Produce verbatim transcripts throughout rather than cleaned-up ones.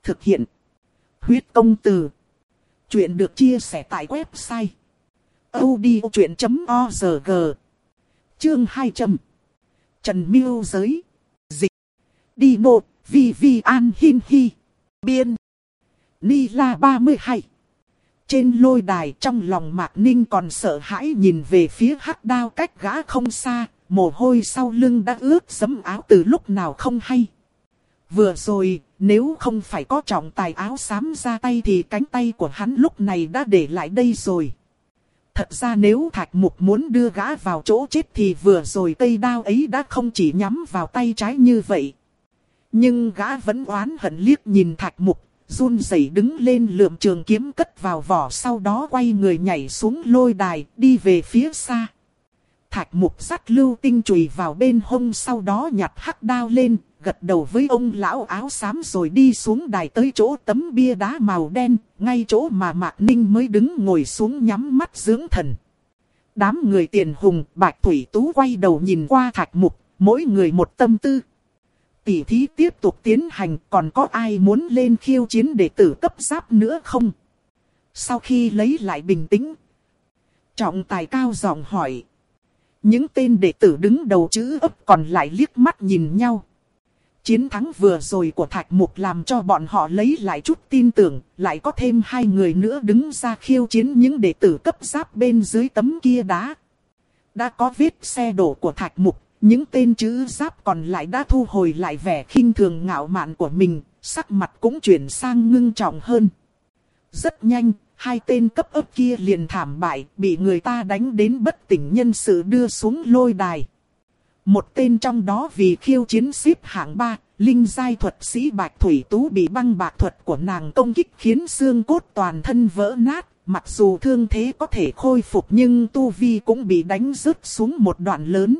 Thực hiện. Huyết công từ. Chuyện được chia sẻ tại website audiochuyện chấm org. Chương hai trăm. Trần Miêu Giới. Dịch. Đi bộ, Vi Vi An Hin Hi. Biên. Ni La ba mươi hai. Trên lôi đài, trong lòng Mạc Ninh còn sợ hãi nhìn về phía Hắc Đao cách gã không xa, mồ hôi sau lưng đã ướt sẫm áo từ lúc nào không hay. Vừa rồi, nếu không phải có trọng tài áo xám ra tay thì cánh tay của hắn lúc này đã để lại đây rồi. Thật ra nếu Thạch Mục muốn đưa gã vào chỗ chết thì vừa rồi cây đao ấy đã không chỉ nhắm vào tay trái như vậy. Nhưng gã vẫn oán hận liếc nhìn Thạch Mục, run rẩy đứng lên lượm trường kiếm cất vào vỏ, sau đó quay người nhảy xuống lôi đài, đi về phía xa. Thạch Mục dắt Lưu Tinh chùy vào bên hông, sau đó nhặt hắc đao lên, gật đầu với ông lão áo xám rồi đi xuống đài tới chỗ tấm bia đá màu đen, ngay chỗ mà Mạc Ninh mới đứng ngồi xuống nhắm mắt dưỡng thần. Đám người Tiền Hùng, Bạch Thủy Tú quay đầu nhìn qua Thạch Mục, mỗi người một tâm tư. Tỉ thí tiếp tục tiến hành, còn có ai muốn lên khiêu chiến đệ tử cấp giáp nữa không? Sau khi lấy lại bình tĩnh, trọng tài cao giọng hỏi. Những tên đệ tử đứng đầu chữ ấp còn lại liếc mắt nhìn nhau. Chiến thắng vừa rồi của Thạch Mục làm cho bọn họ lấy lại chút tin tưởng, lại có thêm hai người nữa đứng ra khiêu chiến những đệ tử cấp giáp bên dưới tấm kia đá. Đã có vết xe đổ của Thạch Mục, những tên chữ giáp còn lại đã thu hồi lại vẻ khinh thường ngạo mạn của mình, sắc mặt cũng chuyển sang ngưng trọng hơn. Rất nhanh, hai tên cấp ấp kia liền thảm bại, bị người ta đánh đến bất tỉnh nhân sự đưa xuống lôi đài. Một tên trong đó vì khiêu chiến xếp hạng ba, linh giai thuật sĩ Bạch Thủy Tú bị băng bạc thuật của nàng công kích khiến xương cốt toàn thân vỡ nát. Mặc dù thương thế có thể khôi phục nhưng tu vi cũng bị đánh rớt xuống một đoạn lớn.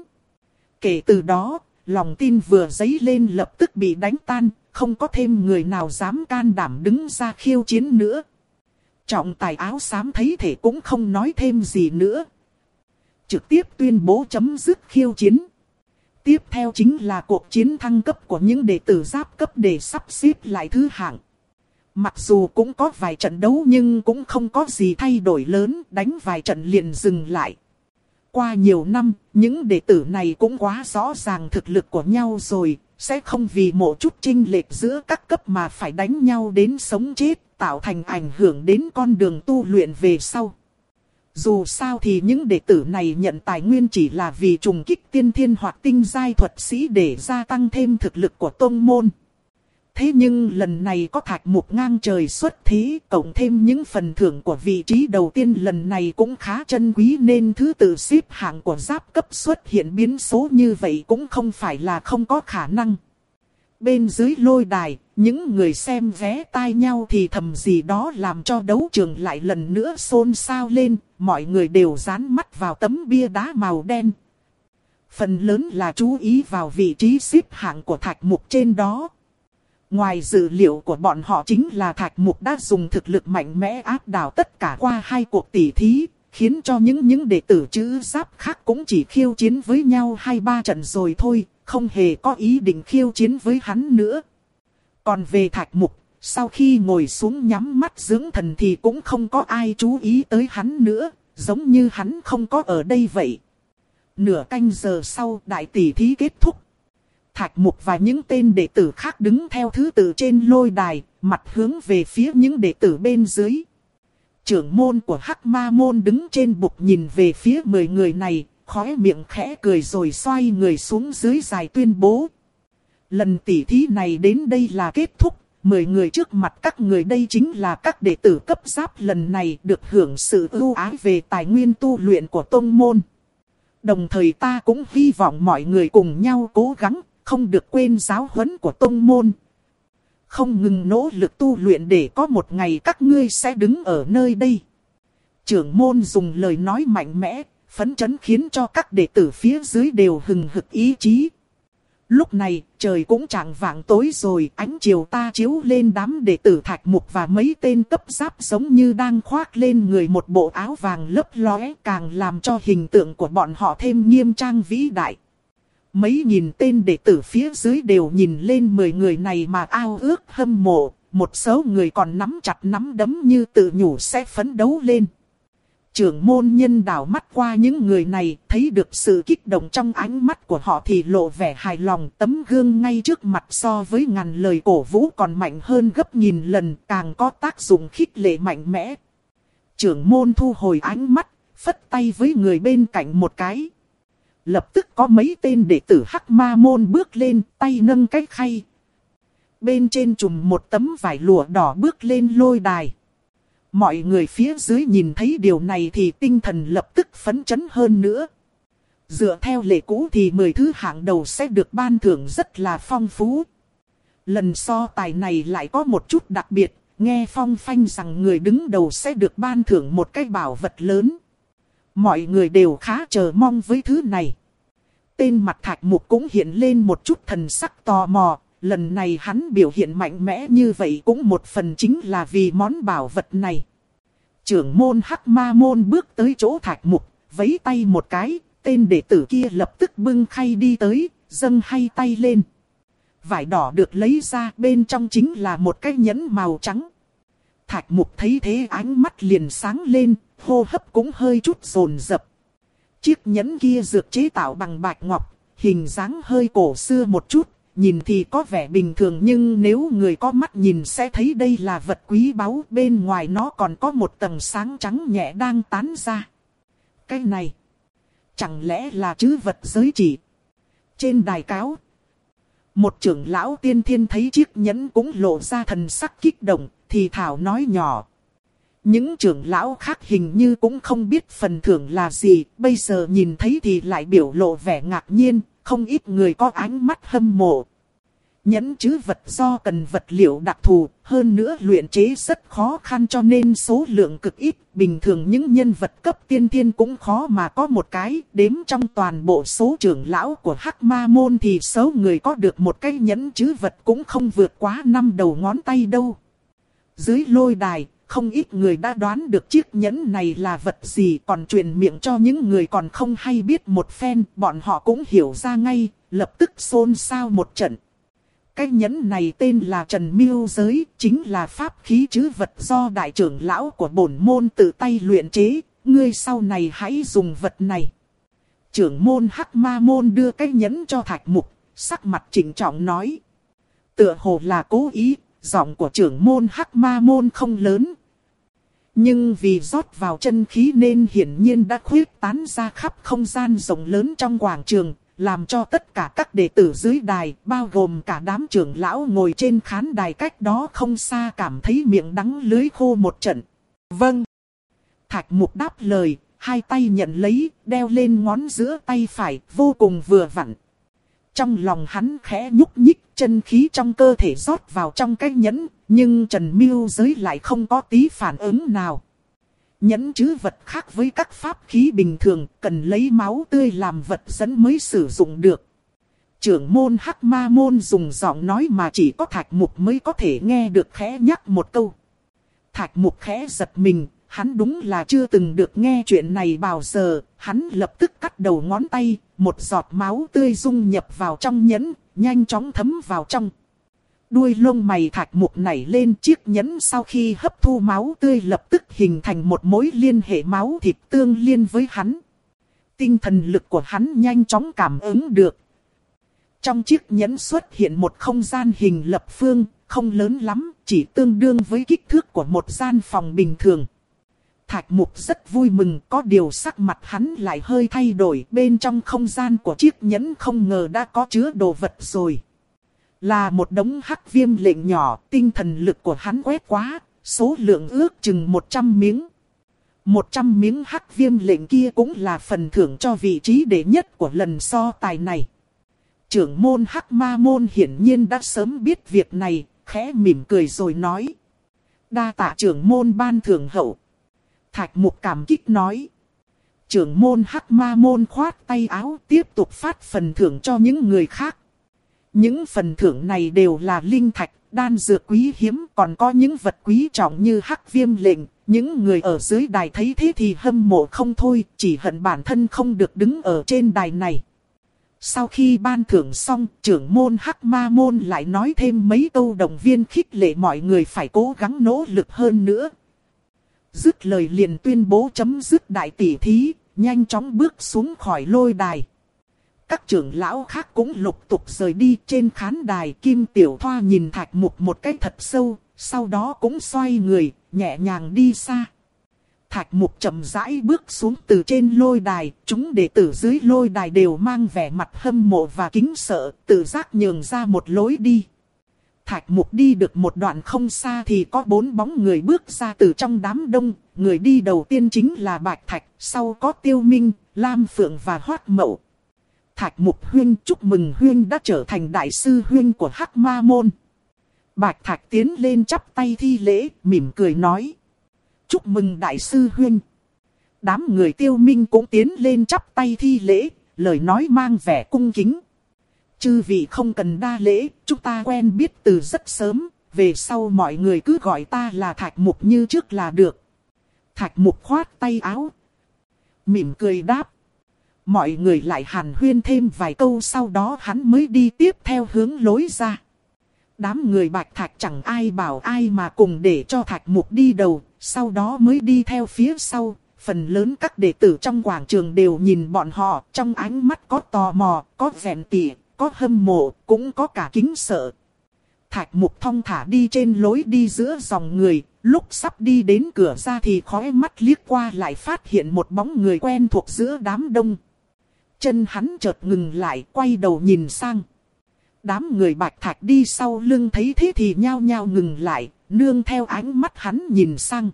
Kể từ đó, lòng tin vừa dấy lên lập tức bị đánh tan, không có thêm người nào dám can đảm đứng ra khiêu chiến nữa. Trọng tài áo xám thấy thể cũng không nói thêm gì nữa, trực tiếp tuyên bố chấm dứt khiêu chiến. Tiếp theo chính là cuộc chiến thăng cấp của những đệ tử giáp cấp để sắp xếp lại thứ hạng. Mặc dù cũng có vài trận đấu nhưng cũng không có gì thay đổi lớn, đánh vài trận liền dừng lại. Qua nhiều năm, những đệ tử này cũng quá rõ ràng thực lực của nhau rồi, sẽ không vì một chút chênh lệch giữa các cấp mà phải đánh nhau đến sống chết, tạo thành ảnh hưởng đến con đường tu luyện về sau. Dù sao thì những đệ tử này nhận tài nguyên chỉ là vì trùng kích tiên thiên hoặc tinh giai thuật sĩ để gia tăng thêm thực lực của tông môn. Thế nhưng lần này có Thạch Mục ngang trời xuất thế, cộng thêm những phần thưởng của vị trí đầu tiên lần này cũng khá chân quý, nên thứ tự xếp hạng của giáp cấp xuất hiện biến số như vậy cũng không phải là không có khả năng. Bên dưới lôi đài, những người xem vé tai nhau thì thầm gì đó làm cho đấu trường lại lần nữa xôn xao lên, mọi người đều dán mắt vào tấm bia đá màu đen. Phần lớn là chú ý vào vị trí xếp hạng của Thạch Mục trên đó. Ngoài dự liệu của bọn họ chính là Thạch Mục đã dùng thực lực mạnh mẽ áp đảo tất cả qua hai cuộc tỉ thí, khiến cho những những đệ tử chữ giáp khác cũng chỉ khiêu chiến với nhau hai ba trận rồi thôi, không hề có ý định khiêu chiến với hắn nữa. Còn về Thạch Mục, sau khi ngồi xuống nhắm mắt dưỡng thần thì cũng không có ai chú ý tới hắn nữa, giống như hắn không có ở đây vậy. Nửa canh giờ sau, đại tỉ thí kết thúc. Thạch Mục và những tên đệ tử khác đứng theo thứ tự trên lôi đài, mặt hướng về phía những đệ tử bên dưới. Trưởng môn của Hắc Ma môn đứng trên bục nhìn về phía mười người này, khóe miệng khẽ cười rồi xoay người xuống dưới đài tuyên bố. Lần tỉ thí này đến đây là kết thúc, mười người trước mặt các người đây chính là các đệ tử cấp giáp lần này được hưởng sự ưu ái về tài nguyên tu luyện của tông môn. Đồng thời ta cũng hy vọng mọi người cùng nhau cố gắng, không được quên giáo huấn của tông môn. Không ngừng nỗ lực tu luyện để có một ngày các ngươi sẽ đứng ở nơi đây. Trưởng môn dùng lời nói mạnh mẽ, phấn chấn khiến cho các đệ tử phía dưới đều hừng hực ý chí. Lúc này, trời cũng chạng vạng tối rồi, ánh chiều ta chiếu lên đám đệ tử Thạch Mục và mấy tên cấp giáp giống như đang khoác lên người một bộ áo vàng lấp lóe, càng làm cho hình tượng của bọn họ thêm nghiêm trang vĩ đại. Mấy nghìn tên đệ tử phía dưới đều nhìn lên mười người này mà ao ước hâm mộ, một số người còn nắm chặt nắm đấm như tự nhủ sẽ phấn đấu lên. Trưởng môn nhân đảo mắt qua những người này, thấy được sự kích động trong ánh mắt của họ thì lộ vẻ hài lòng. Tấm gương ngay trước mặt so với ngàn lời cổ vũ còn mạnh hơn gấp nghìn lần, càng có tác dụng khích lệ mạnh mẽ. Trưởng môn thu hồi ánh mắt, phất tay với người bên cạnh một cái. Lập tức có mấy tên đệ tử Hắc Ma môn bước lên, tay nâng cái khay. Bên trên trùm một tấm vải lụa đỏ bước lên lôi đài. Mọi người phía dưới nhìn thấy điều này thì tinh thần lập tức phấn chấn hơn nữa. Dựa theo lệ cũ thì mười thứ hạng đầu sẽ được ban thưởng rất là phong phú. Lần so tài này lại có một chút đặc biệt, nghe phong phanh rằng người đứng đầu sẽ được ban thưởng một cái bảo vật lớn. Mọi người đều khá chờ mong với thứ này. Tên mặt Thạch Mục cũng hiện lên một chút thần sắc tò mò. Lần này hắn biểu hiện mạnh mẽ như vậy cũng một phần chính là vì món bảo vật này. Trưởng môn Hắc Ma môn bước tới chỗ Thạch Mục, vẫy tay một cái, tên đệ tử kia lập tức bưng khay đi tới, dâng hai tay lên. Vải đỏ được lấy ra, bên trong chính là một cái nhẫn màu trắng. Thạch Mục thấy thế ánh mắt liền sáng lên, hô hấp cũng hơi chút dồn dập. Chiếc nhẫn kia dược chế tạo bằng bạch ngọc, hình dáng hơi cổ xưa một chút. Nhìn thì có vẻ bình thường nhưng nếu người có mắt nhìn sẽ thấy đây là vật quý báu. Bên ngoài nó còn có một tầng sáng trắng nhẹ đang tán ra. Cái này, chẳng lẽ là trữ vật giới chỉ? Trên đài cáo, một trưởng lão tiên thiên thấy chiếc nhẫn cũng lộ ra thần sắc kích động, thì thảo nói nhỏ. Những trưởng lão khác hình như cũng không biết phần thưởng là gì, bây giờ nhìn thấy thì lại biểu lộ vẻ ngạc nhiên. Không ít người có ánh mắt hâm mộ. Nhẫn trữ vật do cần vật liệu đặc thù, hơn nữa luyện chế rất khó khăn cho nên số lượng cực ít. Bình thường những nhân vật cấp tiên thiên cũng khó mà có một cái. Đếm trong toàn bộ số trưởng lão của Hắc Ma môn thì số người có được một cái nhẫn trữ vật cũng không vượt quá năm đầu ngón tay đâu. Dưới lôi đài, không ít người đã đoán được chiếc nhẫn này là vật gì, còn truyền miệng cho những người còn không hay biết một phen, bọn họ cũng hiểu ra ngay, lập tức xôn xao một trận. Cái nhẫn này tên là Trần Miêu Giới, chính là pháp khí trữ vật do đại trưởng lão của bổn môn tự tay luyện chế, ngươi sau này hãy dùng vật này. Trưởng môn Hắc Ma môn đưa cái nhẫn cho Thạch Mục, sắc mặt trịnh trọng nói. Tựa hồ là cố ý, giọng của trưởng môn Hắc Ma môn không lớn. Nhưng vì rót vào chân khí nên hiển nhiên đã khuyết tán ra khắp không gian rộng lớn trong quảng trường, làm cho tất cả các đệ tử dưới đài, bao gồm cả đám trưởng lão ngồi trên khán đài cách đó không xa cảm thấy miệng đắng lưỡi khô một trận. Vâng. Thạch Mục đáp lời, hai tay nhận lấy, đeo lên ngón giữa tay phải, vô cùng vừa vặn. Trong lòng hắn khẽ nhúc nhích, chân khí trong cơ thể rót vào trong cái nhẫn, nhưng Trần Miêu Giới lại không có tí phản ứng nào. Nhẫn trữ vật khác với các pháp khí bình thường, cần lấy máu tươi làm vật dẫn mới sử dụng được. Trưởng môn Hắc Ma môn dùng giọng nói mà chỉ có Thạch Mục mới có thể nghe được khẽ nhắc một câu. Thạch Mục khẽ giật mình, hắn đúng là chưa từng được nghe chuyện này bao giờ, hắn lập tức cắt đầu ngón tay, một giọt máu tươi dung nhập vào trong nhẫn, nhanh chóng thấm vào trong. Đuôi lông mày Thạch Mục nảy lên, chiếc nhẫn sau khi hấp thu máu tươi lập tức hình thành một mối liên hệ máu thịt tương liên với hắn. Tinh thần lực của hắn nhanh chóng cảm ứng được. Trong chiếc nhẫn xuất hiện một không gian hình lập phương, không lớn lắm, chỉ tương đương với kích thước của một gian phòng bình thường. Thạch Mục rất vui mừng, có điều sắc mặt hắn lại hơi thay đổi, bên trong không gian của chiếc nhẫn không ngờ đã có chứa đồ vật rồi. Là một đống hắc viêm lệnh nhỏ, tinh thần lực của hắn quét quá, số lượng ước chừng một trăm miếng. một trăm miếng hắc viêm lệnh kia cũng là phần thưởng cho vị trí đệ nhất của lần so tài này. Trưởng môn Hắc Ma môn hiển nhiên đã sớm biết việc này, khẽ mỉm cười rồi nói. Đa tạ trưởng môn ban thưởng hậu. Thạch Mục cảm kích nói. Trưởng môn Hắc Ma môn khoát tay áo tiếp tục phát phần thưởng cho những người khác. Những phần thưởng này đều là linh thạch, đan dược quý hiếm, còn có những vật quý trọng như hắc viêm lệnh. Những người ở dưới đài thấy thế thì hâm mộ không thôi, chỉ hận bản thân không được đứng ở trên đài này. Sau khi ban thưởng xong, trưởng môn Hắc Ma môn lại nói thêm mấy câu động viên khích lệ mọi người phải cố gắng nỗ lực hơn nữa. Dứt lời liền tuyên bố chấm dứt đại tỷ thí, nhanh chóng bước xuống khỏi lôi đài. Các trưởng lão khác cũng lục tục rời đi. Trên khán đài, Kim Tiểu Thoa nhìn Thạch Mục một cái thật sâu, sau đó cũng xoay người, nhẹ nhàng đi xa. Thạch Mục chậm rãi bước xuống từ trên lôi đài, chúng đệ tử dưới lôi đài đều mang vẻ mặt hâm mộ và kính sợ, tự giác nhường ra một lối đi. Thạch Mục đi được một đoạn không xa thì có bốn bóng người bước ra từ trong đám đông, người đi đầu tiên chính là Bạch Thạch, sau có Tiêu Minh, Lam Phượng và Hoắc Mậu. Thạch Mục huynh, chúc mừng huynh đã trở thành đại sư huynh của Hắc Ma môn. Bạch Thạch tiến lên chắp tay thi lễ, mỉm cười nói. Chúc mừng đại sư huynh. Đám người Tiêu Minh cũng tiến lên chắp tay thi lễ, lời nói mang vẻ cung kính. Chư vị không cần đa lễ, chúng ta quen biết từ rất sớm, về sau mọi người cứ gọi ta là Thạch Mục như trước là được. Thạch Mục khoát tay áo, mỉm cười đáp. Mọi người lại hàn huyên thêm vài câu, sau đó hắn mới đi tiếp theo hướng lối ra. Đám người Bạch Thạch chẳng ai bảo ai mà cùng để cho Thạch Mục đi đầu, sau đó mới đi theo phía sau. Phần lớn các đệ tử trong quảng trường đều nhìn bọn họ, trong ánh mắt có tò mò, có ghen tị, có hâm mộ, cũng có cả kính sợ. Thạch Mục thong thả đi trên lối đi giữa dòng người, lúc sắp đi đến cửa ra thì khóe mắt liếc qua lại phát hiện một bóng người quen thuộc giữa đám đông. Chân hắn chợt ngừng lại, quay đầu nhìn sang. Đám người Bạch Thạch đi sau lưng thấy thế thì nhao nhao ngừng lại, nương theo ánh mắt hắn nhìn sang.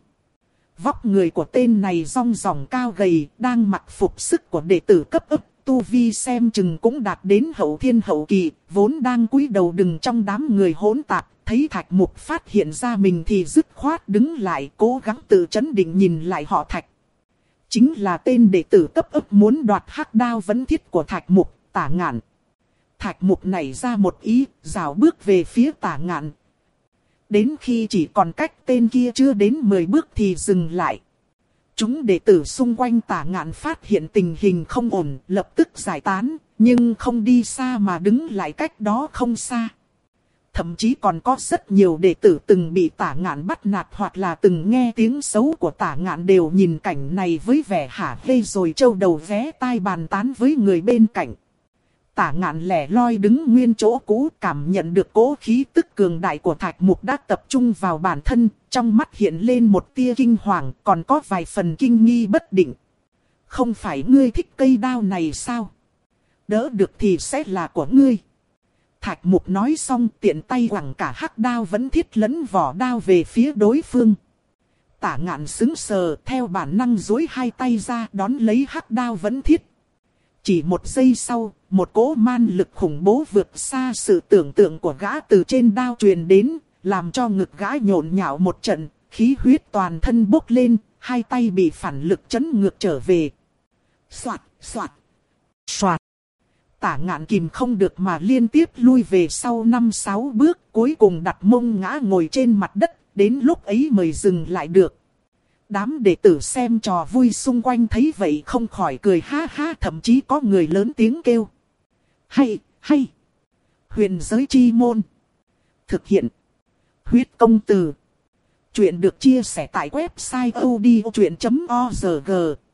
Vóc người của tên này rong ròng cao gầy, đang mặc phục sức của đệ tử cấp ấp, tu vi xem chừng cũng đạt đến hậu thiên hậu kỳ, vốn đang cúi đầu đừng trong đám người hỗn tạp, thấy Thạch Mục phát hiện ra mình thì dứt khoát đứng lại, cố gắng tự trấn định nhìn lại họ Thạch. Chính là tên đệ tử cấp ấp muốn đoạt hắc đao vấn thiết của Thạch Mục, Tả Ngạn. Thạch Mục nảy ra một ý, rảo bước về phía Tả Ngạn. Đến khi chỉ còn cách tên kia chưa đến mười bước thì dừng lại. Chúng đệ tử xung quanh Tả Ngạn phát hiện tình hình không ổn, lập tức giải tán, nhưng không đi xa mà đứng lại cách đó không xa. Thậm chí còn có rất nhiều đệ tử từng bị Tả Ngạn bắt nạt hoặc là từng nghe tiếng xấu của Tả Ngạn đều nhìn cảnh này với vẻ hả hê rồi trâu đầu ghé tai bàn tán với người bên cạnh. Tả Ngạn lẻ loi đứng nguyên chỗ cũ, cảm nhận được cỗ khí tức cường đại của Thạch Mục đã tập trung vào bản thân, trong mắt hiện lên một tia kinh hoàng, còn có vài phần kinh nghi bất định. Không phải ngươi thích cây đao này sao? Đỡ được thì sẽ là của ngươi. Thạch Mục nói xong tiện tay quẳng cả hắc đao vấn thiết lẫn vỏ đao về phía đối phương. Tả Ngạn sững sờ, theo bản năng duỗi hai tay ra đón lấy hắc đao vấn thiết. Chỉ một giây sau, một cỗ man lực khủng bố vượt xa sự tưởng tượng của gã từ trên đao truyền đến, làm cho ngực gã nhộn nhạo một trận, khí huyết toàn thân bốc lên, hai tay bị phản lực chấn ngược trở về. Soạt, soạt, soạt. Tả Ngạn kìm không được mà liên tiếp lui về sau năm sáu bước, cuối cùng đặt mông ngã ngồi trên mặt đất, đến lúc ấy mới dừng lại được. Đám đệ tử xem trò vui xung quanh thấy vậy không khỏi cười ha ha, thậm chí có người lớn tiếng kêu. Hay, hay! Huyền giới chi môn. Thực hiện. Huyết công từ. Chuyện được chia sẻ tại website odchuyện chấm org.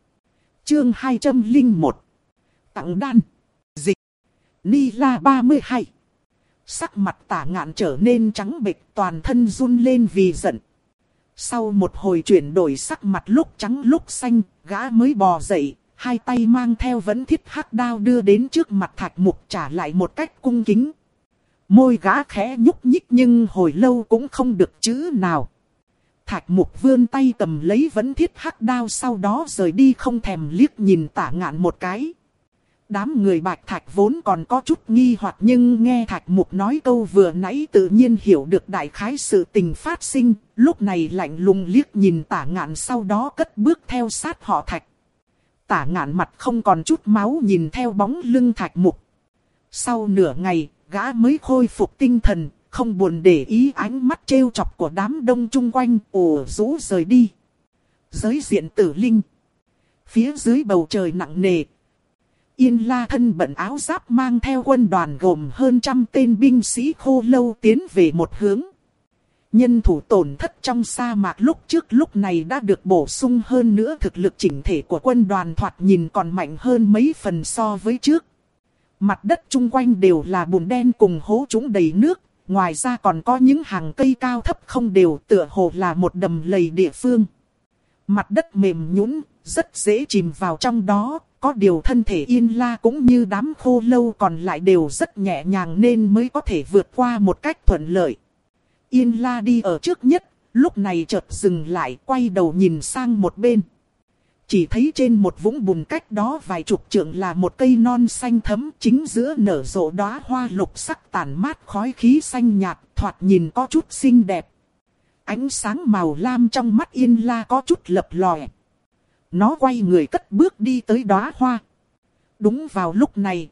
Chương hai trăm lẻ một. Tặng đan. Dịch. Ni La ba mươi hai. Sắc mặt Tả Ngạn trở nên trắng bệch, toàn thân run lên vì giận. Sau một hồi chuyển đổi sắc mặt lúc trắng lúc xanh, gã mới bò dậy, hai tay mang theo vấn thiết hắc đao đưa đến trước mặt Thạch Mục trả lại một cách cung kính. Môi gã khẽ nhúc nhích nhưng hồi lâu cũng không được chữ nào. Thạch Mục vươn tay cầm lấy vấn thiết hắc đao, sau đó rời đi không thèm liếc nhìn Tả Ngạn một cái. Đám người Bạch Thạch vốn còn có chút nghi hoặc nhưng nghe Thạch Mục nói câu vừa nãy tự nhiên hiểu được đại khái sự tình phát sinh, lúc này lạnh lùng liếc nhìn Tả Ngạn, sau đó cất bước theo sát họ Thạch. Tả Ngạn mặt không còn chút máu nhìn theo bóng lưng Thạch Mục. Sau nửa ngày, gã mới khôi phục tinh thần, không buồn để ý ánh mắt trêu chọc của đám đông chung quanh, ồ rũ rời đi. Giới diện Tử Linh. Phía dưới bầu trời nặng nề. Yên La thân bận áo giáp mang theo quân đoàn gồm hơn trăm tên binh sĩ khô lâu tiến về một hướng. Nhân thủ tổn thất trong sa mạc lúc trước lúc này đã được bổ sung hơn nữa, thực lực chỉnh thể của quân đoàn thoạt nhìn còn mạnh hơn mấy phần so với trước. Mặt đất chung quanh đều là bùn đen cùng hố trũng đầy nước, ngoài ra còn có những hàng cây cao thấp không đều, tựa hồ là một đầm lầy địa phương. Mặt đất mềm nhũn, rất dễ chìm vào trong đó, có điều thân thể Yên La cũng như đám khô lâu còn lại đều rất nhẹ nhàng nên mới có thể vượt qua một cách thuận lợi. Yên La đi ở trước nhất, lúc này chợt dừng lại, quay đầu nhìn sang một bên. Chỉ thấy trên một vũng bùn cách đó vài chục trượng là một cây non xanh thẫm, chính giữa nở rộ đóa hoa lục sắc tản mát khói khí xanh nhạt, thoạt nhìn có chút xinh đẹp. Ánh sáng màu lam trong mắt Yên La có chút lập lòe. Nó quay người cất bước đi tới đóa hoa. Đúng vào lúc này,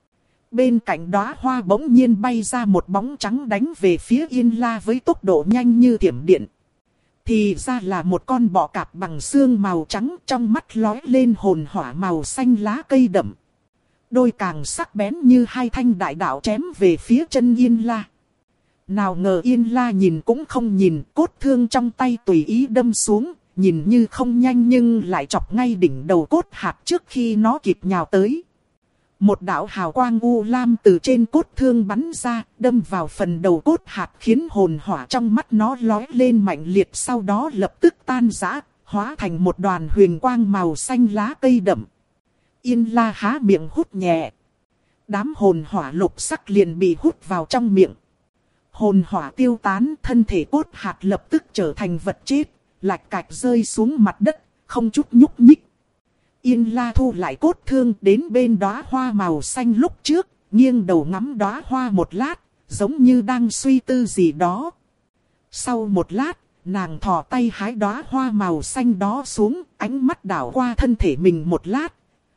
bên cạnh đóa hoa bỗng nhiên bay ra một bóng trắng đánh về phía Yên La với tốc độ nhanh như thiểm điện. Thì ra là một con bọ cạp bằng xương màu trắng, trong mắt lóe lên hồn hỏa màu xanh lá cây đậm. Đôi càng sắc bén như hai thanh đại đạo chém về phía chân Yên La. Nào ngờ Yên La nhìn cũng không nhìn, cốt thương trong tay tùy ý đâm xuống, nhìn như không nhanh nhưng lại chọc ngay đỉnh đầu cốt hạt trước khi nó kịp nhào tới. Một đạo hào quang u lam từ trên cốt thương bắn ra, đâm vào phần đầu cốt hạt khiến hồn hỏa trong mắt nó lóe lên mạnh liệt, sau đó lập tức tan rã, hóa thành một đoàn huyền quang màu xanh lá cây đậm. Yên La há miệng hút nhẹ. Đám hồn hỏa lục sắc liền bị hút vào trong miệng. Hồn hỏa tiêu tán, thân thể cốt hạt lập tức trở thành vật chết, lạch cạch rơi xuống mặt đất, không chút nhúc nhích. Yên La thu lại cốt thương đến bên đóa hoa màu xanh lúc trước, nghiêng đầu ngắm đóa hoa một lát, giống như đang suy tư gì đó. Sau một lát, nàng thò tay hái đóa hoa màu xanh đó xuống, ánh mắt đảo qua thân thể mình một lát.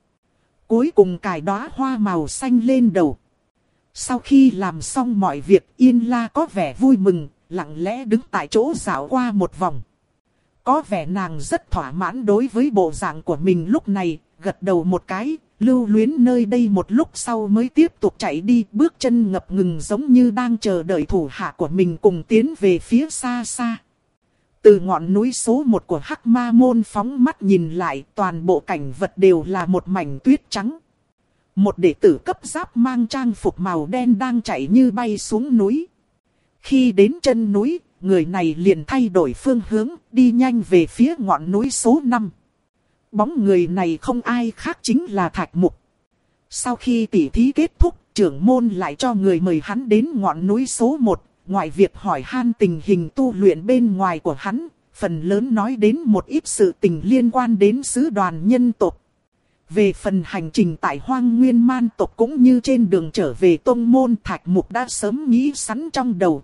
Cuối cùng cài đóa hoa màu xanh lên đầu. Sau khi làm xong mọi việc, Yên La có vẻ vui mừng, lặng lẽ đứng tại chỗ dạo qua một vòng. Có vẻ nàng rất thỏa mãn đối với bộ dạng của mình lúc này, gật đầu một cái, lưu luyến nơi đây một lúc sau mới tiếp tục chạy đi, bước chân ngập ngừng giống như đang chờ đợi thủ hạ của mình cùng tiến về phía xa xa. Từ ngọn núi số một của Hắc Ma Môn phóng mắt nhìn lại, toàn bộ cảnh vật đều là một mảnh tuyết trắng. Một đệ tử cấp giáp mang trang phục màu đen đang chạy như bay xuống núi. Khi đến chân núi, người này liền thay đổi phương hướng, đi nhanh về phía ngọn núi số năm. Bóng người này không ai khác chính là Thạch Mục. Sau khi tỉ thí kết thúc, trưởng môn lại cho người mời hắn đến ngọn núi số một. Ngoài việc hỏi han tình hình tu luyện bên ngoài của hắn, phần lớn nói đến một ít sự tình liên quan đến sứ đoàn nhân tộc. Về phần hành trình tại Hoang Nguyên Man tộc cũng như trên đường trở về tông môn, Thạch Mục đã sớm nghĩ sẵn trong đầu.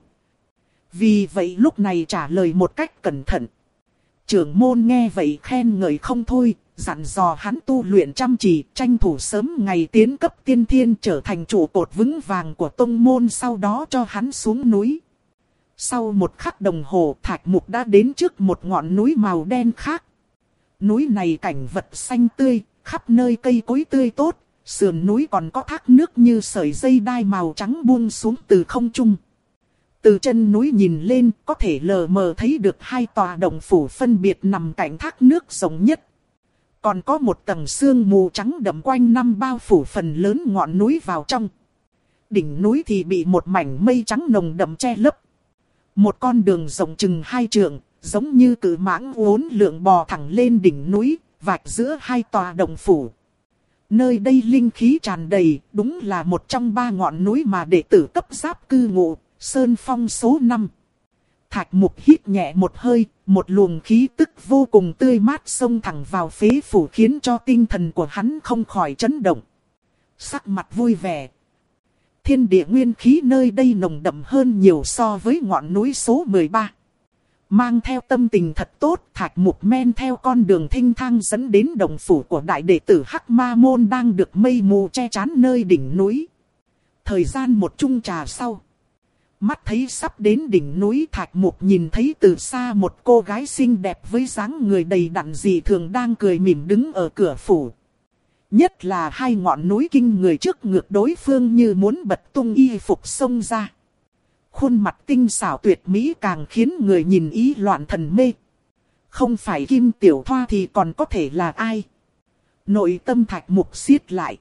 Vì vậy lúc này trả lời một cách cẩn thận. Trưởng môn nghe vậy khen ngợi không thôi, dặn dò hắn tu luyện chăm chỉ, tranh thủ sớm ngày tiến cấp tiên thiên trở thành trụ cột vững vàng của tông môn, sau đó cho hắn xuống núi. Sau một khắc đồng hồ, Thạch Mục đã đến trước một ngọn núi màu đen khác. Núi này cảnh vật xanh tươi, khắp nơi cây cối tươi tốt, sườn núi còn có thác nước như sợi dây đai màu trắng buông xuống từ không trung. Từ chân núi nhìn lên, có thể lờ mờ thấy được hai tòa động phủ phân biệt nằm cạnh thác nước rộng nhất. Còn có một tầng sương mù trắng đậm quanh năm bao phủ phần lớn ngọn núi vào trong. Đỉnh núi thì bị một mảnh mây trắng nồng đậm che lấp. Một con đường rộng chừng hai trượng, giống như cự mãng uốn lượn bò thẳng lên đỉnh núi, vạch giữa hai tòa động phủ. Nơi đây linh khí tràn đầy, đúng là một trong ba ngọn núi mà đệ tử cấp giáp cư ngụ, Sơn Phong số năm. Thạch Mục hít nhẹ một hơi, một luồng khí tức vô cùng tươi mát xông thẳng vào phế phủ khiến cho tinh thần của hắn không khỏi chấn động. Sắc mặt vui vẻ. Thiên địa nguyên khí nơi đây nồng đậm hơn nhiều so với ngọn núi số mười ba. Mang theo tâm tình thật tốt, Thạch Mục men theo con đường thênh thang dẫn đến động phủ của đại đệ tử Hắc Ma Môn đang được mây mù che chắn nơi đỉnh núi. Thời gian một chung trà sau. Mắt thấy sắp đến đỉnh núi, Thạch Mục nhìn thấy từ xa một cô gái xinh đẹp với dáng người đầy đặn dị thường đang cười mỉm đứng ở cửa phủ. Nhất là hai ngọn núi kinh người trước ngược đối phương như muốn bật tung y phục xông ra. Khuôn mặt tinh xảo tuyệt mỹ càng khiến người nhìn ý loạn thần mê. Không phải Kim Tiểu Thoa thì còn có thể là ai? Nội tâm Thạch Mục siết lại.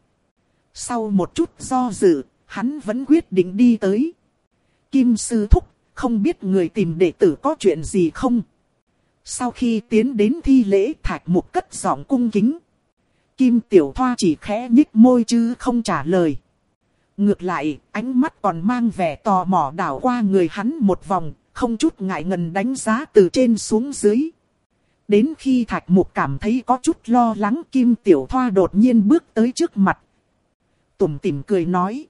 Sau một chút do dự, hắn vẫn quyết định đi tới. Kim sư thúc, không biết người tìm đệ tử có chuyện gì không? Sau khi tiến đến thi lễ, Thạch Mục cất giọng cung kính. Kim Tiểu Thoa chỉ khẽ nhích môi chứ không trả lời. Ngược lại, ánh mắt còn mang vẻ tò mò đảo qua người hắn một vòng, không chút ngại ngần đánh giá từ trên xuống dưới. Đến khi Thạch Mục cảm thấy có chút lo lắng, Kim Tiểu Thoa đột nhiên bước tới trước mặt. Tủm tỉm cười nói.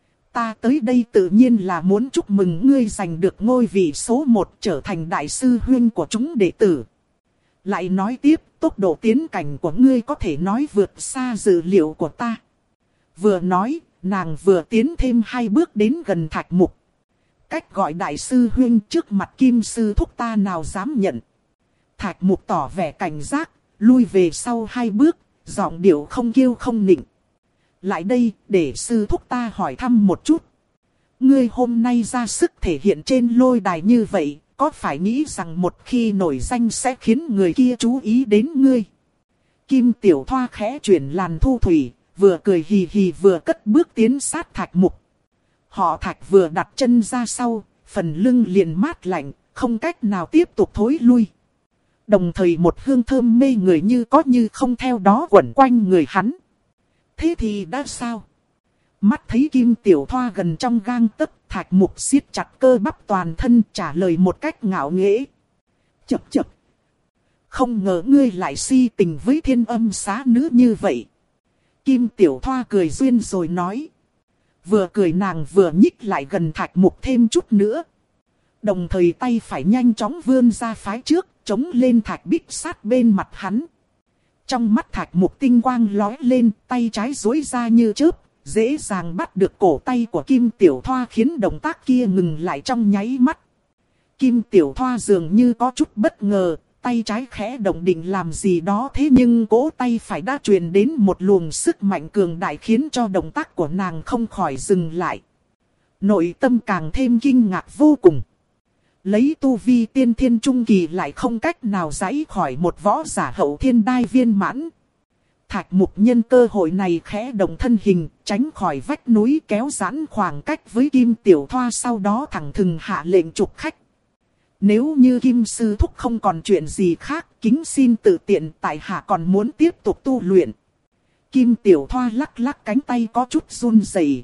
Ta tới đây tự nhiên là muốn chúc mừng ngươi giành được ngôi vị số một, trở thành đại sư huynh của chúng đệ tử. Lại nói tiếp, tốc độ tiến cảnh của ngươi có thể nói vượt xa dự liệu của ta. Vừa nói, nàng vừa tiến thêm hai bước đến gần Thạch Mục. Cách gọi đại sư huynh trước mặt Kim sư thúc ta nào dám nhận. Thạch Mục tỏ vẻ cảnh giác, lui về sau hai bước, giọng điệu không kiêu không nịnh. Lại đây, để sư thúc ta hỏi thăm một chút. Ngươi hôm nay ra sức thể hiện trên lôi đài như vậy, có phải nghĩ rằng một khi nổi danh sẽ khiến người kia chú ý đến ngươi? Kim Tiểu Thoa khẽ chuyển làn thu thủy, vừa cười hì hì vừa cất bước tiến sát Thạch Mục. Họ Thạch vừa đặt chân ra sau, phần lưng liền mát lạnh, không cách nào tiếp tục thối lui. Đồng thời một hương thơm mê người như có như không theo đó quẩn quanh người hắn. Thế thì đã sao? Mắt thấy Kim Tiểu Thoa gần trong gang tấc, Thạch Mục siết chặt cơ bắp toàn thân trả lời một cách ngạo nghễ. Chập chập. Không ngờ ngươi lại si tình với Thiên Âm xá nữ như vậy. Kim Tiểu Thoa cười duyên rồi nói. Vừa cười nàng vừa nhích lại gần Thạch Mục thêm chút nữa. Đồng thời tay phải nhanh chóng vươn ra phái trước, chống lên thạch bích sát bên mặt hắn. Trong mắt Thạch Mục tinh quang lóe lên, tay trái duỗi ra như chớp, dễ dàng bắt được cổ tay của Kim Tiểu Thoa khiến động tác kia ngừng lại trong nháy mắt. Kim Tiểu Thoa dường như có chút bất ngờ, tay trái khẽ động định làm gì đó, thế nhưng cỗ tay phải đã truyền đến một luồng sức mạnh cường đại khiến cho động tác của nàng không khỏi dừng lại. Nội tâm càng thêm kinh ngạc vô cùng. Lấy tu vi tiên thiên trung kỳ lại không cách nào giãy khỏi một võ giả hậu thiên đai viên mãn. Thạch Mục nhân cơ hội này khẽ động thân hình, tránh khỏi vách núi kéo giãn khoảng cách với Kim Tiểu Thoa, sau đó thẳng thừng hạ lệnh trục khách. Nếu như Kim sư thúc không còn chuyện gì khác, kính xin tự tiện, tại hạ còn muốn tiếp tục tu luyện. Kim Tiểu Thoa lắc lắc cánh tay có chút run rẩy.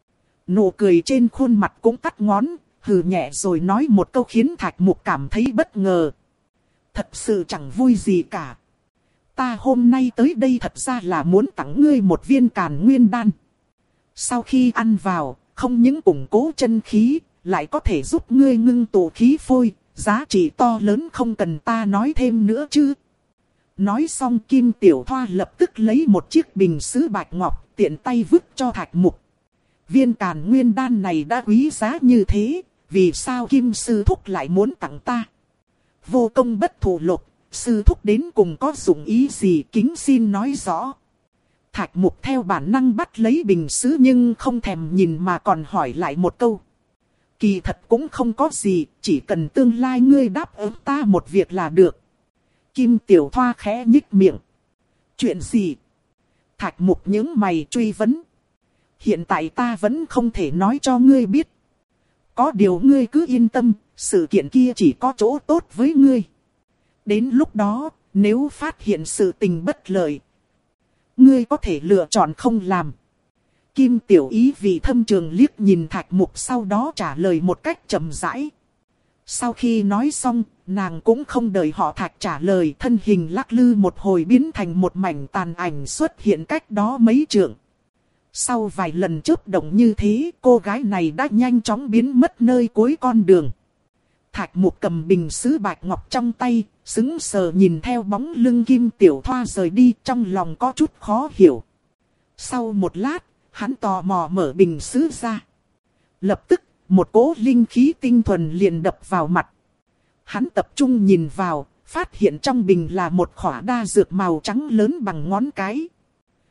Nụ cười trên khuôn mặt cũng tắt ngón, hừ nhẹ rồi nói một câu khiến Thạch Mục cảm thấy bất ngờ. Thật sự chẳng vui gì cả. Ta hôm nay tới đây thật ra là muốn tặng ngươi một viên Càn Nguyên đan. Sau khi ăn vào, không những củng cố chân khí, lại có thể giúp ngươi ngưng tụ khí phôi, giá trị to lớn không cần ta nói thêm nữa chứ. Nói xong Kim Tiểu Thoa lập tức lấy một chiếc bình sứ bạch ngọc, tiện tay vứt cho Thạch Mục. Viên Càn Nguyên đan này đã quý giá như thế, vì sao Kim sư thúc lại muốn tặng ta? Vô công bất thù lộc, sư thúc đến cùng có dụng ý gì, kính xin nói rõ. Thạch Mục theo bản năng bắt lấy bình sứ nhưng không thèm nhìn mà còn hỏi lại một câu. Kỳ thật cũng không có gì, chỉ cần tương lai ngươi đáp ứng ta một việc là được. Kim Tiểu Thoa khẽ nhích miệng. Chuyện gì? Thạch Mục nhướng mày truy vấn. Hiện tại ta vẫn không thể nói cho ngươi biết. Có điều ngươi cứ yên tâm, sự kiện kia chỉ có chỗ tốt với ngươi. Đến lúc đó, nếu phát hiện sự tình bất lợi, ngươi có thể lựa chọn không làm. Kim Tiểu ý vì thâm trường liếc nhìn Thạch Mục, sau đó trả lời một cách chậm rãi. Sau khi nói xong, nàng cũng không đợi họ Thạch trả lời, thân hình lắc lư một hồi biến thành một mảnh tàn ảnh xuất hiện cách đó mấy trượng. Sau vài lần chớp động như thế, cô gái này đã nhanh chóng biến mất nơi cuối con đường. Thạch Mục cầm bình sứ bạch ngọc trong tay, sững sờ nhìn theo bóng lưng Kim Tiểu Thoa rời đi, trong lòng có chút khó hiểu. Sau một lát, hắn tò mò mở bình sứ ra. Lập tức, một cỗ linh khí tinh thuần liền đập vào mặt. Hắn tập trung nhìn vào, phát hiện trong bình là một khỏa đa dược màu trắng lớn bằng ngón cái.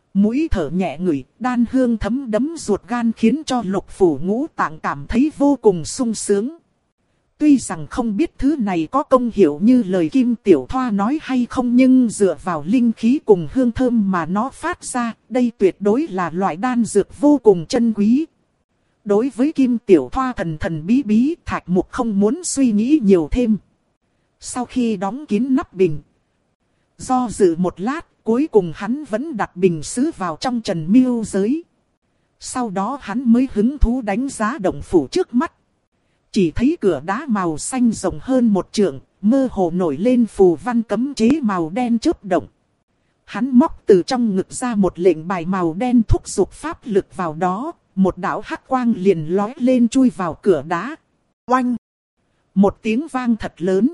Mũi thở nhẹ ngửi, đan hương thấm đấm ruột gan khiến cho Lục Phủ Ngũ Tạng cảm thấy vô cùng sung sướng. Tuy rằng không biết thứ này có công hiệu như lời Kim Tiểu Thoa nói hay không, nhưng dựa vào linh khí cùng hương thơm mà nó phát ra, đây tuyệt đối là loại đan dược vô cùng chân quý. Đối với Kim Tiểu Thoa thần thần bí bí, Thạch Mục không muốn suy nghĩ nhiều thêm. Sau khi đóng kín nắp bình, do dự một lát, cuối cùng hắn vẫn đặt bình sứ vào trong Trần Miêu giới. Sau đó hắn mới hứng thú đánh giá động phủ trước mắt. Chỉ thấy cửa đá màu xanh rộng hơn một trượng, mơ hồ nổi lên phù văn cấm chế màu đen chớp động. Hắn móc từ trong ngực ra một lệnh bài màu đen thúc giục pháp lực vào đó, một đạo hắc quang liền lói lên chui vào cửa đá. Oanh! Một tiếng vang thật lớn.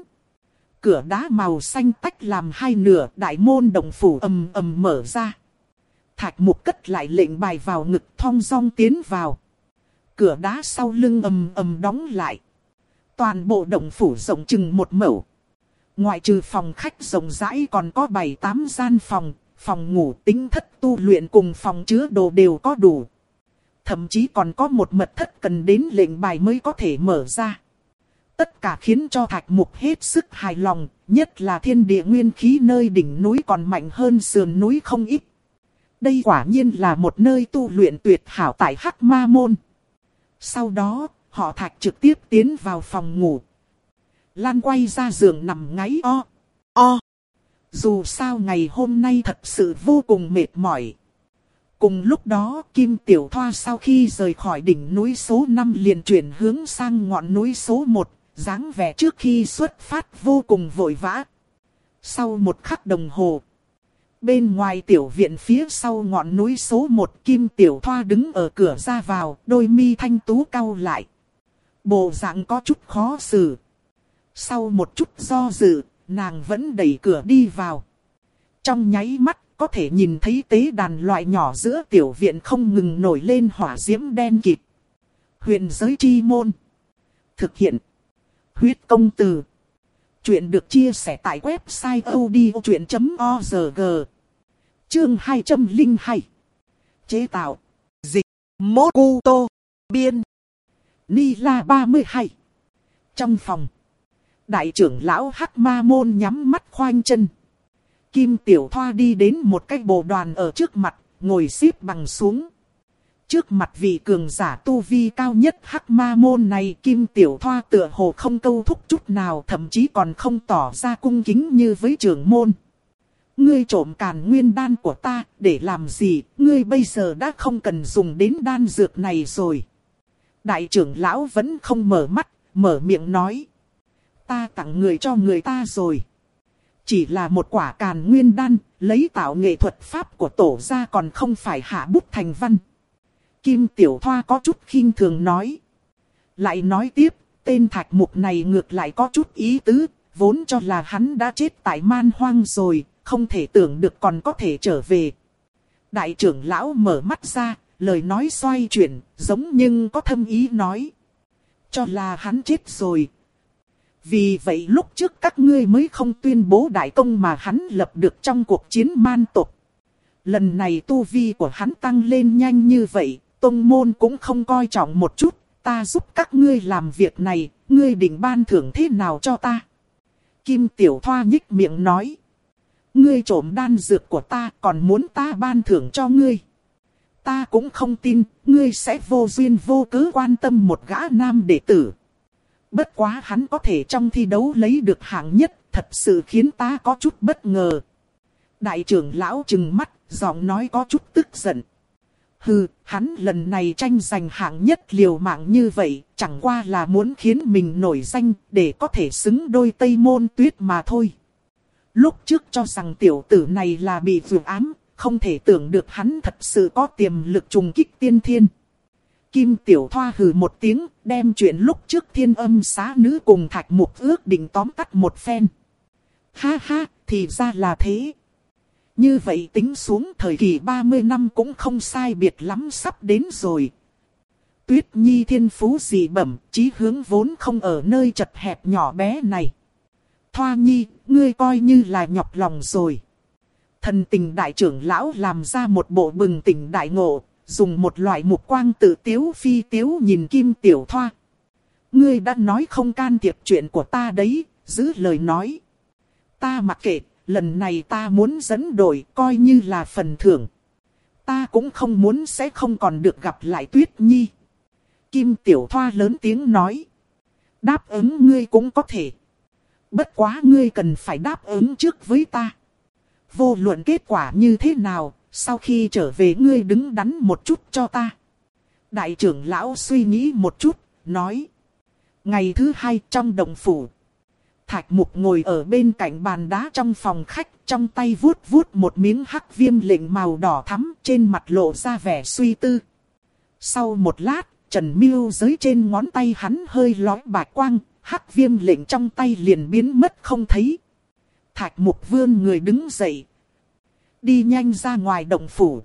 Cửa đá màu xanh tách làm hai nửa, đại môn động phủ ầm ầm mở ra. Thạch Mục cất lại lệnh bài vào ngực, thong dong tiến vào. Cửa đá sau lưng ầm ầm đóng lại. Toàn bộ động phủ rộng chừng một mẫu. Ngoại trừ phòng khách rộng rãi còn có bảy tám gian phòng, phòng ngủ, tính thất tu luyện cùng phòng chứa đồ đều có đủ. Thậm chí còn có một mật thất cần đến lệnh bài mới có thể mở ra. Tất cả khiến cho Thạch Mục hết sức hài lòng, nhất là thiên địa nguyên khí nơi đỉnh núi còn mạnh hơn sườn núi không ít. Đây quả nhiên là một nơi tu luyện tuyệt hảo tại Hắc Ma Môn. Sau đó, họ Thạch trực tiếp tiến vào phòng ngủ. Lan quay ra giường nằm ngáy o, o. Dù sao ngày hôm nay thật sự vô cùng mệt mỏi. Cùng lúc đó, Kim Tiểu Thoa sau khi rời khỏi đỉnh núi số năm liền chuyển hướng sang ngọn núi số một, dáng vẻ trước khi xuất phát vô cùng vội vã. Sau một khắc đồng hồ, bên ngoài tiểu viện phía sau ngọn núi số một, Kim Tiểu Thoa đứng ở cửa ra vào, đôi mi thanh tú cau lại. Bộ dạng có chút khó xử. Sau một chút do dự, nàng vẫn đẩy cửa đi vào. Trong nháy mắt, có thể nhìn thấy tế đàn loại nhỏ giữa tiểu viện không ngừng nổi lên hỏa diễm đen kịt. Huyền giới chi môn. Thực hiện. Huyết công từ. Chuyện được chia sẻ tại website odchuyện chấm org. Chương hai trăm lẻ hai. Chế tạo. Dịch. Mốt cu tô. Biên. Ni la ba mươi hai. Trong phòng, đại trưởng lão Hắc Ma Môn nhắm mắt khoanh chân. Kim Tiểu Thoa đi đến một cái bồ đoàn ở trước mặt, ngồi xếp bằng xuống. Trước mặt vị cường giả tu vi cao nhất Hắc Ma Môn này, Kim Tiểu Thoa tựa hồ không câu thúc chút nào, thậm chí còn không tỏ ra cung kính như với trưởng môn. Ngươi trộm Càn Nguyên đan của ta, để làm gì? Ngươi bây giờ đã không cần dùng đến đan dược này rồi. Đại trưởng lão vẫn không mở mắt, mở miệng nói. Ta tặng người cho người ta rồi. Chỉ là một quả Càn Nguyên đan, lấy tạo nghệ thuật pháp của tổ ra còn không phải hạ bút thành văn. Kim Tiểu Thoa có chút khinh thường nói. Lại nói tiếp, tên Thạch Mục này ngược lại có chút ý tứ, vốn cho là hắn đã chết tại man hoang rồi, không thể tưởng được còn có thể trở về. Đại trưởng lão mở mắt ra, lời nói xoay chuyển, giống nhưng có thâm ý nói. Cho là hắn chết rồi. Vì vậy lúc trước các ngươi mới không tuyên bố đại công mà hắn lập được trong cuộc chiến man tộc. Lần này tu vi của hắn tăng lên nhanh như vậy, tông môn cũng không coi trọng một chút. Ta giúp các ngươi làm việc này, ngươi định ban thưởng thế nào cho ta? Kim Tiểu Thoa nhích miệng nói. Ngươi trộm đan dược của ta còn muốn ta ban thưởng cho ngươi. Ta cũng không tin, ngươi sẽ vô duyên vô cớ quan tâm một gã nam đệ tử. Bất quá hắn có thể trong thi đấu lấy được hạng nhất, thật sự khiến ta có chút bất ngờ. Đại trưởng lão trừng mắt, giọng nói có chút tức giận. Hừ, hắn lần này tranh giành hạng nhất liều mạng như vậy, chẳng qua là muốn khiến mình nổi danh, để có thể xứng đôi Tây Môn Tuyết mà thôi. Lúc trước cho rằng tiểu tử này là bị vượt ám, không thể tưởng được hắn thật sự có tiềm lực trùng kích tiên thiên. Kim Tiểu Thoa hừ một tiếng, đem chuyện lúc trước Thiên Âm Xá Nữ cùng Thạch Mục ước định tóm tắt một phen. Ha ha, thì ra là thế. Như vậy tính xuống thời kỳ ba mươi năm cũng không sai biệt lắm sắp đến rồi. Tuyết Nhi thiên phú dị bẩm, chí hướng vốn không ở nơi chật hẹp nhỏ bé này. Thoa Nhi, ngươi coi như là nhọc lòng rồi. Thần tình đại trưởng lão làm ra một bộ bừng tỉnh đại ngộ, dùng một loại mục quang tự tiếu phi tiếu nhìn Kim Tiểu Thoa. Ngươi đã nói không can thiệp chuyện của ta đấy, giữ lời nói. Ta mặc kệ, lần này ta muốn dẫn đội coi như là phần thưởng. Ta cũng không muốn sẽ không còn được gặp lại Tuyết Nhi. Kim Tiểu Thoa lớn tiếng nói. Đáp ứng ngươi cũng có thể. Bất quá ngươi cần phải đáp ứng trước với ta. Vô luận kết quả như thế nào, sau khi trở về ngươi đứng đắn một chút cho ta. Đại trưởng lão suy nghĩ một chút, nói. Ngày thứ hai trong động phủ. Thạch Mục ngồi ở bên cạnh bàn đá trong phòng khách, trong tay vuốt vuốt một miếng hắc viêm lệnh màu đỏ thắm, trên mặt lộ ra vẻ suy tư. Sau một lát, Trần Miêu giới trên ngón tay hắn hơi lóe bạch quang, hắc viêm lệnh trong tay liền biến mất không thấy. Thạch Mục vươn người đứng dậy, đi nhanh ra ngoài động phủ.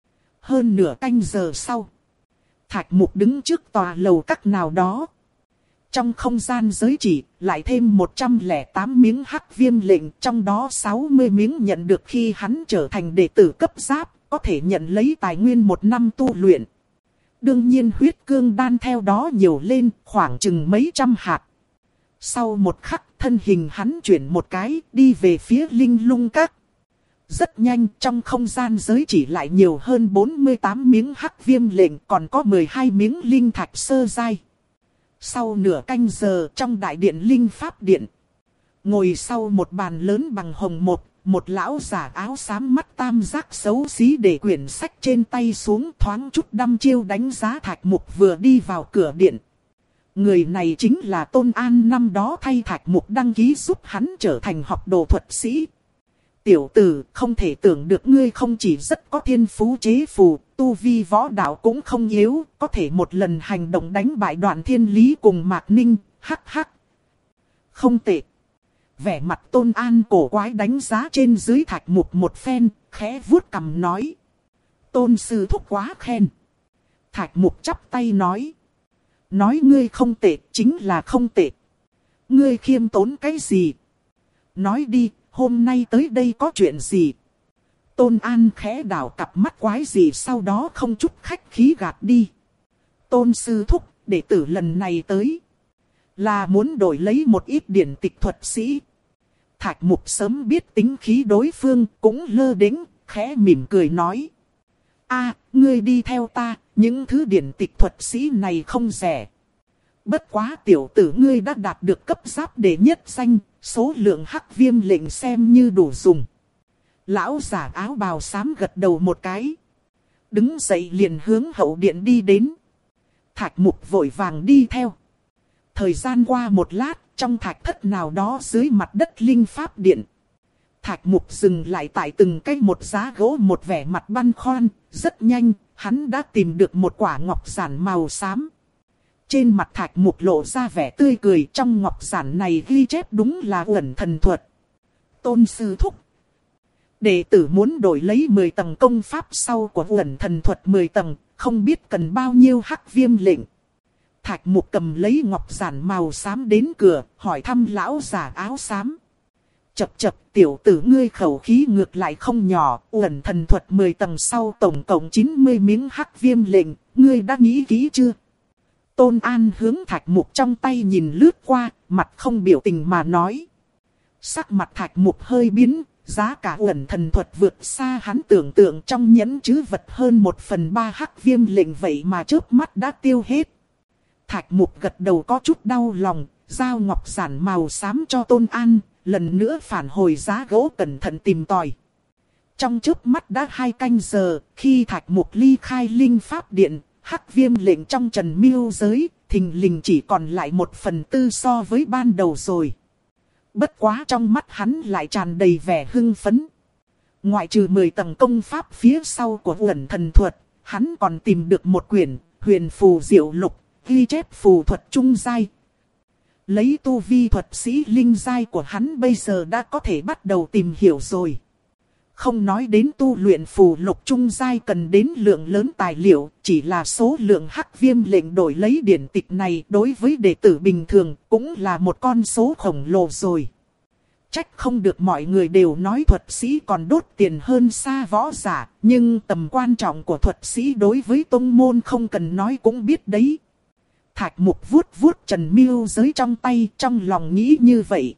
Hơn nửa canh giờ sau, Thạch Mục đứng trước tòa lầu các nào đó. Trong không gian giới chỉ, lại thêm một trăm lẻ tám miếng hắc viêm lệnh, trong đó sáu mươi miếng nhận được khi hắn trở thành đệ tử cấp giáp, có thể nhận lấy tài nguyên một năm tu luyện. Đương nhiên huyết cương đan theo đó nhiều lên, khoảng chừng mấy trăm hạt. Sau một khắc, thân hình hắn chuyển một cái, đi về phía Linh Lung Các. Rất nhanh, trong không gian giới chỉ lại nhiều hơn bốn mươi tám miếng hắc viêm lệnh, còn có mười hai miếng linh thạch sơ giai. Sau nửa canh giờ trong đại điện Linh Pháp Điện, ngồi sau một bàn lớn bằng hồng một, một lão giả áo xám mắt tam giác xấu xí để quyển sách trên tay xuống, thoáng chút đăm chiêu đánh giá Thạch Mục vừa đi vào cửa điện. Người này chính là Tôn An năm đó thay Thạch Mục đăng ký giúp hắn trở thành học đồ thuật sĩ. Tiểu tử, không thể tưởng được ngươi không chỉ rất có thiên phú chế phù, tu vi võ đạo cũng không yếu, có thể một lần hành động đánh bại Đoạn Thiên Lý cùng Mạc Ninh, hắc hắc. Không tệ. Vẻ mặt Tôn An cổ quái đánh giá trên dưới Thạch Mục một phen, khẽ vuốt cằm nói. Tôn sư thúc quá khen. Thạch Mục chắp tay nói. Nói ngươi không tệ, chính là không tệ. Ngươi khiêm tốn cái gì? Nói đi, hôm nay tới đây có chuyện gì? Tôn An khẽ đảo cặp mắt quái gì, sau đó không chút khách khí gạt đi. Tôn sư thúc, đệ tử lần này tới là muốn đổi lấy một ít điển tịch thuật sĩ. Thạch Mục sớm biết tính khí đối phương, cũng lơ đễnh, khẽ mỉm cười nói. A, ngươi đi theo ta, những thứ điển tịch thuật sĩ này không rẻ. Bất quá tiểu tử ngươi đã đạt được cấp giáp đệ nhất danh, số lượng hắc viêm lệnh xem như đủ dùng. Lão giả áo bào xám gật đầu một cái, đứng dậy liền hướng hậu điện đi đến. Thạch Mục vội vàng đi theo. Thời gian qua một lát, trong thạch thất nào đó dưới mặt đất Linh Pháp Điện, Thạch Mục dừng lại tại từng cái một giá gỗ, một vẻ mặt băn khoăn. Rất nhanh, hắn đã tìm được một quả ngọc giản màu xám. Trên mặt Thạch Mục lộ ra vẻ tươi cười, trong ngọc giản này ghi chép đúng là Uẩn Thần Thuật. Tôn sư thúc, đệ tử muốn đổi lấy mười tầng công pháp sau của Uẩn Thần Thuật mười tầng, không biết cần bao nhiêu hắc viêm lệnh. Thạch Mục cầm lấy ngọc giản màu xám đến cửa, hỏi thăm lão giả áo xám. Chập chập, tiểu tử ngươi khẩu khí ngược lại không nhỏ, Uẩn Thần Thuật mười tầng sau tổng cộng chín mươi miếng hắc viêm lệnh, ngươi đã nghĩ kỹ chưa? Tôn An hướng Thạch Mục trong tay nhìn lướt qua, mặt không biểu tình mà nói. Sắc mặt Thạch Mục hơi biến, giá cả Uẩn Thần Thuật vượt xa hắn tưởng tượng, trong nhẫn trữ vật hơn một phần ba hắc viêm lệnh vậy mà chớp mắt đã tiêu hết. Thạch Mục gật đầu có chút đau lòng, giao ngọc giản màu xám cho Tôn An, lần nữa phản hồi giá gỗ cẩn thận tìm tòi. Trong chớp mắt đã hai canh giờ, khi Thạch Mục ly khai Linh Pháp Điện, hắc viêm lệnh trong Trần Miêu giới, thình lình chỉ còn lại một phần tư so với ban đầu rồi. Bất quá trong mắt hắn lại tràn đầy vẻ hưng phấn. Ngoại trừ mười tầng công pháp phía sau của Uẩn Thần Thuật, hắn còn tìm được một quyển Huyền Phù Diệu Lục, ghi chép phù thuật trung giai. Lấy tu vi thuật sĩ linh giai của hắn bây giờ đã có thể bắt đầu tìm hiểu rồi. Không nói đến tu luyện phù lục trung giai cần đến lượng lớn tài liệu, chỉ là số lượng hắc viêm lệnh đổi lấy điển tịch này đối với đệ tử bình thường cũng là một con số khổng lồ rồi. Trách không được mọi người đều nói thuật sĩ còn đốt tiền hơn xa võ giả, nhưng tầm quan trọng của thuật sĩ đối với tông môn không cần nói cũng biết đấy. Thạch Mục vuốt vuốt Trần Miêu Giới trong tay, trong lòng nghĩ như vậy.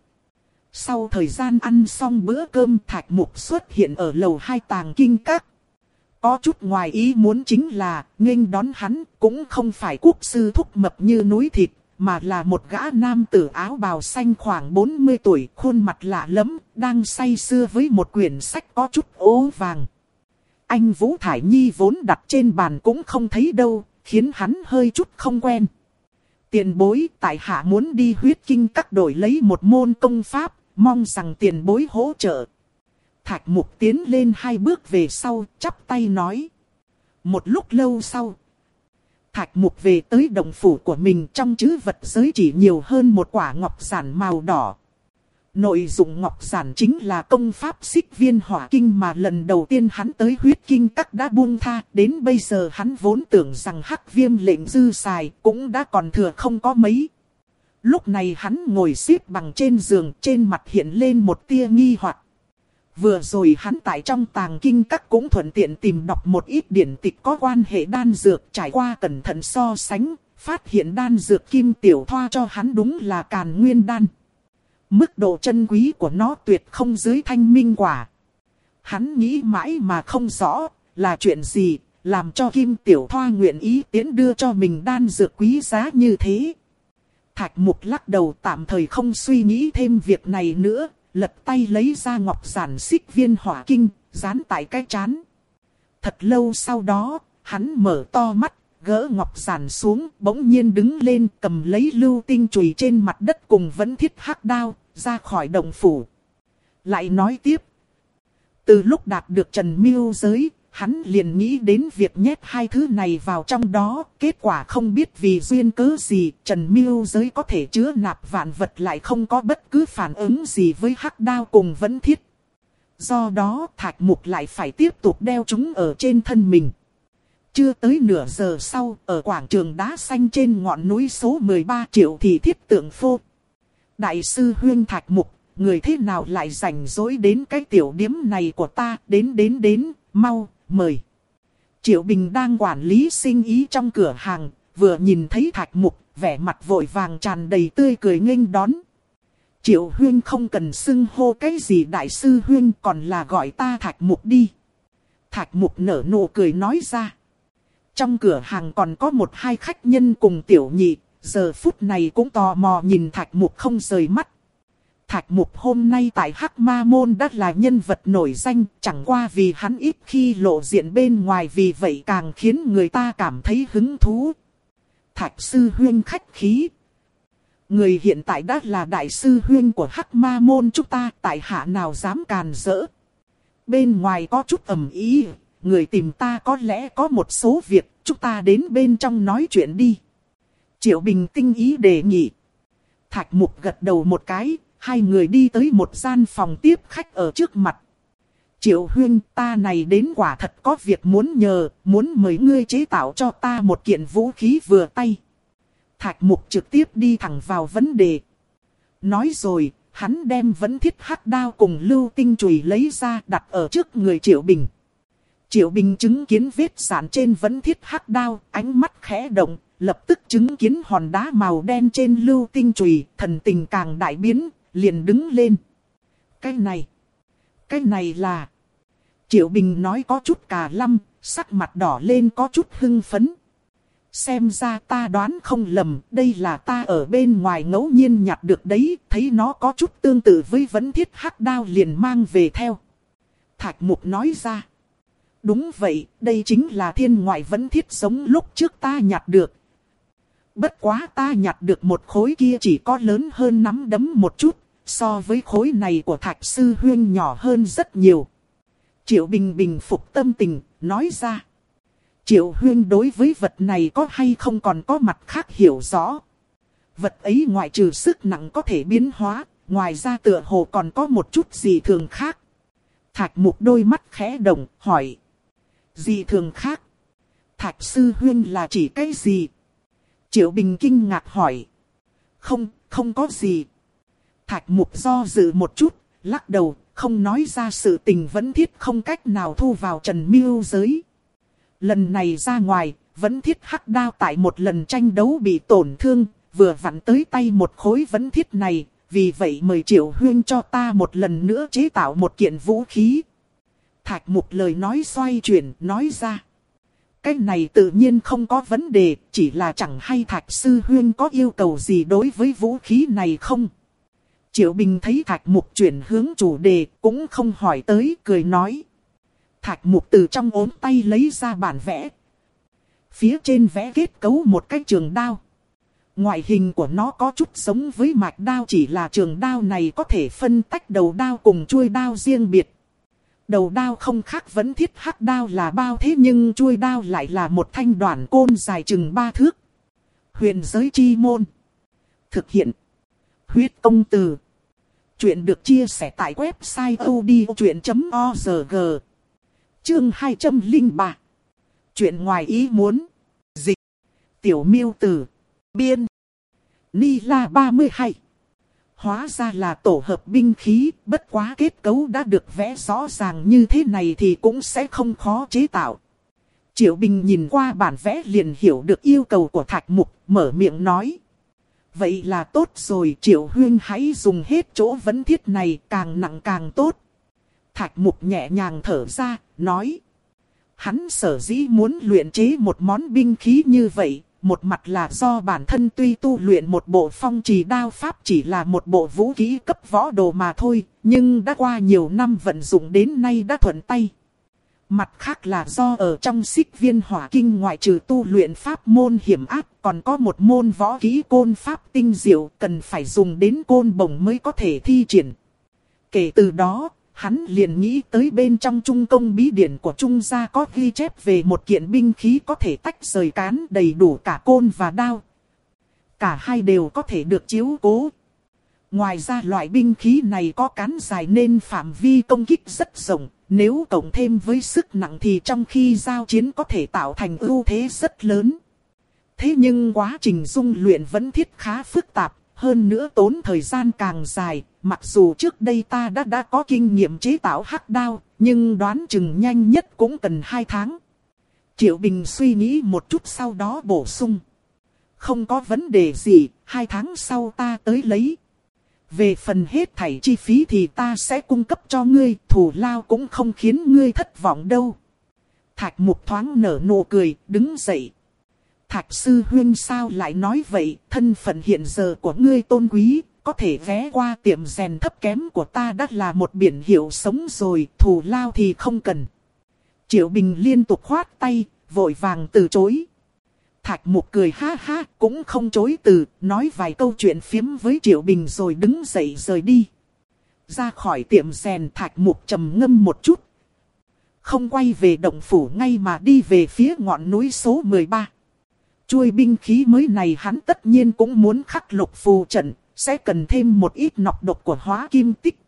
Sau thời gian ăn xong bữa cơm, Thạch Mục xuất hiện ở lầu hai Tàng Kinh Các. Có chút ngoài ý muốn chính là, nghênh đón hắn cũng không phải quốc sư thúc mập như núi thịt, mà là một gã nam tử áo bào xanh khoảng bốn mươi tuổi, khuôn mặt lạ lẫm, đang say sưa với một quyển sách có chút ố vàng. Anh Vũ Thải Nhi vốn đặt trên bàn cũng không thấy đâu, khiến hắn hơi chút không quen. Tiền bối, tại hạ muốn đi Huyết Kinh Các đổi lấy một môn công pháp, mong rằng tiền bối hỗ trợ. Thạch Mục tiến lên hai bước về sau, chắp tay nói. Một lúc lâu sau, Thạch Mục về tới động phủ của mình, trong trữ vật giới chỉ nhiều hơn một quả ngọc giản màu đỏ. Nội dụng ngọc giản chính là công pháp Xích Viên Hỏa Kinh mà lần đầu tiên hắn tới Huyết Kinh Các đã buông tha. Đến bây giờ hắn vốn tưởng rằng Hắc Viêm lệnh dư xài cũng đã còn thừa không có mấy. Lúc này hắn ngồi xếp bằng trên giường, trên mặt hiện lên một tia nghi hoặc. Vừa rồi hắn tại trong Tàng Kinh Các cũng thuận tiện tìm đọc một ít điển tịch có quan hệ đan dược, trải qua cẩn thận so sánh, phát hiện đan dược Kim Tiểu Thoa cho hắn đúng là Càn Nguyên đan. Mức độ chân quý của nó tuyệt không dưới Thanh Minh quả. Hắn nghĩ mãi mà không rõ là chuyện gì làm cho Kim Tiểu Thoa nguyện ý tiến đưa cho mình đan dược quý giá như thế. Thạch Mục lắc đầu, tạm thời không suy nghĩ thêm việc này nữa, lật tay lấy ra ngọc giản Xích Viên Hỏa Kinh, dán tại cái trán. Thật lâu sau đó, hắn mở to mắt, gỡ ngọc giản xuống, bỗng nhiên đứng lên, cầm lấy lưu tinh chùy trên mặt đất cùng Vấn Thiết hắc đao, ra khỏi động phủ. Lại nói tiếp. Từ lúc đạt được Trần Miêu Giới, hắn liền nghĩ đến việc nhét hai thứ này vào trong đó. Kết quả không biết vì duyên cớ gì, Trần Miêu Giới có thể chứa nạp vạn vật lại không có bất cứ phản ứng gì với hắc đao cùng Vấn Thiết. Do đó Thạch Mục lại phải tiếp tục đeo chúng ở trên thân mình. Chưa tới nửa giờ sau, ở quảng trường đá xanh trên ngọn núi số mười ba Triệu Thị Thiết Tượng Phô. Đại sư huynh Thạch Mục, người thế nào lại rảnh rỗi đến cái tiểu điếm này của ta, đến đến đến, mau, mời. Triệu Bình đang quản lý sinh ý trong cửa hàng, vừa nhìn thấy Thạch Mục, vẻ mặt vội vàng tràn đầy tươi cười nghênh đón. Triệu huynh không cần xưng hô cái gì đại sư huynh, còn là gọi ta Thạch Mục đi. Thạch Mục nở nụ cười nói ra. Trong cửa hàng còn có một hai khách nhân cùng tiểu nhị, giờ phút này cũng tò mò nhìn Thạch Mục không rời mắt. Thạch Mục hôm nay tại Hắc Ma Môn đã là nhân vật nổi danh, chẳng qua vì hắn ít khi lộ diện bên ngoài, vì vậy càng khiến người ta cảm thấy hứng thú. Thạch sư huynh khách khí. Người hiện tại đã là đại sư huynh của Hắc Ma Môn chúng ta, tại hạ nào dám càn rỡ. Bên ngoài có chút ầm ĩ, người tìm ta có lẽ có một số việc, chúng ta đến bên trong nói chuyện đi. Triệu Bình tinh ý đề nghị. Thạch Mục gật đầu một cái, hai người đi tới một gian phòng tiếp khách ở trước mặt. Triệu huynh, ta này đến quả thật có việc muốn nhờ, muốn mời ngươi chế tạo cho ta một kiện vũ khí vừa tay. Thạch Mục trực tiếp đi thẳng vào vấn đề. Nói rồi, hắn đem Vấn Thiết hắc đao cùng lưu tinh chùy lấy ra đặt ở trước người Triệu Bình. Triệu Bình chứng kiến vết sạn trên Vấn Thiết hắc đao, ánh mắt khẽ động, lập tức chứng kiến hòn đá màu đen trên lưu tinh chùy, thần tình càng đại biến, liền đứng lên. Cái này, cái này là... Triệu Bình nói có chút cà lăm, sắc mặt đỏ lên có chút hưng phấn. Xem ra ta đoán không lầm, đây là ta ở bên ngoài ngẫu nhiên nhặt được đấy, thấy nó có chút tương tự với Vấn Thiết hắc đao liền mang về theo. Thạch Mục nói ra. Đúng vậy, đây chính là thiên ngoại Vấn Thiết giống lúc trước ta nhặt được. Bất quá ta nhặt được một khối kia chỉ có lớn hơn nắm đấm một chút, so với khối này của Thạch sư huynh nhỏ hơn rất nhiều. Triệu Bình bình phục tâm tình, nói ra. Triệu huynh đối với vật này có hay không còn có mặt khác hiểu rõ. Vật ấy ngoại trừ sức nặng có thể biến hóa, ngoài ra tựa hồ còn có một chút gì thường khác. Thạch Mục đôi mắt khẽ động, hỏi. Gì thường khác? Thạch sư huynh là chỉ cái gì? Triệu Bình kinh ngạc hỏi. Không, không có gì. Thạch Mục do dự một chút, lắc đầu, không nói ra sự tình Vẫn Thiết không cách nào thu vào Trần Mưu giới. Lần này ra ngoài, Vẫn Thiết hắc đao tại một lần tranh đấu bị tổn thương, vừa vặn tới tay một khối Vẫn Thiết này, vì vậy mời Triệu Huyên cho ta một lần nữa chế tạo một kiện vũ khí. Thạch Mục lời nói xoay chuyển, nói ra. Cái này tự nhiên không có vấn đề, chỉ là chẳng hay Thạch Sư Huyên có yêu cầu gì đối với vũ khí này không? Triệu Bình thấy Thạch Mục chuyển hướng chủ đề, cũng không hỏi tới, cười nói. Thạch Mục từ trong ốm tay lấy ra bản vẽ. Phía trên vẽ kết cấu một cái trường đao. Ngoại hình của nó có chút giống với mạch đao, chỉ là trường đao này có thể phân tách đầu đao cùng chuôi đao riêng biệt. Đầu đao không khác Vẫn Thiết hắc đao là bao, thế nhưng chuôi đao lại là một thanh đoạn côn dài chừng ba thước. Huyền giới chi môn. Thực hiện. Huyết công từ. Chuyện được chia sẻ tại website odchuyện chấm org. Chương hai trăm lẻ ba. Chuyện ngoài ý muốn. Dịch. Tiểu Miêu Tử. Biên. Ni La ba mươi hai. Hóa ra là tổ hợp binh khí, bất quá kết cấu đã được vẽ rõ ràng như thế này thì cũng sẽ không khó chế tạo. Triệu Bình nhìn qua bản vẽ liền hiểu được yêu cầu của Thạch Mục, mở miệng nói. Vậy là tốt rồi, Triệu Huyên hãy dùng hết chỗ Vẫn Thiết này, càng nặng càng tốt. Thạch Mục nhẹ nhàng thở ra, nói. Hắn sở dĩ muốn luyện chế một món binh khí như vậy. Một mặt là do bản thân tuy tu luyện một bộ phong trì đao pháp chỉ là một bộ vũ khí cấp võ đồ mà thôi, nhưng đã qua nhiều năm vận dụng đến nay đã thuận tay. Mặt khác là do ở trong Xích Viên Hỏa Kinh ngoại trừ tu luyện pháp môn hiểm ác, còn có một môn võ khí côn pháp tinh diệu cần phải dùng đến côn bổng mới có thể thi triển. Kể từ đó, hắn liền nghĩ tới bên trong Trung Công bí điển của Trung gia có ghi chép về một kiện binh khí có thể tách rời cán đầy đủ cả côn và đao. Cả hai đều có thể được chiếu cố. Ngoài ra loại binh khí này có cán dài nên phạm vi công kích rất rộng. Nếu cộng thêm với sức nặng thì trong khi giao chiến có thể tạo thành ưu thế rất lớn. Thế nhưng quá trình dung luyện Vẫn Thiết khá phức tạp. Hơn nữa tốn thời gian càng dài, mặc dù trước đây ta đã đã có kinh nghiệm chế tạo hắc đao, nhưng đoán chừng nhanh nhất cũng cần hai tháng. Triệu Bình suy nghĩ một chút sau đó bổ sung. Không có vấn đề gì, hai tháng sau ta tới lấy. Về phần hết thảy chi phí thì ta sẽ cung cấp cho ngươi, thù lao cũng không khiến ngươi thất vọng đâu. Thạch Mục thoáng nở nụ cười, đứng dậy. Thạch Sư Huyên sao lại nói vậy, thân phận hiện giờ của ngươi tôn quý, có thể ghé qua tiệm rèn thấp kém của ta đã là một biển hiệu sống rồi, thù lao thì không cần. Triệu Bình liên tục khoát tay, vội vàng từ chối. Thạch Mục cười ha ha, cũng không chối từ, nói vài câu chuyện phiếm với Triệu Bình rồi đứng dậy rời đi. Ra khỏi tiệm rèn Thạch Mục trầm ngâm một chút. Không quay về động phủ ngay mà đi về phía ngọn núi số mười ba. Chuôi binh khí mới này hắn tất nhiên cũng muốn khắc lục phù trận, sẽ cần thêm một ít nọc độc của hóa kim tích.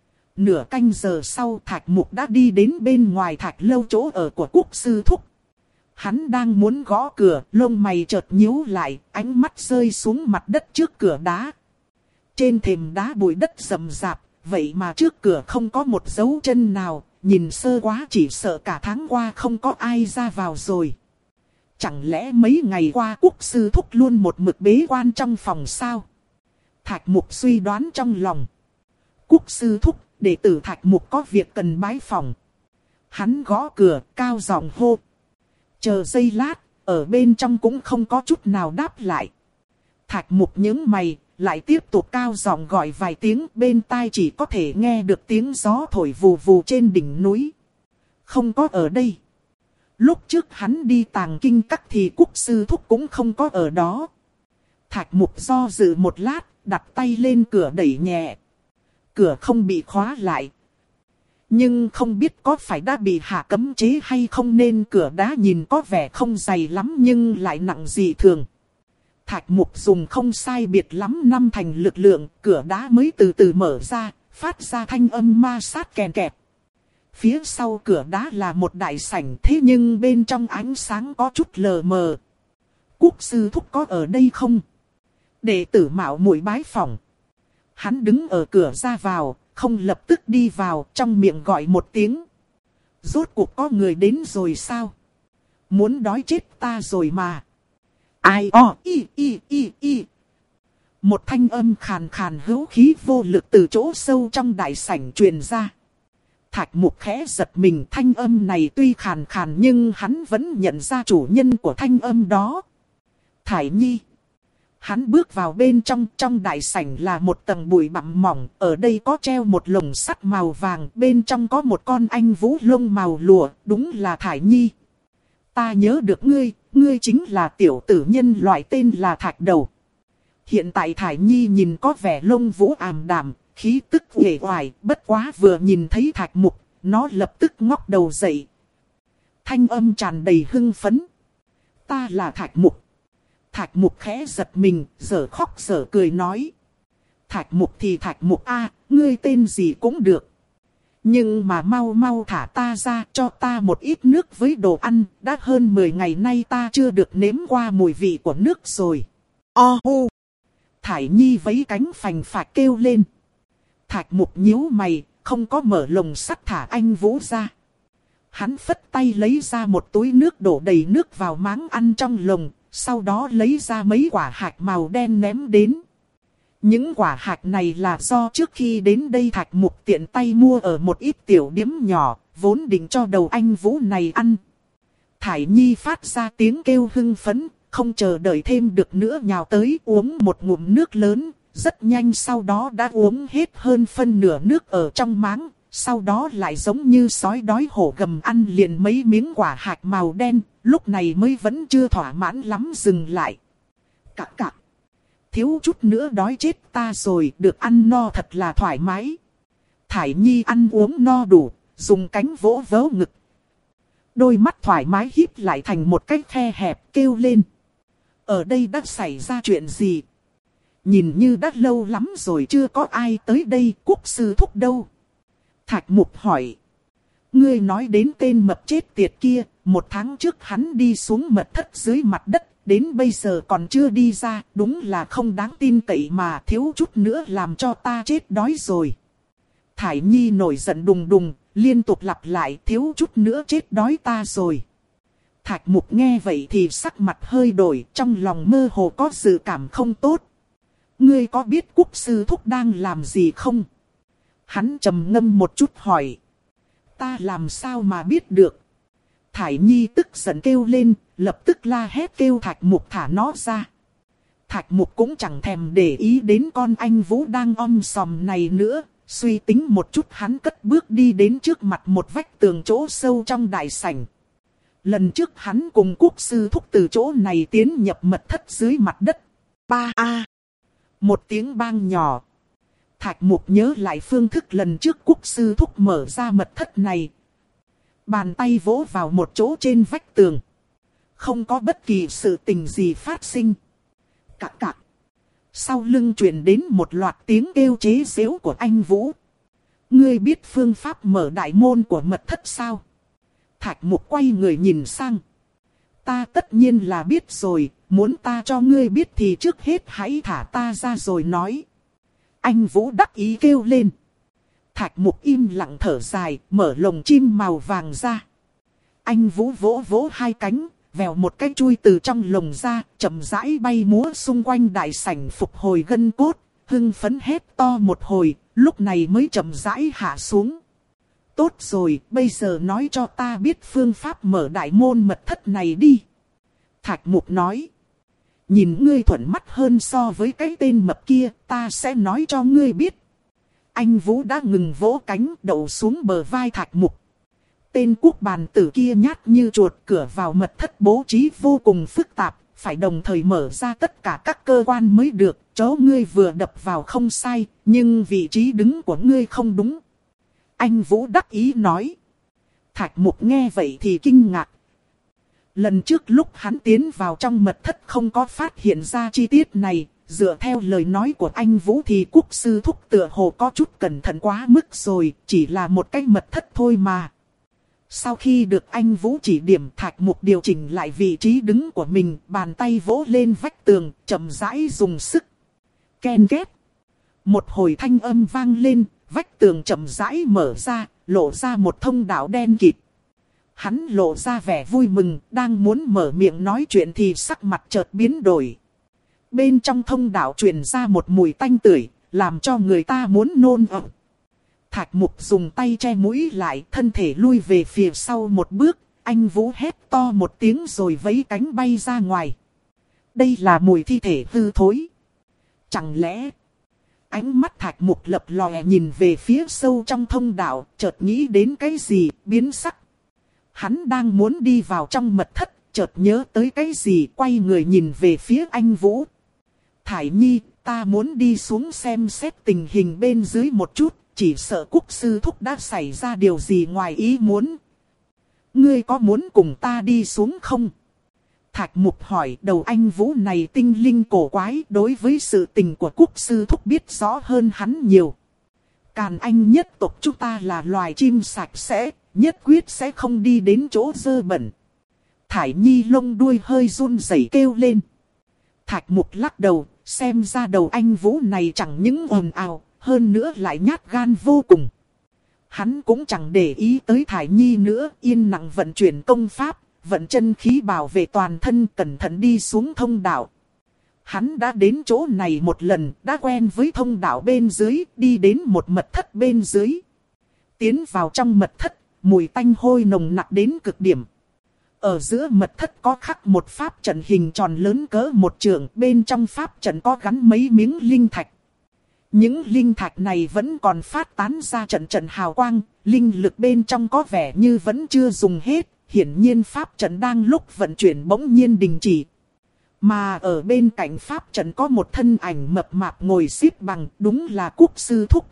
Nửa canh giờ sau Thạch Mục đã đi đến bên ngoài Thạch lâu chỗ ở của Quốc sư thúc. Hắn đang muốn gõ cửa, lông mày chợt nhíu lại, ánh mắt rơi xuống mặt đất trước cửa đá. Trên thềm đá bụi đất rậm rạp, vậy mà trước cửa không có một dấu chân nào, nhìn sơ quá chỉ sợ cả tháng qua không có ai ra vào rồi. Chẳng lẽ mấy ngày qua Quốc sư thúc luôn một mực bế quan trong phòng sao? Thạch Mục suy đoán trong lòng. Quốc sư thúc, đệ tử Thạch Mục có việc cần bái phòng. Hắn gõ cửa, cao giọng hô. Chờ giây lát, ở bên trong cũng không có chút nào đáp lại. Thạch Mục nhướng mày, lại tiếp tục cao giọng gọi vài tiếng, bên tai chỉ có thể nghe được tiếng gió thổi vù vù trên đỉnh núi. Không có ở đây. Lúc trước hắn đi Tàng Kinh Các thì Quốc sư thúc cũng không có ở đó. Thạch Mục do dự một lát, đặt tay lên cửa đẩy nhẹ. Cửa không bị khóa lại. Nhưng không biết có phải đã bị hạ cấm chế hay không nên cửa đá nhìn có vẻ không dày lắm nhưng lại nặng dị thường. Thạch Mục dùng không sai biệt lắm năm thành lực lượng, cửa đá mới từ từ mở ra, phát ra thanh âm ma sát kèn kẹt. Phía sau cửa đá là một đại sảnh thế nhưng bên trong ánh sáng có chút lờ mờ. Quốc sư thúc có ở đây không? Đệ tử mạo muội bái phòng. Hắn đứng ở cửa ra vào, không lập tức đi vào, trong miệng gọi một tiếng. Rốt cuộc có người đến rồi sao? Muốn đói chết ta rồi mà. Ai o y y y y. Một thanh âm khàn khàn hữu khí vô lực từ chỗ sâu trong đại sảnh truyền ra. Thạch Mục khẽ giật mình, thanh âm này tuy khàn khàn nhưng hắn vẫn nhận ra chủ nhân của thanh âm đó. Thải Nhi. Hắn bước vào bên trong, trong đại sảnh là một tầng bụi bặm mỏng, ở đây có treo một lồng sắt màu vàng, bên trong có một con anh vũ lông màu lụa, đúng là Thải Nhi. Ta nhớ được ngươi, ngươi chính là tiểu tử nhân loại tên là Thạch Đầu. Hiện tại Thải Nhi nhìn có vẻ lông vũ ảm đạm, khí tức uể oải, bất quá vừa nhìn thấy Thạch Mục, nó lập tức ngóc đầu dậy. Thanh âm tràn đầy hưng phấn. Ta là Thạch Mục. Thạch Mục khẽ giật mình, giở khóc giở cười nói. Thạch Mục thì Thạch Mục a, ngươi tên gì cũng được. Nhưng mà mau mau thả ta ra, cho ta một ít nước với đồ ăn, đã hơn mười ngày nay ta chưa được nếm qua mùi vị của nước rồi. O hu! Thải Nhi vẫy cánh phành phạch kêu lên. Thạch Mục nhíu mày, không có mở lồng sắt thả anh Vũ ra. Hắn phất tay lấy ra một túi nước đổ đầy nước vào máng ăn trong lồng, sau đó lấy ra mấy quả hạch màu đen ném đến. Những quả hạch này là do trước khi đến đây Thạch Mục tiện tay mua ở một ít tiểu điếm nhỏ, vốn định cho đầu anh Vũ này ăn. Thải Nhi phát ra tiếng kêu hưng phấn, không chờ đợi thêm được nữa nhào tới uống một ngụm nước lớn, rất nhanh sau đó đã uống hết hơn phân nửa nước ở trong máng, sau đó lại giống như sói đói hổ gầm ăn liền mấy miếng quả hạch màu đen, lúc này mới vẫn chưa thỏa mãn lắm dừng lại. Cạc cạc. Thiếu chút nữa đói chết ta rồi, được ăn no thật là thoải mái. Thải Nhi ăn uống no đủ, dùng cánh vỗ vỗ ngực. Đôi mắt thoải mái híp lại thành một cái khe hẹp kêu lên. Ở đây đã xảy ra chuyện gì? Nhìn như đã lâu lắm rồi chưa có ai tới đây, Quốc sư thúc đâu? Thạch Mục hỏi. Ngươi nói đến tên mập chết tiệt kia, một tháng trước hắn đi xuống mật thất dưới mặt đất, đến bây giờ còn chưa đi ra, đúng là không đáng tin cậy mà, thiếu chút nữa làm cho ta chết đói rồi. Thải Nhi nổi giận đùng đùng, liên tục lặp lại, thiếu chút nữa chết đói ta rồi. Thạch Mục nghe vậy thì sắc mặt hơi đổi, trong lòng mơ hồ có dự cảm không tốt. Ngươi có biết Quốc sư thúc đang làm gì không? Hắn trầm ngâm một chút hỏi. Ta làm sao mà biết được? Thải Nhi tức giận kêu lên, lập tức la hét kêu Thạch Mục thả nó ra. Thạch Mục cũng chẳng thèm để ý đến con anh Vũ đang om sòm này nữa. Suy tính một chút hắn cất bước đi đến trước mặt một vách tường chỗ sâu trong đại sảnh. Lần trước hắn cùng Quốc sư thúc từ chỗ này tiến nhập mật thất dưới mặt đất. Ba a Một tiếng bang nhỏ. Thạch Mục nhớ lại phương thức lần trước Quốc sư thúc mở ra mật thất này. Bàn tay vỗ vào một chỗ trên vách tường. Không có bất kỳ sự tình gì phát sinh. Cạc cạc. Sau lưng truyền đến một loạt tiếng kêu chế giễu của anh Vũ. Ngươi biết phương pháp mở đại môn của mật thất sao? Thạch Mục quay người nhìn sang. Ta tất nhiên là biết rồi, muốn ta cho ngươi biết thì trước hết hãy thả ta ra rồi nói. Anh Vũ đắc ý kêu lên. Thạch Mục im lặng thở dài, mở lồng chim màu vàng ra. Anh Vũ vỗ vỗ hai cánh, vèo một cái chui từ trong lồng ra, chậm rãi bay múa xung quanh đại sảnh phục hồi gân cốt, hưng phấn hét to một hồi, lúc này mới chậm rãi hạ xuống. Tốt rồi, bây giờ nói cho ta biết phương pháp mở đại môn mật thất này đi. Thạch Mục nói. Nhìn ngươi thuận mắt hơn so với cái tên mập kia, ta sẽ nói cho ngươi biết. Anh Vũ đã ngừng vỗ cánh đậu xuống bờ vai Thạch Mục. Tên quốc bàn tử kia nhát như chuột, cửa vào mật thất bố trí vô cùng phức tạp, phải đồng thời mở ra tất cả các cơ quan mới được. Chỗ ngươi vừa đập vào không sai, nhưng vị trí đứng của ngươi không đúng. Anh Vũ đắc ý nói. Thạch Mục nghe vậy thì kinh ngạc. Lần trước lúc hắn tiến vào trong mật thất không có phát hiện ra chi tiết này, dựa theo lời nói của anh Vũ thì Quốc sư thúc tựa hồ có chút cẩn thận quá mức rồi, chỉ là một cái mật thất thôi mà. Sau khi được anh Vũ chỉ điểm, Thạch Mục điều chỉnh lại vị trí đứng của mình, bàn tay vỗ lên vách tường, chậm rãi dùng sức. Ken két. Một hồi thanh âm vang lên, Vách tường chậm rãi mở ra, lộ ra một thông đạo đen kịt. Hắn lộ ra vẻ vui mừng, đang muốn mở miệng nói chuyện thì sắc mặt chợt biến đổi. Bên trong thông đạo truyền ra một mùi tanh tưởi, làm cho người ta muốn nôn ọt. Thạch Mục dùng tay che mũi lại, thân thể lui về phía sau một bước. Anh Vũ hét to một tiếng rồi vẫy cánh bay ra ngoài. Đây là mùi thi thể hư thối. Chẳng lẽ... Ánh mắt Thạch Mục lập lòe nhìn về phía sâu trong thông đạo, chợt nghĩ đến cái gì, biến sắc. Hắn đang muốn đi vào trong mật thất, chợt nhớ tới cái gì, quay người nhìn về phía anh Vũ. Thải Nhi, ta muốn đi xuống xem xét tình hình bên dưới một chút, chỉ sợ Cúc sư thúc đã xảy ra điều gì ngoài ý muốn. Ngươi có muốn cùng ta đi xuống không? Thạch Mục hỏi. Đầu anh Vũ này tinh linh cổ quái, đối với sự tình của Cúc sư thúc biết rõ hơn hắn nhiều. Càn Anh nhất tộc chúng ta là loài chim sạch sẽ, nhất quyết sẽ không đi đến chỗ dơ bẩn. Thải Nhi lông đuôi hơi run rẩy kêu lên. Thạch Mục lắc đầu, xem ra đầu anh Vũ này chẳng những ồn ào, hơn nữa lại nhát gan vô cùng. Hắn cũng chẳng để ý tới Thải Nhi nữa, yên lặng vận chuyển công pháp, vận chân khí bảo vệ toàn thân, cẩn thận đi xuống thông đạo. Hắn đã đến chỗ này một lần, đã quen với thông đạo bên dưới, đi đến một mật thất bên dưới. Tiến vào trong mật thất, mùi tanh hôi nồng nặc đến cực điểm. Ở giữa mật thất có khắc một pháp trận hình tròn lớn cỡ một trượng, bên trong pháp trận có gắn mấy miếng linh thạch. Những linh thạch này vẫn còn phát tán ra trận trận hào quang, linh lực bên trong có vẻ như vẫn chưa dùng hết, hiển nhiên pháp trận đang lúc vận chuyển bỗng nhiên đình chỉ. Mà ở bên cạnh pháp trận có một thân ảnh mập mạp ngồi xếp bằng, đúng là Cúc sư thúc.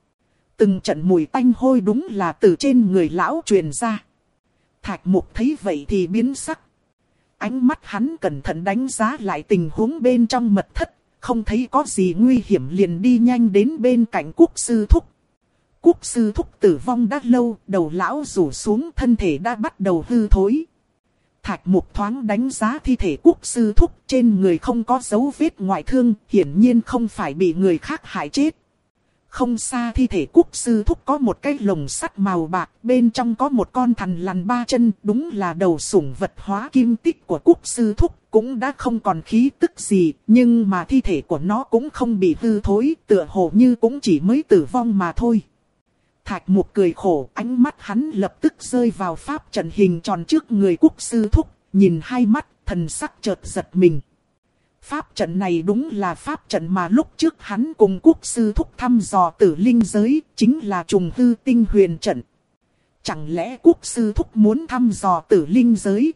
Từng trận mùi tanh hôi đúng là từ trên người lão truyền ra. Thạch Mục thấy vậy thì biến sắc. Ánh mắt hắn cẩn thận đánh giá lại tình huống bên trong mật thất, không thấy có gì nguy hiểm liền đi nhanh đến bên cạnh Cúc sư thúc. Cúc sư thúc tử vong đã lâu, đầu lão rủ xuống, thân thể đã bắt đầu hư thối. Thạch Mục thoáng đánh giá thi thể Cúc sư thúc, trên người không có dấu vết ngoại thương, hiển nhiên không phải bị người khác hại chết. Không xa thi thể Cúc sư thúc có một cái lồng sắt màu bạc, bên trong có một con thằn lằn ba chân, đúng là đầu sủng vật hóa kim tích của Cúc sư thúc, cũng đã không còn khí tức gì, nhưng mà thi thể của nó cũng không bị hư thối, tựa hồ như cũng chỉ mới tử vong mà thôi. Thạch Mục cười khổ, ánh mắt hắn lập tức rơi vào pháp trận hình tròn trước người Cúc sư thúc, nhìn hai mắt, thần sắc chợt giật mình. Pháp trận này đúng là pháp trận mà lúc trước hắn cùng Cúc sư thúc thăm dò tử linh giới, chính là trùng hư tinh huyền trận. Chẳng lẽ Cúc sư thúc muốn thăm dò tử linh giới?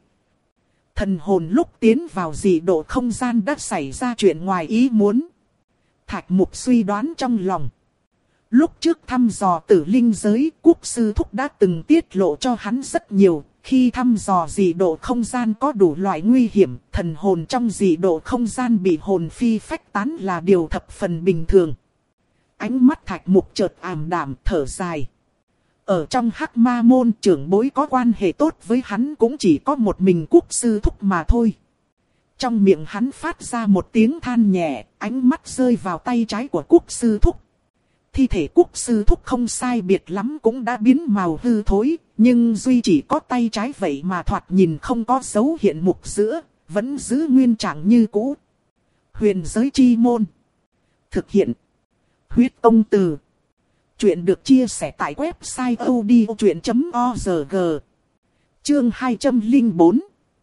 Thần hồn lúc tiến vào dị độ không gian đã xảy ra chuyện ngoài ý muốn. Thạch Mục suy đoán trong lòng. Lúc trước thăm dò tử linh giới, Cúc sư thúc đã từng tiết lộ cho hắn rất nhiều. Khi thăm dò dị độ không gian có đủ loại nguy hiểm, thần hồn trong dị độ không gian bị hồn phi phách tán là điều thập phần bình thường. Ánh mắt Thạch Mục chợt ảm đạm thở dài. Ở trong Hắc Ma môn, trưởng bối có quan hệ tốt với hắn cũng chỉ có một mình Cúc sư thúc mà thôi. Trong miệng hắn phát ra một tiếng than nhẹ, ánh mắt rơi vào tay trái của Cúc sư thúc. Thi thể Cúc sư thúc không sai biệt lắm cũng đã biến màu hư thối, nhưng duy chỉ có tay trái vậy mà thoạt nhìn không có dấu hiện mục giữa, vẫn giữ nguyên trạng như cũ. Huyền giới chi môn. Thực hiện. Huyết Công Từ. Chuyện được chia sẻ tại website odchuyện chấm org. Chương hai trăm lẻ bốn.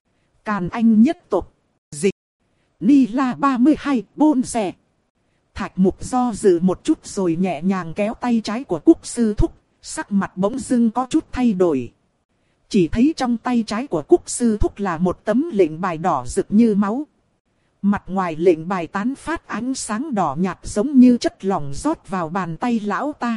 Càn Anh nhất tộc. Dịch. Ni La ba mươi hai, bôn xẻ. Thạch Mục do dự một chút rồi nhẹ nhàng kéo tay trái của Cúc sư thúc, sắc mặt bỗng dưng có chút thay đổi. Chỉ thấy trong tay trái của Cúc sư thúc là một tấm lệnh bài đỏ rực như máu. Mặt ngoài lệnh bài tán phát ánh sáng đỏ nhạt giống như chất lỏng rót vào bàn tay lão ta.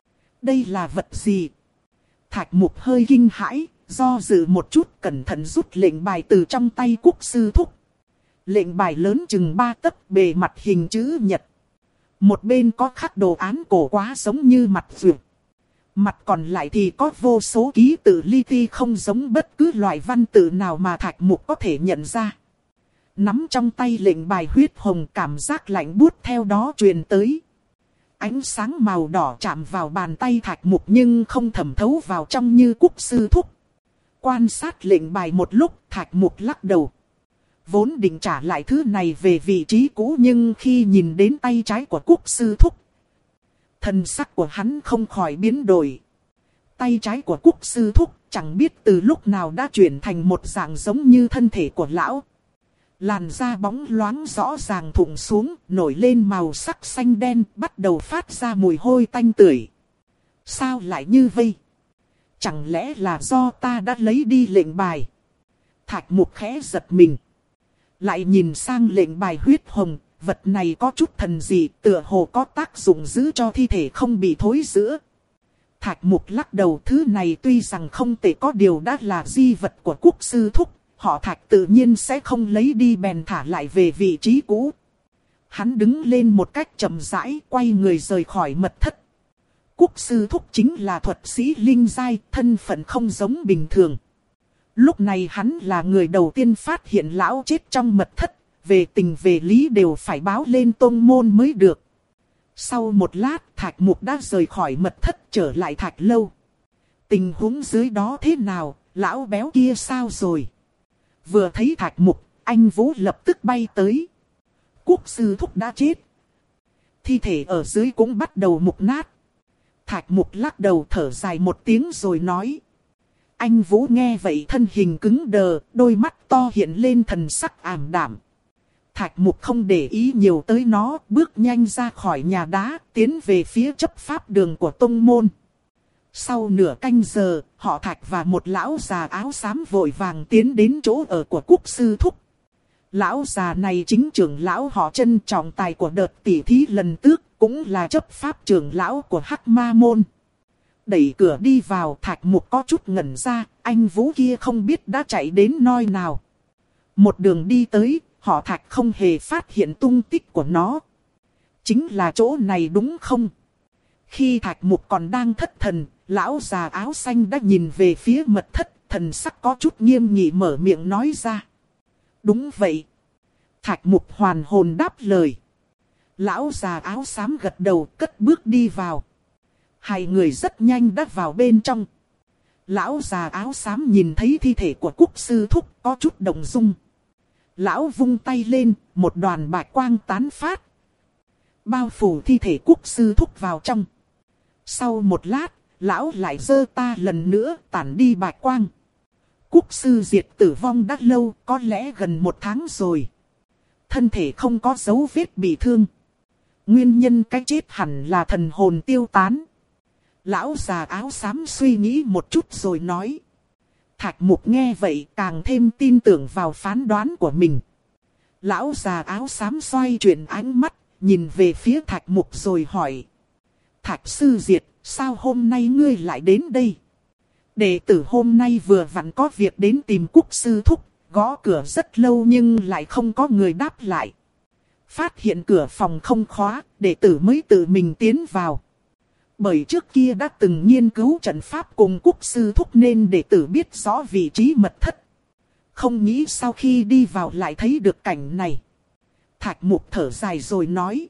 Đây là vật gì? Thạch Mục hơi kinh hãi, do dự một chút cẩn thận rút lệnh bài từ trong tay Cúc sư thúc. Lệnh bài lớn chừng ba tấc, bề mặt hình chữ nhật. Một bên có khắc đồ án cổ quá giống như mặt vượt. Mặt còn lại thì có vô số ký tự li ti không giống bất cứ loại văn tự nào mà Thạch Mục có thể nhận ra. Nắm trong tay lệnh bài huyết hồng, cảm giác lạnh buốt theo đó truyền tới. Ánh sáng màu đỏ chạm vào bàn tay Thạch Mục nhưng không thẩm thấu vào trong như Cúc sư thúc. Quan sát lệnh bài một lúc, Thạch Mục lắc đầu. Vốn định trả lại thứ này về vị trí cũ, nhưng khi nhìn đến tay trái của Cúc sư thúc, thần sắc của hắn không khỏi biến đổi. Tay trái của Cúc sư thúc chẳng biết từ lúc nào đã chuyển thành một dạng giống như thân thể của lão. Làn da bóng loáng rõ ràng thủng xuống, nổi lên màu sắc xanh đen, bắt đầu phát ra mùi hôi tanh tưởi. Sao lại như vậy? Chẳng lẽ là do ta đã lấy đi lệnh bài? Thạch Mục khẽ giật mình. Lại nhìn sang lệnh bài huyết hồng, vật này có chút thần dị, tựa hồ có tác dụng giữ cho thi thể không bị thối rữa. Thạch Mục lắc đầu, thứ này tuy rằng không tệ, có điều đã là di vật của Cúc sư thúc. Họ Thạch tự nhiên sẽ không lấy đi, bèn thả lại về vị trí cũ. Hắn đứng lên một cách chậm rãi, quay người rời khỏi mật thất. Cúc sư thúc chính là thuật sĩ linh giai, thân phận không giống bình thường. Lúc này hắn là người đầu tiên phát hiện lão chết trong mật thất, về tình về lý đều phải báo lên tông môn mới được. Sau một lát, Thạch Mục đã rời khỏi mật thất trở lại Thạch lâu. Tình huống dưới đó thế nào, lão béo kia sao rồi? Vừa thấy Thạch Mục, anh Vũ lập tức bay tới. Cúc sư thúc đã chết. Thi thể ở dưới cũng bắt đầu mục nát. Thạch Mục lắc đầu thở dài một tiếng rồi nói. Anh Vũ nghe vậy thân hình cứng đờ, đôi mắt to hiện lên thần sắc ảm đạm. Thạch Mục không để ý nhiều tới nó, bước nhanh ra khỏi nhà đá, tiến về phía chấp pháp đường của tông môn. Sau nửa canh giờ, họ Thạch và một lão già áo xám vội vàng tiến đến chỗ ở của Cúc sư thúc. Lão già này chính trưởng lão họ Chân, trọng tài của đợt tỉ thí lần trước, cũng là chấp pháp trưởng lão của Hắc Ma môn. Đẩy cửa đi vào, Thạch Mục có chút ngẩn ra, anh Vũ kia không biết đã chạy đến nơi nào. Một đường đi tới, họ Thạch không hề phát hiện tung tích của nó. Chính là chỗ này đúng không? Khi Thạch Mục còn đang thất thần, lão già áo xanh đã nhìn về phía mật thất, thần sắc có chút nghiêm nghị mở miệng nói ra. Đúng vậy. Thạch Mục hoàn hồn đáp lời. Lão già áo xám gật đầu, cất bước đi vào. Hai người rất nhanh đã vào bên trong. Lão già áo xám nhìn thấy thi thể của Cúc sư thúc có chút động dung. Lão vung tay lên, một đoàn bạch quang tán phát, bao phủ thi thể Cúc sư thúc vào trong. Sau một lát, lão lại giơ ta lần nữa, tản đi bạch quang. Cúc sư diệt tử vong đã lâu, có lẽ gần một tháng rồi. Thân thể không có dấu vết bị thương. Nguyên nhân cái chết hẳn là thần hồn tiêu tán. Lão già áo xám suy nghĩ một chút rồi nói. Thạch Mục nghe vậy càng thêm tin tưởng vào phán đoán của mình. Lão già áo xám xoay chuyển ánh mắt, nhìn về phía Thạch Mục rồi hỏi. Thạch sư diệt, sao hôm nay ngươi lại đến đây? Đệ tử hôm nay vừa vặn có việc đến tìm Cúc sư thúc, gõ cửa rất lâu nhưng lại không có người đáp lại. Phát hiện cửa phòng không khóa, đệ tử mới tự mình tiến vào. Bởi trước kia đã từng nghiên cứu trận pháp cùng Cúc sư thúc nên đệ tử biết rõ vị trí mật thất. Không nghĩ sau khi đi vào lại thấy được cảnh này. Thạch Mục thở dài rồi nói.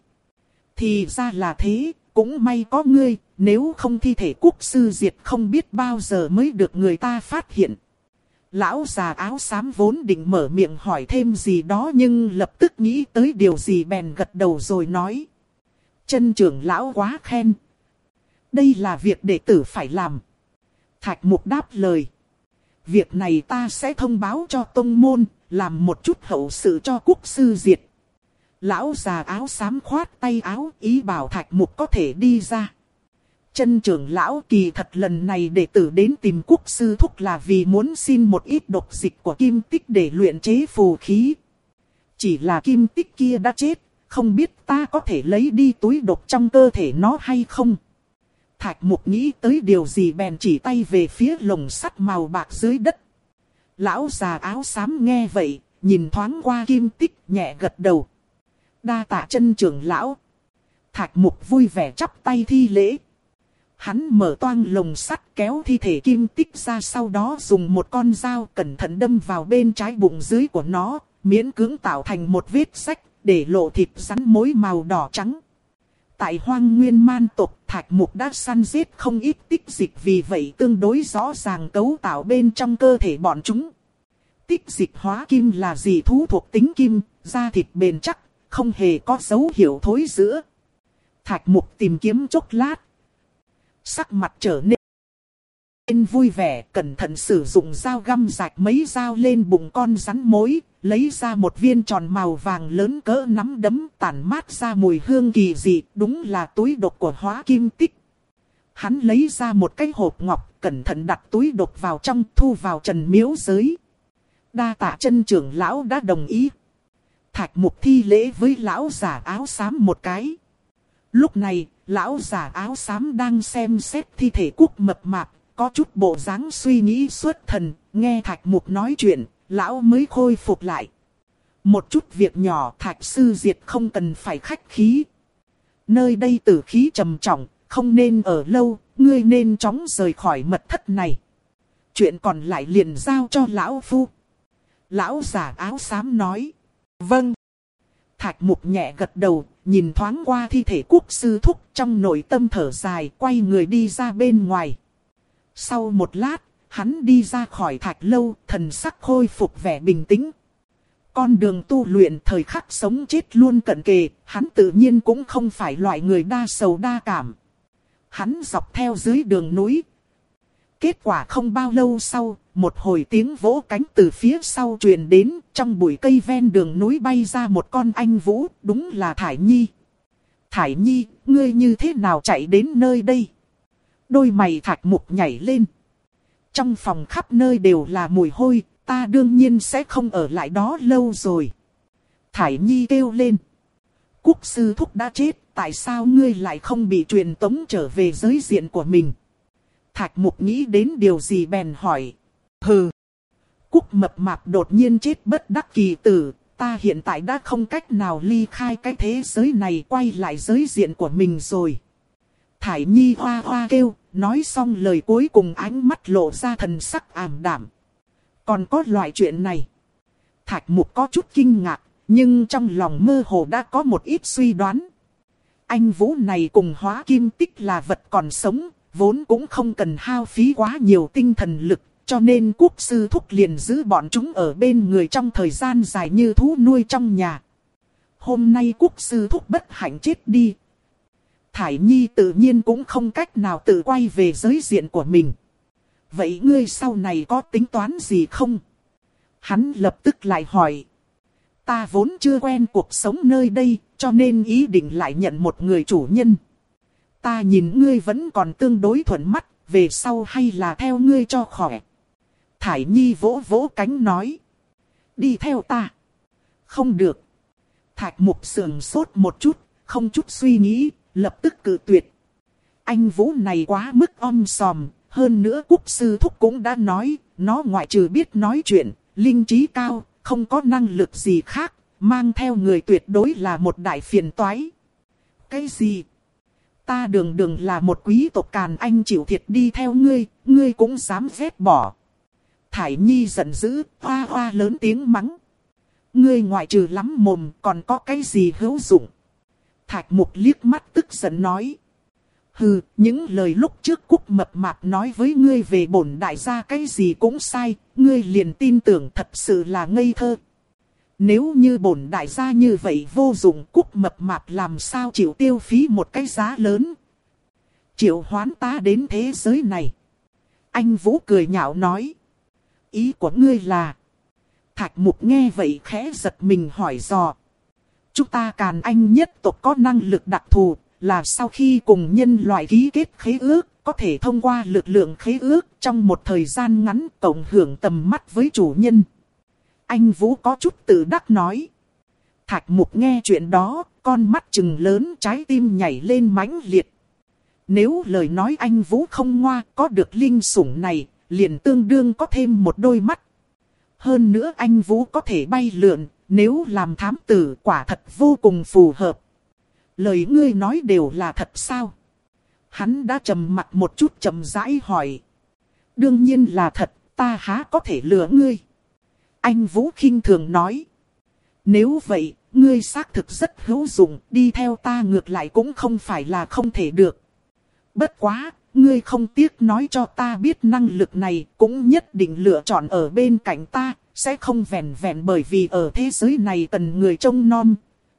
Thì ra là thế, cũng may có ngươi, nếu không thi thể Cúc sư diệt không biết bao giờ mới được người ta phát hiện. Lão già áo xám vốn định mở miệng hỏi thêm gì đó nhưng lập tức nghĩ tới điều gì bèn gật đầu rồi nói. Chân trưởng lão quá khen. Đây là việc đệ tử phải làm. Thạch Mục đáp lời. Việc này ta sẽ thông báo cho tông môn, làm một chút hậu sự cho Cúc sư diệt. Lão già áo xám khoát tay áo, ý bảo Thạch Mục có thể đi ra. Chân trưởng lão, kỳ thật lần này đệ tử đến tìm Cúc sư thúc là vì muốn xin một ít độc dịch của kim tích để luyện chế phù khí. Chỉ là kim tích kia đã chết, không biết ta có thể lấy đi túi độc trong cơ thể nó hay không. Thạch Mục nghĩ tới điều gì bèn chỉ tay về phía lồng sắt màu bạc dưới đất. Lão già áo xám nghe vậy, nhìn thoáng qua kim tích, nhẹ gật đầu. Đa tạ chân trưởng lão. Thạch Mục vui vẻ chắp tay thi lễ. Hắn mở toang lồng sắt kéo thi thể kim tích ra, sau đó dùng một con dao cẩn thận đâm vào bên trái bụng dưới của nó, miễn cưỡng tạo thành một vết rách, để lộ thịt rắn mối màu đỏ trắng. Tại Hoang Nguyên man tộc, Thạch Mục đã săn giết không ít tích dịch, vì vậy tương đối rõ ràng cấu tạo bên trong cơ thể bọn chúng. Tích dịch hóa kim là dị thú thuộc tính kim, da thịt bền chắc, không hề có dấu hiệu thối rữa. Thạch Mục tìm kiếm chốc lát, sắc mặt trở nên vui vẻ, cẩn thận sử dụng dao găm rạch mấy dao lên bụng con rắn mối, lấy ra một viên tròn màu vàng lớn cỡ nắm đấm, tản mát ra mùi hương kỳ dị, đúng là túi độc của Hóa Kim Tích. Hắn lấy ra một cái hộp ngọc, cẩn thận đặt túi độc vào trong, thu vào Trần Miếu Giới. Đa tạ chân trưởng lão đã đồng ý. Thạch Mục thi lễ với lão giả áo xám một cái. Lúc này, lão giả áo xám đang xem xét thi thể Cúc Mập Mạp, có chút bộ dáng suy nghĩ xuất thần, nghe Thạch Mục nói chuyện, lão mới khôi phục lại. Một chút việc nhỏ Thạch sư diệt không cần phải khách khí. Nơi đây tử khí trầm trọng, không nên ở lâu, ngươi nên chóng rời khỏi mật thất này. Chuyện còn lại liền giao cho lão phu. Lão giả áo xám nói. Vâng. Thạch Mục nhẹ gật đầu, nhìn thoáng qua thi thể Quốc sư thúc, trong nội tâm thở dài, quay người đi ra bên ngoài. Sau một lát, hắn đi ra khỏi thạch lâu, thần sắc khôi phục vẻ bình tĩnh. Con đường tu luyện thời khắc sống chết luôn cận kề, hắn tự nhiên cũng không phải loại người đa sầu đa cảm. Hắn dọc theo dưới đường núi. Kết quả không bao lâu sau, một hồi tiếng vỗ cánh từ phía sau truyền đến, trong bụi cây ven đường núi bay ra một con anh vũ, đúng là Thải Nhi. Thải Nhi, ngươi như thế nào chạy đến nơi đây? Đôi mày Thạch Mục nhảy lên. Trong phòng khắp nơi đều là mùi hôi, ta đương nhiên sẽ không ở lại đó lâu rồi. Thải Nhi kêu lên. Quốc sư thúc đã chết, tại sao ngươi lại không bị truyền tống trở về giới diện của mình? Thạch Mục nghĩ đến điều gì bèn hỏi. Hừ. Cúc Mập Mạp đột nhiên chết bất đắc kỳ tử, ta hiện tại đã không cách nào ly khai cái thế giới này, quay lại giới diện của mình rồi. Thải Nhi hoa hoa kêu, nói xong lời cuối cùng ánh mắt lộ ra thần sắc ảm đạm. Còn có loại chuyện này. Thạch Mục có chút kinh ngạc, nhưng trong lòng mơ hồ đã có một ít suy đoán. Anh Vũ này cùng Hóa Kim Tích là vật còn sống, vốn cũng không cần hao phí quá nhiều tinh thần lực, cho nên Quốc sư thúc liền giữ bọn chúng ở bên người trong thời gian dài như thú nuôi trong nhà. Hôm nay Quốc sư thúc bất hạnh chết đi. Thải Nhi tự nhiên cũng không cách nào tự quay về giới diện của mình. Vậy ngươi sau này có tính toán gì không? Hắn lập tức lại hỏi. Ta vốn chưa quen cuộc sống nơi đây, cho nên ý định lại nhận một người chủ nhân. Ta nhìn ngươi vẫn còn tương đối thuận mắt, về sau hay là theo ngươi cho khỏe. Thải Nhi vỗ vỗ cánh nói. Đi theo ta. Không được. Thạch Mục sườn sốt một chút, không chút suy nghĩ, lập tức cự tuyệt. Anh Vũ này quá mức om sòm, hơn nữa Quốc sư thúc cũng đã nói, nó ngoại trừ biết nói chuyện, linh trí cao, không có năng lực gì khác, mang theo người tuyệt đối là một đại phiền toái. Cái gì? Ta đường đường là một quý tộc Càn Anh chịu thiệt đi theo ngươi, ngươi cũng dám ghét bỏ. Thải Nhi giận dữ, hoa hoa lớn tiếng mắng. Ngươi ngoại trừ lắm mồm, còn có cái gì hữu dụng? Thạch Mục liếc mắt tức giận nói. Hừ, những lời lúc trước Cúc Mập Mạp nói với ngươi về bổn đại gia cái gì cũng sai, ngươi liền tin tưởng, thật sự là ngây thơ. Nếu như bổn đại gia như vậy vô dụng, Cúc Mập Mạp làm sao chịu tiêu phí một cái giá lớn, triệu hoán ta đến thế giới này. Anh Vũ cười nhạo nói. Ý của ngươi là? Thạch Mục nghe vậy khẽ giật mình hỏi dò. Chúng ta Càn Anh nhất tộc có năng lực đặc thù, là sau khi cùng nhân loại ký kết khế ước, có thể thông qua lực lượng khế ước trong một thời gian ngắn cộng hưởng tầm mắt với chủ nhân. Anh Vũ có chút tự đắc nói. Thạch Mục nghe chuyện đó, con mắt trừng lớn, trái tim nhảy lên mãnh liệt. Nếu lời nói anh Vũ không ngoa, có được linh sủng này, liền tương đương có thêm một đôi mắt. Hơn nữa anh Vũ có thể bay lượn, nếu làm thám tử quả thật vô cùng phù hợp. Lời ngươi nói đều là thật sao? Hắn đã trầm mặt một chút chậm rãi hỏi. Đương nhiên là thật, ta há có thể lừa ngươi. Anh Vũ khinh thường nói. Nếu vậy, ngươi xác thực rất hữu dụng, đi theo ta ngược lại cũng không phải là không thể được. Bất quá, ngươi không tiếc nói cho ta biết năng lực này, cũng nhất định lựa chọn ở bên cạnh ta, sẽ không vẹn vẹn bởi vì ở thế giới này cần người trông nom.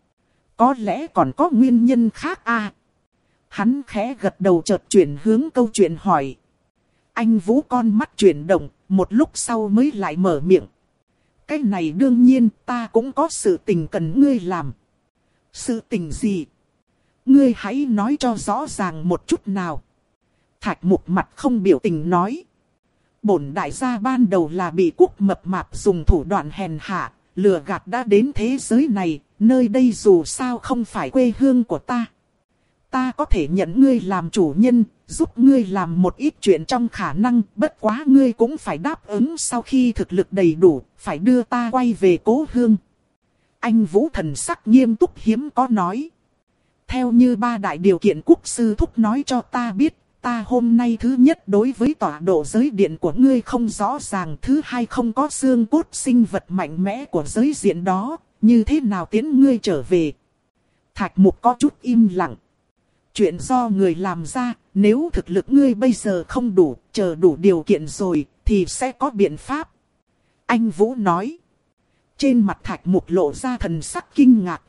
Có lẽ còn có nguyên nhân khác à? Hắn khẽ gật đầu chợt chuyển hướng câu chuyện hỏi. Anh Vũ con mắt chuyển động, một lúc sau mới lại mở miệng. Cái này đương nhiên, ta cũng có sự tình cần ngươi làm. Sự tình gì? Ngươi hãy nói cho rõ ràng một chút nào. Thạch Mục mặt không biểu tình nói. Bổn đại gia ban đầu là bị Quốc mập mạp dùng thủ đoạn hèn hạ, lừa gạt đã đến thế giới này, nơi đây dù sao không phải quê hương của ta. Ta có thể nhận ngươi làm chủ nhân, giúp ngươi làm một ít chuyện trong khả năng, bất quá ngươi cũng phải đáp ứng sau khi thực lực đầy đủ, phải đưa ta quay về cố hương. Anh Vũ thần sắc nghiêm túc hiếm có nói. Theo như ba đại điều kiện quốc sư thúc nói cho ta biết, ta hôm nay thứ nhất đối với tọa độ giới điện của ngươi không rõ ràng, thứ hai không có xương cốt sinh vật mạnh mẽ của giới diện đó, như thế nào tiến ngươi trở về. Thạch Mục có chút im lặng. Chuyện do người làm ra, nếu thực lực ngươi bây giờ không đủ, chờ đủ điều kiện rồi, thì sẽ có biện pháp. Anh Vũ nói. Trên mặt Thạch Mục lộ ra thần sắc kinh ngạc.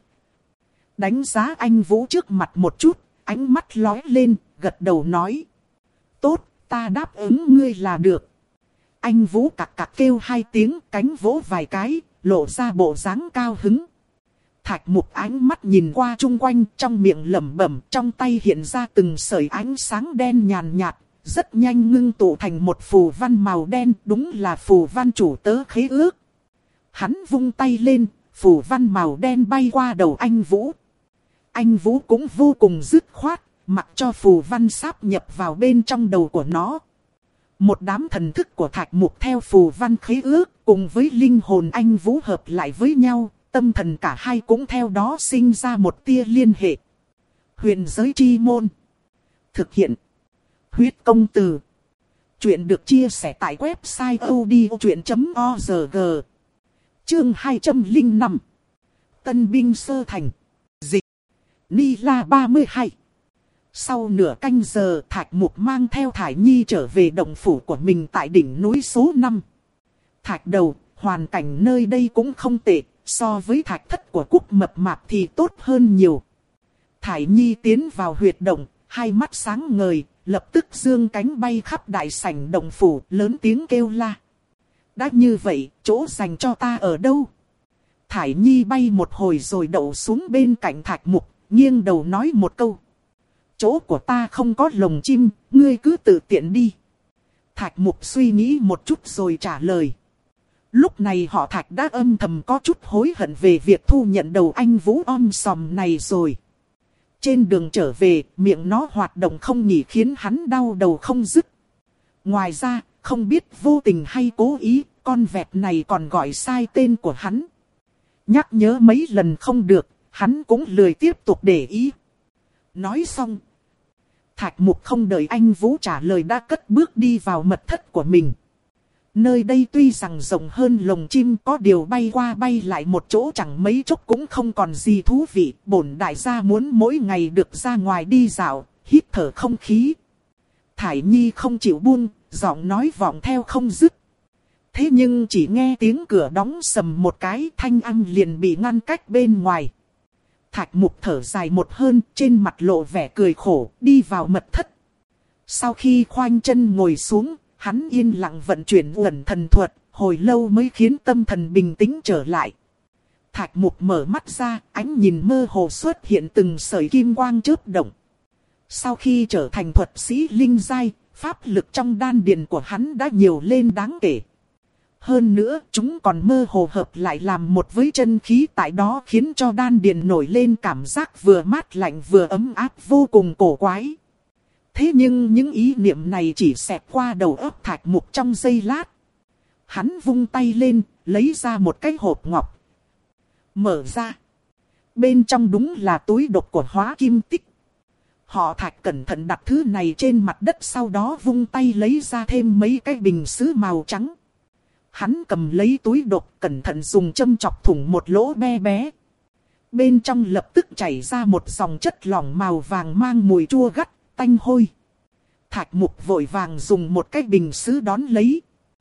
Đánh giá anh Vũ trước mặt một chút, ánh mắt lóe lên, gật đầu nói. Tốt, ta đáp ứng ngươi là được. Anh Vũ cặc cặc kêu hai tiếng, cánh vỗ vài cái, lộ ra bộ dáng cao hứng. Thạch Mục ánh mắt nhìn qua chung quanh, trong miệng lẩm bẩm, trong tay hiện ra từng sợi ánh sáng đen nhàn nhạt, rất nhanh ngưng tụ thành một phù văn màu đen, đúng là phù văn chủ tớ khế ước. Hắn vung tay lên, phù văn màu đen bay qua đầu anh Vũ. Anh Vũ cũng vô cùng dứt khoát, mặc cho phù văn sáp nhập vào bên trong đầu của nó. Một đám thần thức của Thạch Mục theo phù văn khế ước, cùng với linh hồn anh Vũ hợp lại với nhau. Tâm thần cả hai cũng theo đó sinh ra một tia liên hệ. Huyền giới chi môn. Thực hiện. Huyết công từ. Chuyện được chia sẻ tại website odchuyện chấm org. Chương hai trăm lẻ năm. Tân binh sơ thành. Dịch. Ni La ba mươi hai. Sau nửa canh giờ, Thạch Mục mang theo Thải Nhi trở về động phủ của mình tại đỉnh núi số năm. Thạch đầu, hoàn cảnh nơi đây cũng không tệ. So với thạch thất của Quốc mập mạp thì tốt hơn nhiều. Thải Nhi tiến vào huyệt động, hai mắt sáng ngời, lập tức dương cánh bay khắp đại sảnh động phủ, lớn tiếng kêu la. Đã như vậy, chỗ dành cho ta ở đâu? Thải Nhi bay một hồi rồi đậu xuống bên cạnh Thạch Mục, nghiêng đầu nói một câu. Chỗ của ta không có lồng chim, ngươi cứ tự tiện đi. Thạch Mục suy nghĩ một chút rồi trả lời. Lúc này họ Thạch đã âm thầm có chút hối hận về việc thu nhận đầu anh Vũ om sòm này rồi. Trên đường trở về, miệng nó hoạt động không nghỉ khiến hắn đau đầu không dứt. Ngoài ra, không biết vô tình hay cố ý, con vẹt này còn gọi sai tên của hắn. Nhắc nhớ mấy lần không được, hắn cũng lười tiếp tục để ý. Nói xong, Thạch Mục không đợi anh Vũ trả lời đã cất bước đi vào mật thất của mình. Nơi đây tuy rằng rộng hơn lồng chim, có điều bay qua bay lại một chỗ chẳng mấy chốc cũng không còn gì thú vị. Bổn đại gia muốn mỗi ngày được ra ngoài đi dạo, hít thở không khí. Thải Nhi không chịu buông, giọng nói vọng theo không dứt. Thế nhưng chỉ nghe tiếng cửa đóng sầm một cái, thanh âm liền bị ngăn cách bên ngoài. Thạch Mục thở dài một hơi, trên mặt lộ vẻ cười khổ, đi vào mật thất. Sau khi khoanh chân ngồi xuống, hắn yên lặng vận chuyển uẩn thần thuật, hồi lâu mới khiến tâm thần bình tĩnh trở lại. Thạch Mục mở mắt ra, ánh nhìn mơ hồ xuất hiện từng sợi kim quang chớp động. Sau khi trở thành thuật sĩ linh giai, pháp lực trong đan điền của hắn đã nhiều lên đáng kể. Hơn nữa, chúng còn mơ hồ hợp lại làm một với chân khí tại đó, khiến cho đan điền nổi lên cảm giác vừa mát lạnh vừa ấm áp vô cùng cổ quái. Thế nhưng những ý niệm này chỉ xẹt qua đầu óc Thạch Mục trong giây lát. Hắn vung tay lên, lấy ra một cái hộp ngọc. Mở ra. Bên trong đúng là túi độc của Hóa Kim Tích. Họ Thạch cẩn thận đặt thứ này trên mặt đất, sau đó vung tay lấy ra thêm mấy cái bình sứ màu trắng. Hắn cầm lấy túi độc, cẩn thận dùng châm chọc thủng một lỗ bé bé. Bên trong lập tức chảy ra một dòng chất lỏng màu vàng mang mùi chua gắt, tanh hôi. Thạch Mục vội vàng dùng một cái bình sứ đón lấy.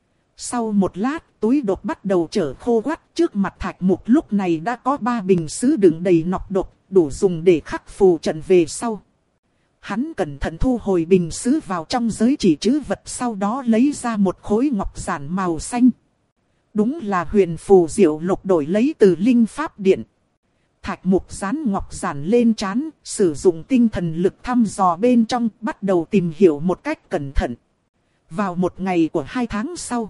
Sau một lát, túi độc bắt đầu trở khô quắt. Trước mặt Thạch Mục lúc này đã có ba bình sứ đựng đầy nọc độc, đủ dùng để khắc phù trận về sau. Hắn cẩn thận thu hồi bình sứ vào trong giới chỉ trữ vật, sau đó lấy ra một khối ngọc giản màu xanh. Đúng là huyền phù diệu lục đổi lấy từ Linh Pháp Điện. Thạch Mục dán ngọc giản lên trán, sử dụng tinh thần lực thăm dò bên trong, bắt đầu tìm hiểu một cách cẩn thận. Vào một ngày của hai tháng sau,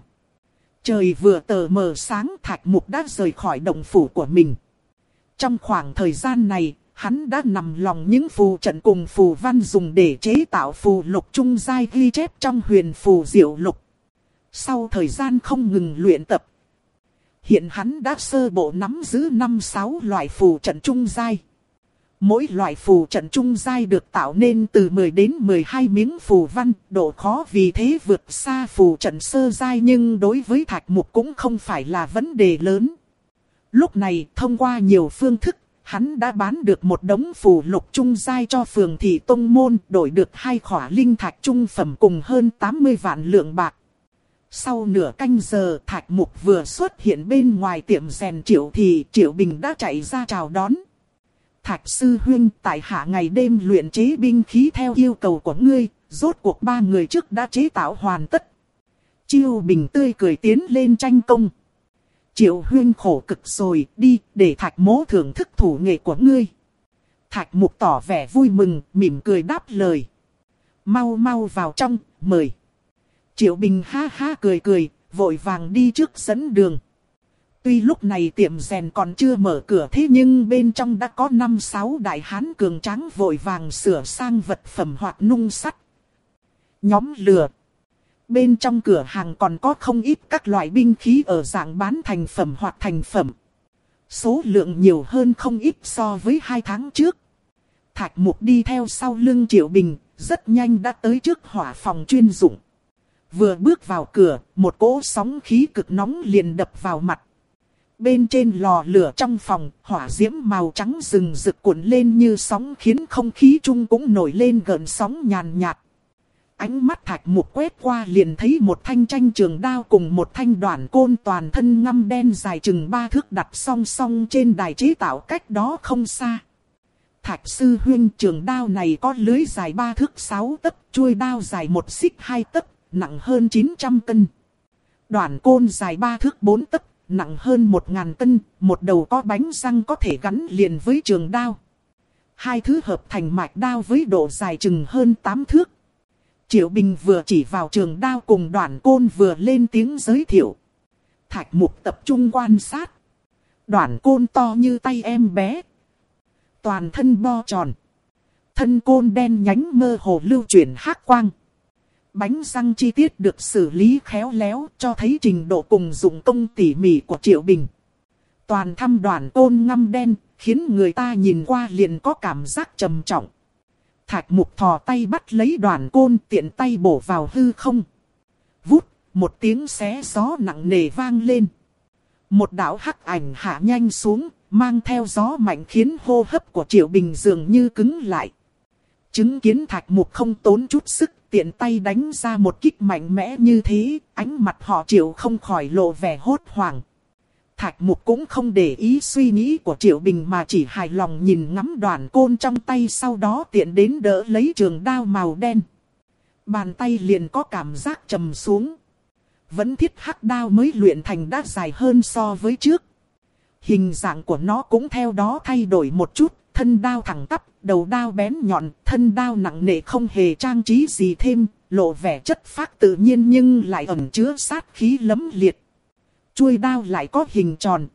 trời vừa tờ mờ sáng, Thạch Mục đã rời khỏi động phủ của mình. Trong khoảng thời gian này, hắn đã nằm lòng những phù trận cùng phù văn dùng để chế tạo phù lục trung giai ghi chép trong huyền phù diệu lục. Sau thời gian không ngừng luyện tập, hiện hắn đã sơ bộ nắm giữ năm sáu loại phù trận trung giai. Mỗi loại phù trận trung giai được tạo nên từ mười đến mười hai miếng phù văn, độ khó vì thế vượt xa phù trận sơ giai, nhưng đối với Thạch Mục cũng không phải là vấn đề lớn. Lúc này, thông qua nhiều phương thức, hắn đã bán được một đống phù lục trung giai cho phường thị tông môn, đổi được hai khỏa linh thạch trung phẩm cùng hơn tám mươi vạn lượng bạc. Sau nửa canh giờ, Thạch Mục vừa xuất hiện bên ngoài tiệm rèn Triệu thì Triệu Bình đã chạy ra chào đón. Thạch sư huynh, tại hạ ngày đêm luyện chế binh khí theo yêu cầu của ngươi, rốt cuộc ba người trước đã chế tạo hoàn tất. Triệu Bình tươi cười tiến lên tranh công. Triệu huynh khổ cực rồi, đi, để Thạch mỗ thưởng thức thủ nghệ của ngươi. Thạch Mục tỏ vẻ vui mừng, mỉm cười đáp lời. Mau mau vào trong, mời. Triệu Bình ha ha cười cười, vội vàng đi trước dẫn đường. Tuy lúc này tiệm rèn còn chưa mở cửa, thế nhưng bên trong đã có năm sáu đại hán cường tráng vội vàng sửa sang vật phẩm hoặc nung sắt. Nhóm lửa. Bên trong cửa hàng còn có không ít các loại binh khí ở dạng bán thành phẩm hoặc thành phẩm. Số lượng nhiều hơn không ít so với hai tháng trước. Thạch Mục đi theo sau lưng Triệu Bình, rất nhanh đã tới trước hỏa phòng chuyên dụng. Vừa bước vào cửa, một cỗ sóng khí cực nóng liền đập vào mặt. Bên trên lò lửa trong phòng, hỏa diễm màu trắng rừng rực cuộn lên như sóng, khiến không khí chung cũng nổi lên gợn sóng nhàn nhạt. Ánh mắt Thạch Mục quét qua liền thấy một thanh tranh trường đao cùng một thanh đoản côn toàn thân ngăm đen dài chừng ba thước đặt song song trên đài chế tạo cách đó không xa. Thạch sư huynh, trường đao này có lưới dài ba thước sáu tấc, chuôi đao dài một xích hai tấc, nặng hơn chín trăm cân. Đoản côn dài ba thước bốn tấc, nặng hơn một ngàn cân, một đầu có bánh răng có thể gắn liền với trường đao. Hai thứ hợp thành mạch đao với độ dài chừng hơn tám thước. Triệu Bình vừa chỉ vào trường đao cùng đoản côn vừa lên tiếng giới thiệu. Thạch Mục tập trung quan sát. Đoản côn to như tay em bé. Toàn thân bo tròn. Thân côn đen nhánh mơ hồ lưu chuyển hắc quang. Bánh răng chi tiết được xử lý khéo léo, cho thấy trình độ cùng dụng công tỉ mỉ của Triệu Bình. Toàn thăm đoản côn ngăm đen, khiến người ta nhìn qua liền có cảm giác trầm trọng. Thạch Mục thò tay bắt lấy đoản côn, tiện tay bổ vào hư không. Vút, một tiếng xé gió nặng nề vang lên. Một đạo hắc ảnh hạ nhanh xuống, mang theo gió mạnh khiến hô hấp của Triệu Bình dường như cứng lại. Chứng kiến Thạch Mục không tốn chút sức, tiện tay đánh ra một kích mạnh mẽ như thế, ánh mặt họ Triệu không khỏi lộ vẻ hốt hoảng. Thạch Mục cũng không để ý suy nghĩ của Triệu Bình mà chỉ hài lòng nhìn ngắm đoản côn trong tay, sau đó tiện đến đỡ lấy trường đao màu đen. Bàn tay liền có cảm giác trầm xuống. Vẫn thiết hắc đao mới luyện thành đã dài hơn so với trước. Hình dạng của nó cũng theo đó thay đổi một chút, thân đao thẳng tắp, đầu đao bén nhọn, thân đao nặng nề không hề trang trí gì thêm, lộ vẻ chất phác tự nhiên nhưng lại ẩn chứa sát khí lẫm liệt. Chuôi đao lại có hình tròn.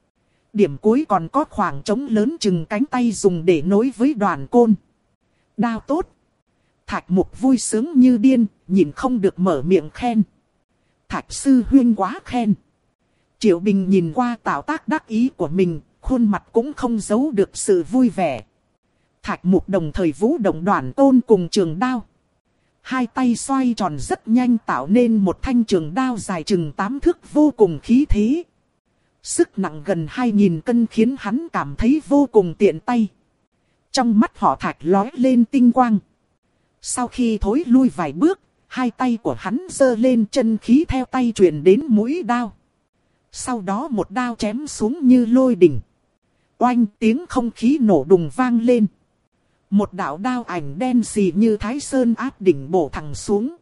Điểm cuối còn có khoảng trống lớn chừng cánh tay dùng để nối với đoản côn. Đao tốt. Thạch Mục vui sướng như điên, nhìn không được mở miệng khen. Thạch sư huynh quá khen. Triệu Bình nhìn qua tạo tác đắc ý của mình, khuôn mặt cũng không giấu được sự vui vẻ. Thạch Mục đồng thời vũ động đoản côn cùng trường đao. Hai tay xoay tròn rất nhanh tạo nên một thanh trường đao dài chừng tám thước vô cùng khí thế. Sức nặng gần hai nghìn cân khiến hắn cảm thấy vô cùng tiện tay. Trong mắt họ Thạch lóe lên tinh quang. Sau khi thối lui vài bước, hai tay của hắn giơ lên, chân khí theo tay truyền đến mũi đao. Sau đó một đao chém xuống như lôi đình. Oanh, tiếng không khí nổ đùng vang lên. Một đạo đao ảnh đen xì như Thái Sơn áp đỉnh bổ thẳng xuống.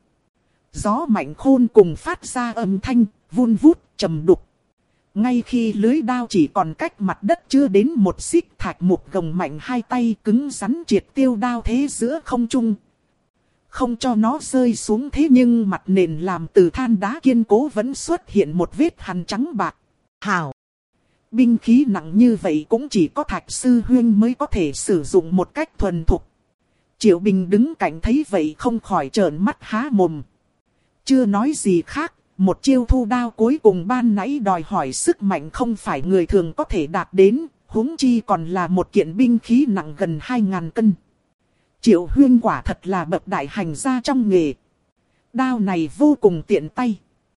Gió mạnh khôn cùng phát ra âm thanh, vun vút, trầm đục. Ngay khi lưới đao chỉ còn cách mặt đất chưa đến một xích, Thạch Mục gồng mạnh hai tay cứng rắn triệt tiêu đao thế giữa không trung. Không cho nó rơi xuống, thế nhưng mặt nền làm từ than đá kiên cố vẫn xuất hiện một vết hằn trắng bạc. Hào! Binh khí nặng như vậy cũng chỉ có Thạch Sư Huynh mới có thể sử dụng một cách thuần thục. Triệu Bình đứng cạnh thấy vậy không khỏi trợn mắt há mồm. Chưa nói gì khác, một chiêu thu đao cuối cùng ban nãy đòi hỏi sức mạnh không phải người thường có thể đạt đến, huống chi còn là một kiện binh khí nặng gần hai ngàn cân. Triệu Huyên quả thật là bậc đại hành gia trong nghề. Đao này vô cùng tiện tay.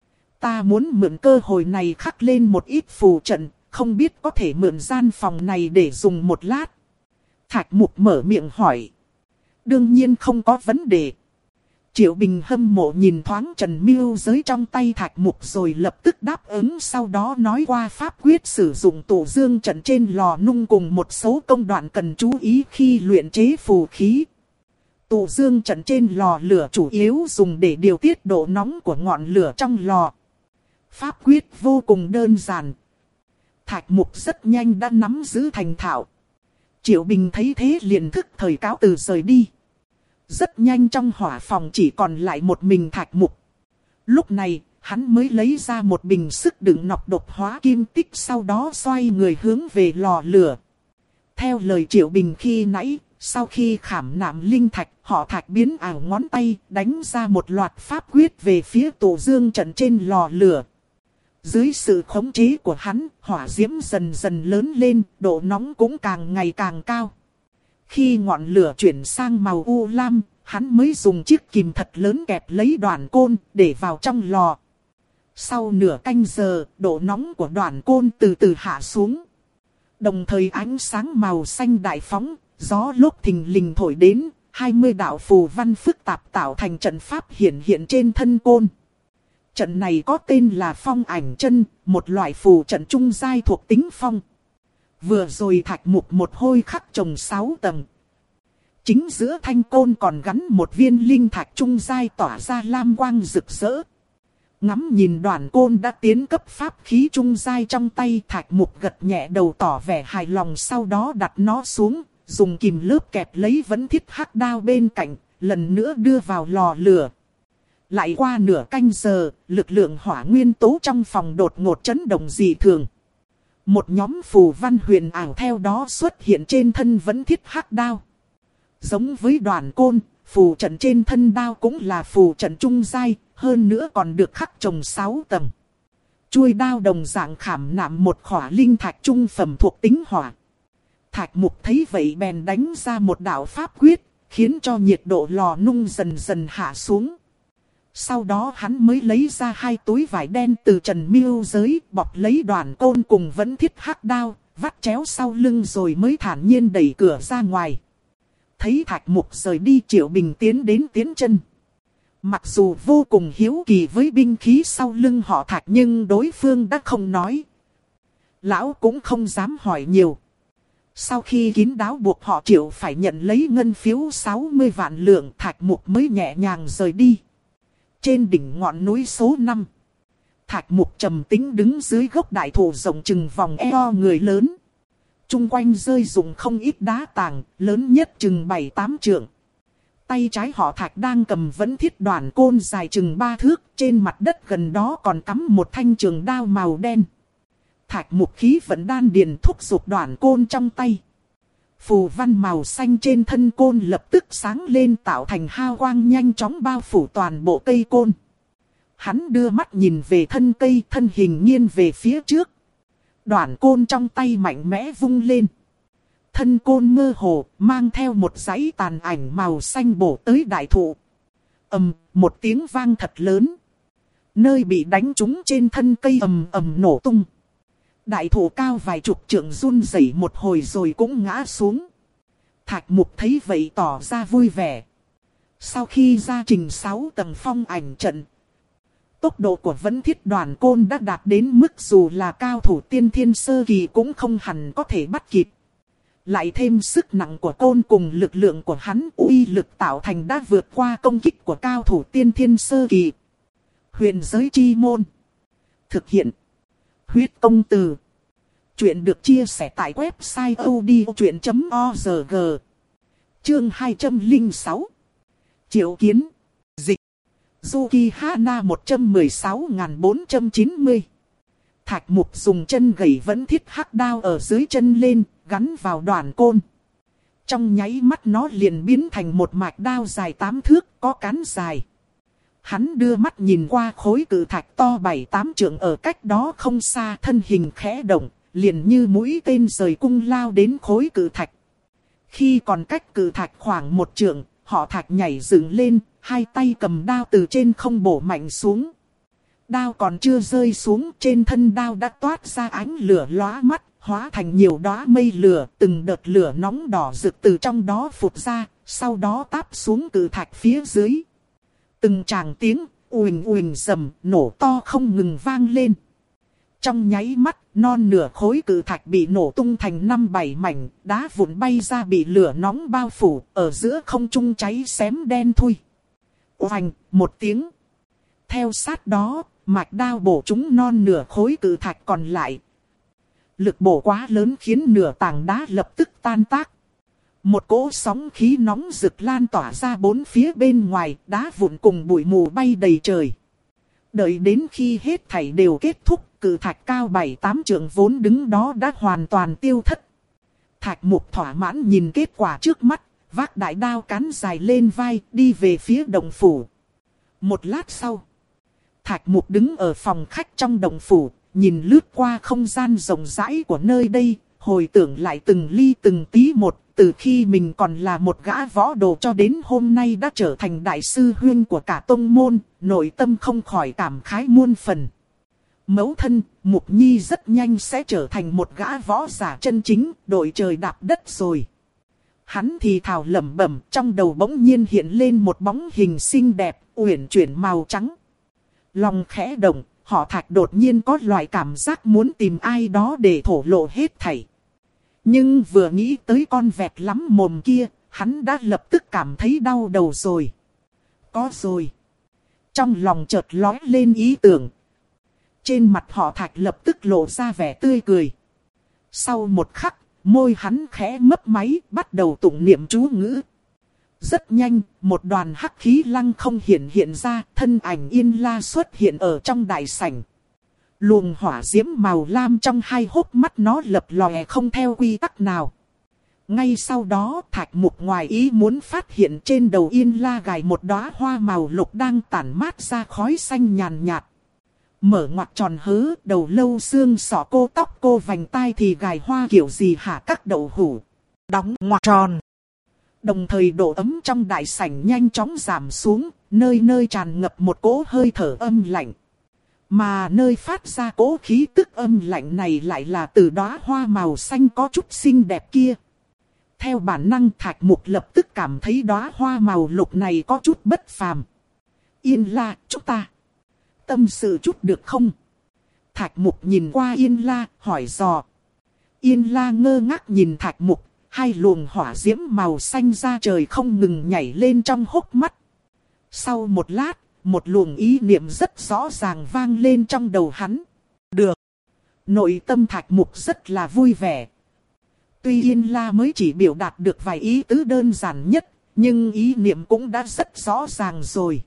Ta muốn mượn cơ hội này khắc lên một ít phù trận, không biết có thể mượn gian phòng này để dùng một lát. Thạch Mục mở miệng hỏi. Đương nhiên không có vấn đề. Triệu Bình hâm mộ nhìn thoáng Trần Miêu giới trong tay Thạch Mục rồi lập tức đáp ứng, sau đó nói qua pháp quyết sử dụng tổ dương trận trên lò nung cùng một số công đoạn cần chú ý khi luyện chế phù khí. Tổ dương trận trên lò lửa chủ yếu dùng để điều tiết độ nóng của ngọn lửa trong lò. Pháp quyết vô cùng đơn giản. Thạch Mục rất nhanh đã nắm giữ thành thạo. Triệu Bình thấy thế liền thức thời cáo từ rời đi. Rất nhanh trong hỏa phòng chỉ còn lại một mình Thạch Mục. Lúc này, hắn mới lấy ra một bình sức đựng nọc độc hóa kim tích, sau đó xoay người hướng về lò lửa. Theo lời Triệu Bình khi nãy, sau khi khảm nạm linh thạch, họ Thạch biến ảo ngón tay, đánh ra một loạt pháp quyết về phía tổ dương trận trên lò lửa. Dưới sự khống chế của hắn, hỏa diễm dần dần lớn lên, độ nóng cũng càng ngày càng cao. Khi ngọn lửa chuyển sang màu u lam, hắn mới dùng chiếc kìm thật lớn kẹp lấy đoạn côn để vào trong lò. Sau nửa canh giờ, độ nóng của đoạn côn từ từ hạ xuống. Đồng thời ánh sáng màu xanh đại phóng, gió lốc thình lình thổi đến, hai mươi đạo phù văn phức tạp tạo thành trận pháp hiển hiện trên thân côn. Trận này có tên là Phong Ảnh Chân, một loại phù trận trung giai thuộc tính phong. Vừa rồi Thạch Mục một hôi khắc trồng sáu tầng. Chính giữa thanh côn còn gắn một viên linh thạch trung giai tỏa ra lam quang rực rỡ. Ngắm nhìn đoàn côn đã tiến cấp pháp khí trung giai trong tay, Thạch Mục gật nhẹ đầu tỏ vẻ hài lòng, sau đó đặt nó xuống, dùng kìm lớp kẹp lấy vấn thiết hắc đao bên cạnh, lần nữa đưa vào lò lửa. Lại qua nửa canh giờ, lực lượng hỏa nguyên tố trong phòng đột ngột chấn động dị thường. Một nhóm phù văn huyền ảo theo đó xuất hiện trên thân vấn thiết hắc đao. Giống với đoàn côn, phù trận trên thân đao cũng là phù trận trung giai, hơn nữa còn được khắc trồng sáu tầng. Chuôi đao đồng dạng khảm nạm một khỏa linh thạch trung phẩm thuộc tính hỏa. Thạch Mục thấy vậy bèn đánh ra một đạo pháp quyết, khiến cho nhiệt độ lò nung dần dần hạ xuống. Sau đó hắn mới lấy ra hai túi vải đen từ Trần Miêu giới, bọc lấy đoàn côn cùng vấn thiết hắc đao, vắt chéo sau lưng rồi mới thản nhiên đẩy cửa ra ngoài. Thấy Thạch Mục rời đi, Triệu Bình tiến đến tiến chân. Mặc dù vô cùng hiếu kỳ với binh khí sau lưng họ Thạch nhưng đối phương đã không nói. Lão cũng không dám hỏi nhiều. Sau khi kín đáo buộc họ Triệu phải nhận lấy ngân phiếu sáu mươi vạn lượng, Thạch Mục mới nhẹ nhàng rời đi. Trên đỉnh ngọn núi số năm, Thạch Mục trầm tĩnh đứng dưới gốc đại thụ rộng chừng vòng eo người lớn. Trung quanh rơi rụng không ít đá tảng, lớn nhất chừng bảy tám trượng. Tay trái họ Thạch đang cầm vấn thiết đoàn côn dài chừng ba thước, trên mặt đất gần đó còn cắm một thanh trường đao màu đen. Thạch Mục khí vận đan điền thúc giục đoàn côn trong tay. Phù văn màu xanh trên thân côn lập tức sáng lên tạo thành hào quang nhanh chóng bao phủ toàn bộ cây côn. Hắn đưa mắt nhìn về thân cây, thân hình nghiêng về phía trước. Đoàn côn trong tay mạnh mẽ vung lên. Thân côn mơ hồ, mang theo một dãy tàn ảnh màu xanh bổ tới đại thụ. Ầm, một tiếng vang thật lớn. Nơi bị đánh trúng trên thân cây ầm ầm nổ tung. Đại thụ cao vài chục trượng run rẩy một hồi rồi cũng ngã xuống. Thạch Mục thấy vậy tỏ ra vui vẻ. Sau khi ra trình sáu tầng phong ảnh trận, tốc độ của Vấn Thiết Đoàn Côn đã đạt đến mức dù là cao thủ tiên thiên sơ kỳ cũng không hẳn có thể bắt kịp. Lại thêm sức nặng của côn cùng lực lượng của hắn, uy lực tạo thành đã vượt qua công kích của cao thủ tiên thiên sơ kỳ. Huyền giới chi môn. Thực hiện. Huyết công từ. Chuyện được chia sẻ tại website odchuyện chấm org. Chương hai trăm lẻ sáu. Triệu Kiến. Dịch. Yuki Hana một trăm mười sáu nghìn bốn trăm chín mươi. Thạch Mục dùng chân gẩy Vấn Thiết hắc đao ở dưới chân lên, gắn vào đoàn côn. Trong nháy mắt nó liền biến thành một mạch đao dài tám thước, có cán dài. Hắn đưa mắt nhìn qua khối cự thạch to bảy tám trượng ở cách đó không xa, thân hình khẽ động, liền như mũi tên rời cung lao đến khối cự thạch. Khi còn cách cự thạch khoảng một trượng, họ Thạch nhảy dựng lên, hai tay cầm đao từ trên không bổ mạnh xuống. Đao còn chưa rơi xuống, trên thân đao đã toát ra ánh lửa lóa mắt, hóa thành nhiều đóa mây lửa, từng đợt lửa nóng đỏ rực từ trong đó phụt ra, sau đó táp xuống cự thạch phía dưới. Từng tràng tiếng uỳnh uỳnh rầm nổ to không ngừng vang lên. Trong nháy mắt, non nửa khối cự thạch bị nổ tung thành năm bảy mảnh, đá vụn bay ra bị lửa nóng bao phủ, ở giữa không trung cháy xém đen thui. Oanh, một tiếng. Theo sát đó, mạch đao bổ trúng non nửa khối cự thạch còn lại. Lực bổ quá lớn khiến nửa tảng đá lập tức tan tác. Một cỗ sóng khí nóng rực lan tỏa ra bốn phía bên ngoài, đá vụn cùng bụi mù bay đầy trời. Đợi đến khi hết thảy đều kết thúc, cự thạch cao bảy tám trượng vốn đứng đó đã hoàn toàn tiêu thất. Thạch Mục thỏa mãn nhìn kết quả trước mắt, vác đại đao cán dài lên vai, đi về phía động phủ. Một lát sau, Thạch Mục đứng ở phòng khách trong động phủ, nhìn lướt qua không gian rộng rãi của nơi đây, hồi tưởng lại từng ly từng tí một, từ khi mình còn là một gã võ đồ cho đến hôm nay đã trở thành đại sư huynh của cả tông môn, nội tâm không khỏi cảm khái muôn phần. Mẫu thân, Mục Nhi rất nhanh sẽ trở thành một gã võ giả chân chính, đội trời đạp đất rồi. Hắn thì thào lẩm bẩm, trong đầu bỗng nhiên hiện lên một bóng hình xinh đẹp, uyển chuyển màu trắng. Lòng khẽ động, họ Thạch đột nhiên có loại cảm giác muốn tìm ai đó để thổ lộ hết thảy. Nhưng vừa nghĩ tới con vẹt lắm mồm kia, hắn đã lập tức cảm thấy đau đầu rồi. Có rồi. Trong lòng chợt lóe lên ý tưởng. Trên mặt họ Thạch lập tức lộ ra vẻ tươi cười. Sau một khắc, môi hắn khẽ mấp máy, bắt đầu tụng niệm chú ngữ. Rất nhanh, một đoàn hắc khí lăng không hiện hiện ra, thân ảnh Yên La xuất hiện ở trong đại sảnh. Luồng hỏa diễm màu lam trong hai hốc mắt nó lập lòe không theo quy tắc nào. Ngay sau đó, Thạch Mục ngoài ý muốn phát hiện trên đầu Yên La gài một đóa hoa màu lục đang tản mát ra khói xanh nhàn nhạt. Mở ngoặc tròn hớ, đầu lâu xương sọ cô, tóc cô, vành tai thì gài hoa kiểu gì hả các đậu hủ. Đóng ngoặc tròn. Đồng thời độ ấm trong đại sảnh nhanh chóng giảm xuống, nơi nơi tràn ngập một cỗ hơi thở âm lạnh. Mà nơi phát ra cỗ khí tức âm lạnh này lại là từ đóa hoa màu xanh có chút xinh đẹp kia. Theo bản năng, Thạch Mục lập tức cảm thấy đóa hoa màu lục này có chút bất phàm. Yên La, chúng ta tâm sự chút được không? Thạch Mục nhìn qua Yên La, hỏi dò. Yên La ngơ ngác nhìn Thạch Mục, hai luồng hỏa diễm màu xanh ra trời không ngừng nhảy lên trong hốc mắt. Sau một lát, một luồng ý niệm rất rõ ràng vang lên trong đầu hắn. Được. Nội tâm Thạch Mục rất là vui vẻ. Tuy Yên La mới chỉ biểu đạt được vài ý tứ đơn giản nhất, nhưng ý niệm cũng đã rất rõ ràng rồi.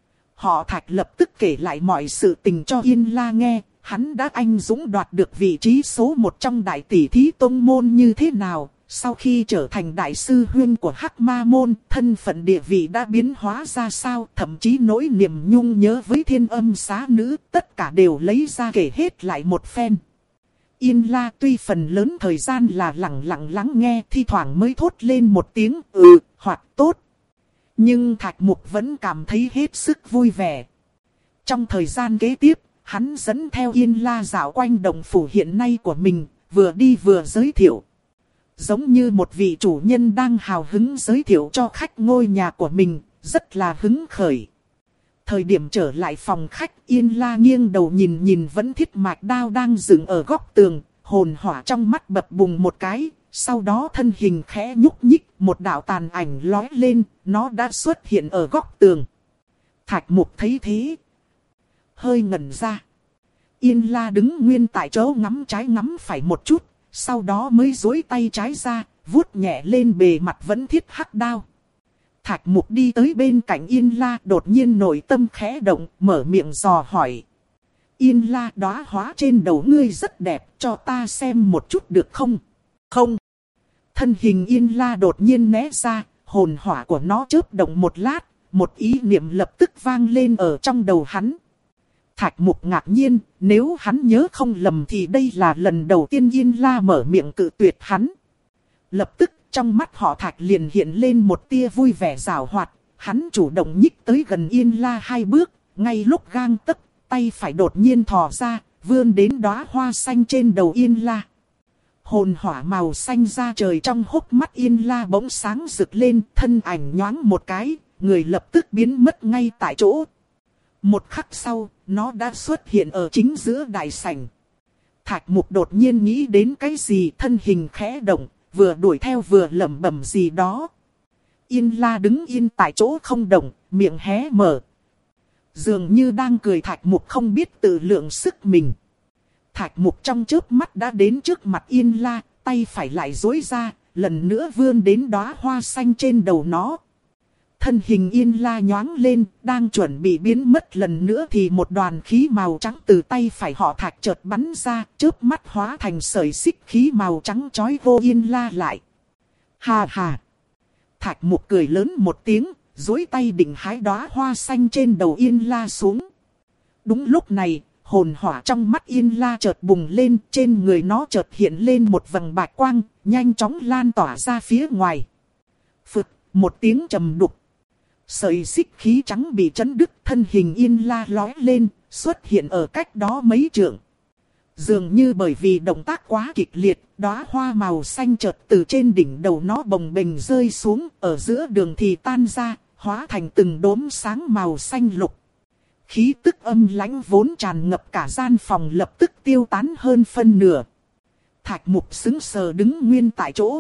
Họ Thạch lập tức kể lại mọi sự tình cho Yên La nghe. Hắn đã anh dũng đoạt được vị trí số một trong đại tỷ thí tông môn như thế nào. Sau khi trở thành đại sư huynh của Hắc Ma môn, thân phận địa vị đã biến hóa ra sao, thậm chí nỗi niềm nhung nhớ với Thiên Âm xá nữ, tất cả đều lấy ra kể hết lại một phen. Yên La tuy phần lớn thời gian là lặng lặng lắng nghe, thi thoảng mới thốt lên một tiếng ừ, hoặc tốt. Nhưng Thạch Mục vẫn cảm thấy hết sức vui vẻ. Trong thời gian kế tiếp, hắn dẫn theo Yên La dạo quanh động phủ hiện nay của mình, vừa đi vừa giới thiệu. Giống như một vị chủ nhân đang hào hứng giới thiệu cho khách ngôi nhà của mình, rất là hứng khởi. Thời điểm trở lại phòng khách, Yên La nghiêng đầu nhìn nhìn vẫn thiết mạch đao đang dựng ở góc tường, hồn hỏa trong mắt bập bùng một cái, sau đó thân hình khẽ nhúc nhích, một đạo tàn ảnh lói lên, nó đã xuất hiện ở góc tường. Thạch Mục thấy thế, hơi ngẩn ra. Yên La đứng nguyên tại chỗ ngắm trái ngắm phải một chút, sau đó mới duỗi tay trái ra, vuốt nhẹ lên bề mặt vẫn thiết hắc đao. Thạch Mục đi tới bên cạnh Yên La, đột nhiên nội tâm khẽ động, mở miệng dò hỏi. Yên La, đóa hóa trên đầu ngươi rất đẹp, cho ta xem một chút được không? Không. Thân hình Yên La đột nhiên né ra, hồn hỏa của nó chớp động một lát, một ý niệm lập tức vang lên ở trong đầu hắn. Thạch Mục ngạc nhiên, nếu hắn nhớ không lầm thì đây là lần đầu tiên Yên La mở miệng cự tuyệt hắn. Lập tức trong mắt họ Thạch liền hiện lên một tia vui vẻ giảo hoạt, hắn chủ động nhích tới gần Yên La hai bước, ngay lúc gang tấc, tay phải đột nhiên thò ra, vươn đến đóa hoa xanh trên đầu Yên La. Hồn hỏa màu xanh ra trời trong hốc mắt Yên La bỗng sáng rực lên, thân ảnh nhoáng một cái, người lập tức biến mất ngay tại chỗ. Một khắc sau, nó đã xuất hiện ở chính giữa đại sảnh. Thạch Mục đột nhiên nghĩ đến cái gì, thân hình khẽ động, vừa đuổi theo vừa lẩm bẩm gì đó. Yên La đứng yên tại chỗ không động, miệng hé mở. Dường như đang cười. Thạch Mục không biết tự lượng sức mình. Thạch Mục trong chớp mắt đã đến trước mặt Yên La, tay phải lại duỗi ra, lần nữa vươn đến đóa hoa xanh trên đầu nó. Thân hình Yên La nhoáng lên, đang chuẩn bị biến mất lần nữa thì một đoàn khí màu trắng từ tay phải họ Thạch chợt bắn ra, chớp mắt hóa thành sợi xích khí màu trắng trói vô Yên La lại. Hà hà! Thạch Mục cười lớn một tiếng, duỗi tay định hái đóa hoa xanh trên đầu Yên La xuống. Đúng lúc này, hồn hỏa trong mắt Yên La chợt bùng lên, trên người nó chợt hiện lên một vầng bạch quang, nhanh chóng lan tỏa ra phía ngoài. Phực, một tiếng trầm đục. Sợi xích khí trắng bị chấn đứt, thân hình Yên La lói lên, xuất hiện ở cách đó mấy trượng. Dường như bởi vì động tác quá kịch liệt, đóa hoa màu xanh chợt từ trên đỉnh đầu nó bồng bềnh rơi xuống, ở giữa đường thì tan ra, hóa thành từng đốm sáng màu xanh lục. Khí tức âm lãnh vốn tràn ngập cả gian phòng lập tức tiêu tán hơn phân nửa. Thạch Mục sững sờ đứng nguyên tại chỗ.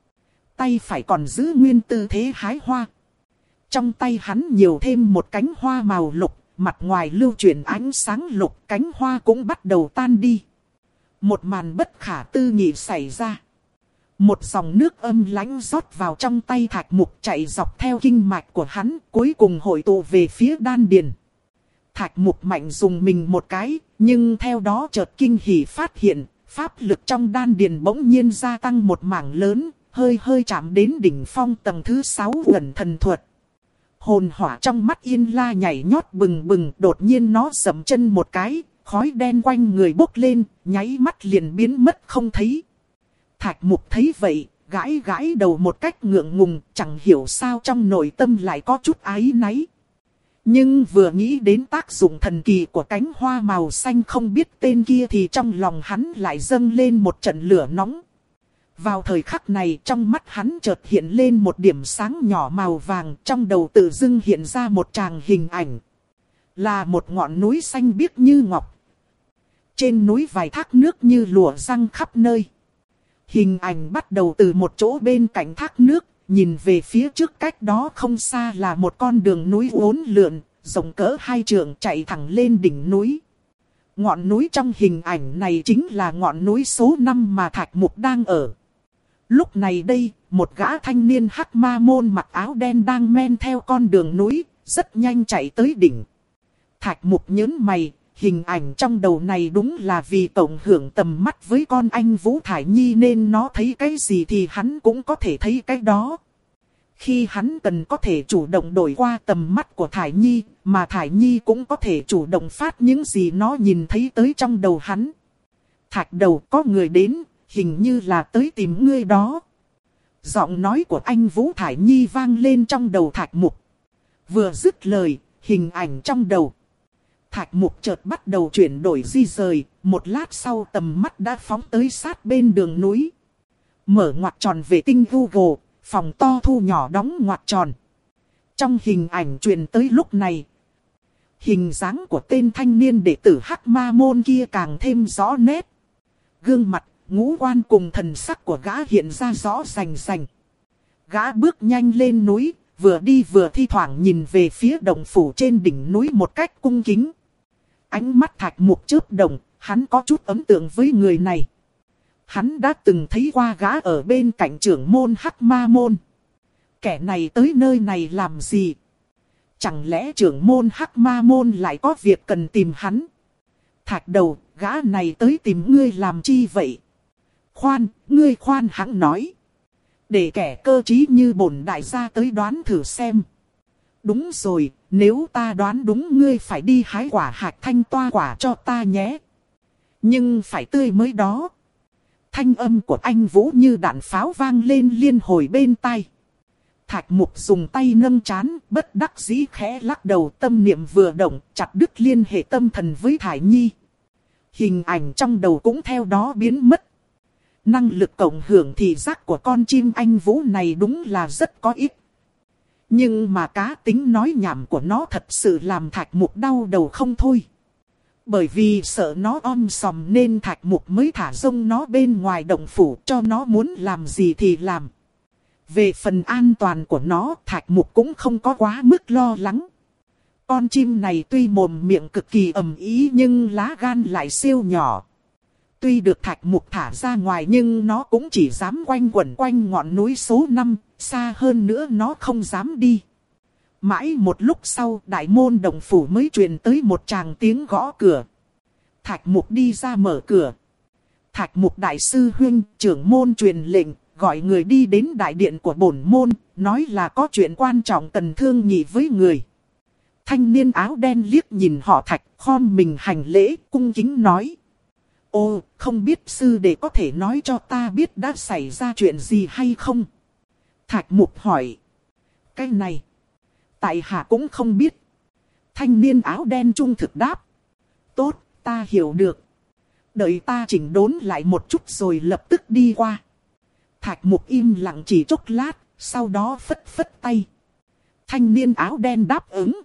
Tay phải còn giữ nguyên tư thế hái hoa. Trong tay hắn nhiều thêm một cánh hoa màu lục, mặt ngoài lưu chuyển ánh sáng lục, cánh hoa cũng bắt đầu tan đi. Một màn bất khả tư nghị xảy ra. Một dòng nước âm lãnh rót vào trong tay Thạch Mục, chạy dọc theo kinh mạch của hắn, cuối cùng hội tụ về phía đan điền. Thạch Mục mạnh dùng mình một cái, nhưng theo đó chợt kinh hỉ phát hiện, pháp lực trong đan điền bỗng nhiên gia tăng một mảng lớn, hơi hơi chạm đến đỉnh phong tầng thứ sáu Uẩn Thần Thuật. Hồn hỏa trong mắt Yên La nhảy nhót bừng bừng, đột nhiên nó giẫm chân một cái, khói đen quanh người bốc lên, nháy mắt liền biến mất không thấy. Thạch Mục thấy vậy, gãi gãi đầu một cách ngượng ngùng, chẳng hiểu sao trong nội tâm lại có chút áy náy. Nhưng vừa nghĩ đến tác dụng thần kỳ của cánh hoa màu xanh không biết tên kia thì trong lòng hắn lại dâng lên một trận lửa nóng. Vào thời khắc này trong mắt hắn chợt hiện lên một điểm sáng nhỏ màu vàng, trong đầu tự dưng hiện ra một tràng hình ảnh. Là một ngọn núi xanh biếc như ngọc. Trên núi vài thác nước như lụa răng khắp nơi. Hình ảnh bắt đầu từ một chỗ bên cạnh thác nước, nhìn về phía trước cách đó không xa là một con đường núi uốn lượn, rộng cỡ hai trượng chạy thẳng lên đỉnh núi. Ngọn núi trong hình ảnh này chính là ngọn núi số năm mà Thạch Mục đang ở. Lúc này đây, một gã thanh niên hắc ma môn mặc áo đen đang men theo con đường núi, rất nhanh chạy tới đỉnh. Thạch Mục nhớn mày, hình ảnh trong đầu này đúng là vì cộng hưởng tầm mắt với con anh Vũ Thải Nhi nên nó thấy cái gì thì hắn cũng có thể thấy cái đó. Khi hắn cần có thể chủ động đổi qua tầm mắt của Thải Nhi, mà Thải Nhi cũng có thể chủ động phát những gì nó nhìn thấy tới trong đầu hắn. Thạch đầu, có người đến, hình như là tới tìm ngươi đó. Giọng nói của anh Vũ Thải Nhi vang lên trong đầu Thạch Mục. Vừa dứt lời, hình ảnh trong đầu Thạch Mục chợt bắt đầu chuyển đổi di rời, một lát sau tầm mắt đã phóng tới sát bên đường núi. Mở ngoặc tròn vệ tinh Google, phòng to thu nhỏ đóng ngoặc tròn. Trong hình ảnh truyền tới lúc này, hình dáng của tên thanh niên đệ tử Hắc Ma Môn kia càng thêm rõ nét. Gương mặt, ngũ quan cùng thần sắc của gã hiện ra rõ rành rành. Gã bước nhanh lên núi, vừa đi vừa thi thoảng nhìn về phía động phủ trên đỉnh núi một cách cung kính. Ánh mắt Thạch Mục chớp động, hắn có chút ấn tượng với người này. Hắn đã từng thấy qua gã ở bên cạnh trưởng môn Hắc Ma Môn. Kẻ này tới nơi này làm gì? Chẳng lẽ trưởng môn Hắc Ma Môn lại có việc cần tìm hắn? Thạch Đầu, gã này tới tìm ngươi làm chi vậy? Khoan, ngươi khoan hãng nói. Để kẻ cơ trí như bổn đại gia tới đoán thử xem. Đúng rồi, nếu ta đoán đúng ngươi phải đi hái quả hạch thanh toa quả cho ta nhé. Nhưng phải tươi mới đó. Thanh âm của anh Vũ như đạn pháo vang lên liên hồi bên tai. Thạch Mục dùng tay nâng trán, bất đắc dĩ khẽ lắc đầu, tâm niệm vừa động, chặt đứt liên hệ tâm thần với Thải Nhi. Hình ảnh trong đầu cũng theo đó biến mất. Năng lực cộng hưởng thị giác của con chim anh Vũ này đúng là rất có ích. Nhưng mà cá tính nói nhảm của nó thật sự làm Thạch Mục đau đầu không thôi. Bởi vì sợ nó om sòm nên Thạch Mục mới thả rông nó bên ngoài động phủ, cho nó muốn làm gì thì làm. Về phần an toàn của nó, Thạch Mục cũng không có quá mức lo lắng. Con chim này tuy mồm miệng cực kỳ ầm ý nhưng lá gan lại siêu nhỏ. Tuy được Thạch Mục thả ra ngoài nhưng nó cũng chỉ dám quanh quẩn quanh ngọn núi số năm, xa hơn nữa nó không dám đi. Mãi một lúc sau, đại môn động phủ mới truyền tới một tràng tiếng gõ cửa. Thạch Mục đi ra mở cửa. Thạch Mục đại sư huynh, trưởng môn truyền lệnh, gọi người đi đến đại điện của bổn môn, nói là có chuyện quan trọng cần thương nghị với người. Thanh niên áo đen liếc nhìn họ Thạch, khom mình hành lễ, cung kính nói. Ô, không biết sư đệ có thể nói cho ta biết đã xảy ra chuyện gì hay không? Thạch Mục hỏi. Cái này, tại hạ cũng không biết. Thanh niên áo đen trung thực đáp. Tốt, ta hiểu được. Đợi ta chỉnh đốn lại một chút rồi lập tức đi qua. Thạch Mục im lặng chỉ chốc lát, sau đó phất phất tay. Thanh niên áo đen đáp ứng.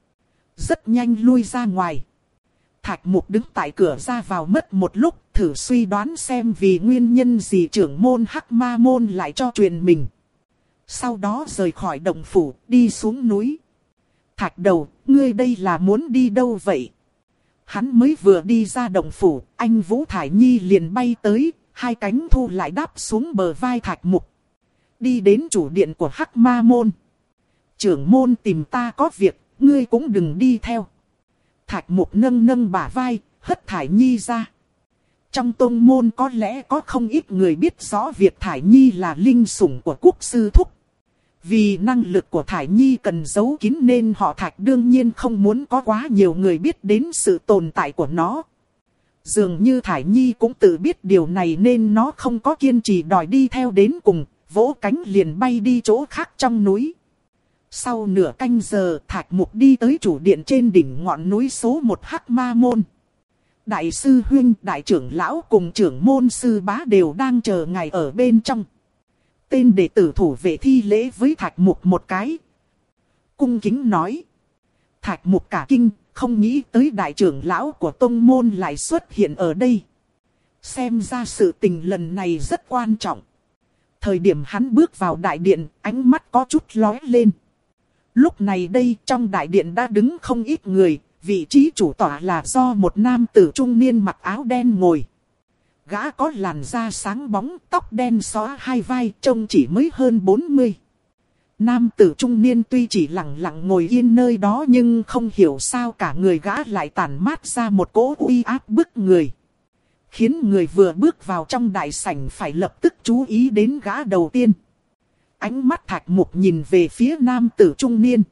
Rất nhanh lui ra ngoài. Thạch Mục đứng tại cửa ra vào mất một lúc, thử suy đoán xem vì nguyên nhân gì trưởng môn Hắc Ma Môn lại cho truyền mình. Sau đó rời khỏi động phủ, đi xuống núi. Thạch Đầu, ngươi đây là muốn đi đâu vậy? Hắn mới vừa đi ra động phủ, anh Vũ Thải Nhi liền bay tới, hai cánh thu lại đáp xuống bờ vai Thạch Mục. Đi đến chủ điện của Hắc Ma Môn. Trưởng môn tìm ta có việc, ngươi cũng đừng đi theo. Thạch Mục nâng nâng bả vai, hất Thải Nhi ra. Trong tông môn có lẽ có không ít người biết rõ việc Thải Nhi là linh sủng của quốc sư thúc. Vì năng lực của Thải Nhi cần giấu kín nên họ Thạch đương nhiên không muốn có quá nhiều người biết đến sự tồn tại của nó. Dường như Thải Nhi cũng tự biết điều này nên nó không có kiên trì đòi đi theo đến cùng, vỗ cánh liền bay đi chỗ khác trong núi. Sau nửa canh giờ, Thạch Mục đi tới chủ điện trên đỉnh ngọn núi số một Hắc Ma Môn. Đại sư huynh, đại trưởng lão cùng trưởng môn sư bá đều đang chờ ngài ở bên trong. Tên đệ tử thủ vệ thi lễ với Thạch Mục một cái. Cung kính nói. Thạch Mục cả kinh, không nghĩ tới đại trưởng lão của tông môn lại xuất hiện ở đây. Xem ra sự tình lần này rất quan trọng. Thời điểm hắn bước vào đại điện, ánh mắt có chút lóe lên. Lúc này đây trong đại điện đã đứng không ít người, vị trí chủ tọa là do một nam tử trung niên mặc áo đen ngồi. Gã có làn da sáng bóng, tóc đen xõa hai vai, trông chỉ mới hơn bốn mươi. Nam tử trung niên tuy chỉ lặng lặng ngồi yên nơi đó nhưng không hiểu sao cả người gã lại tản mát ra một cỗ uy áp bức người. Khiến người vừa bước vào trong đại sảnh phải lập tức chú ý đến gã đầu tiên. Ánh mắt Thạch Mục nhìn về phía nam tử trung niên.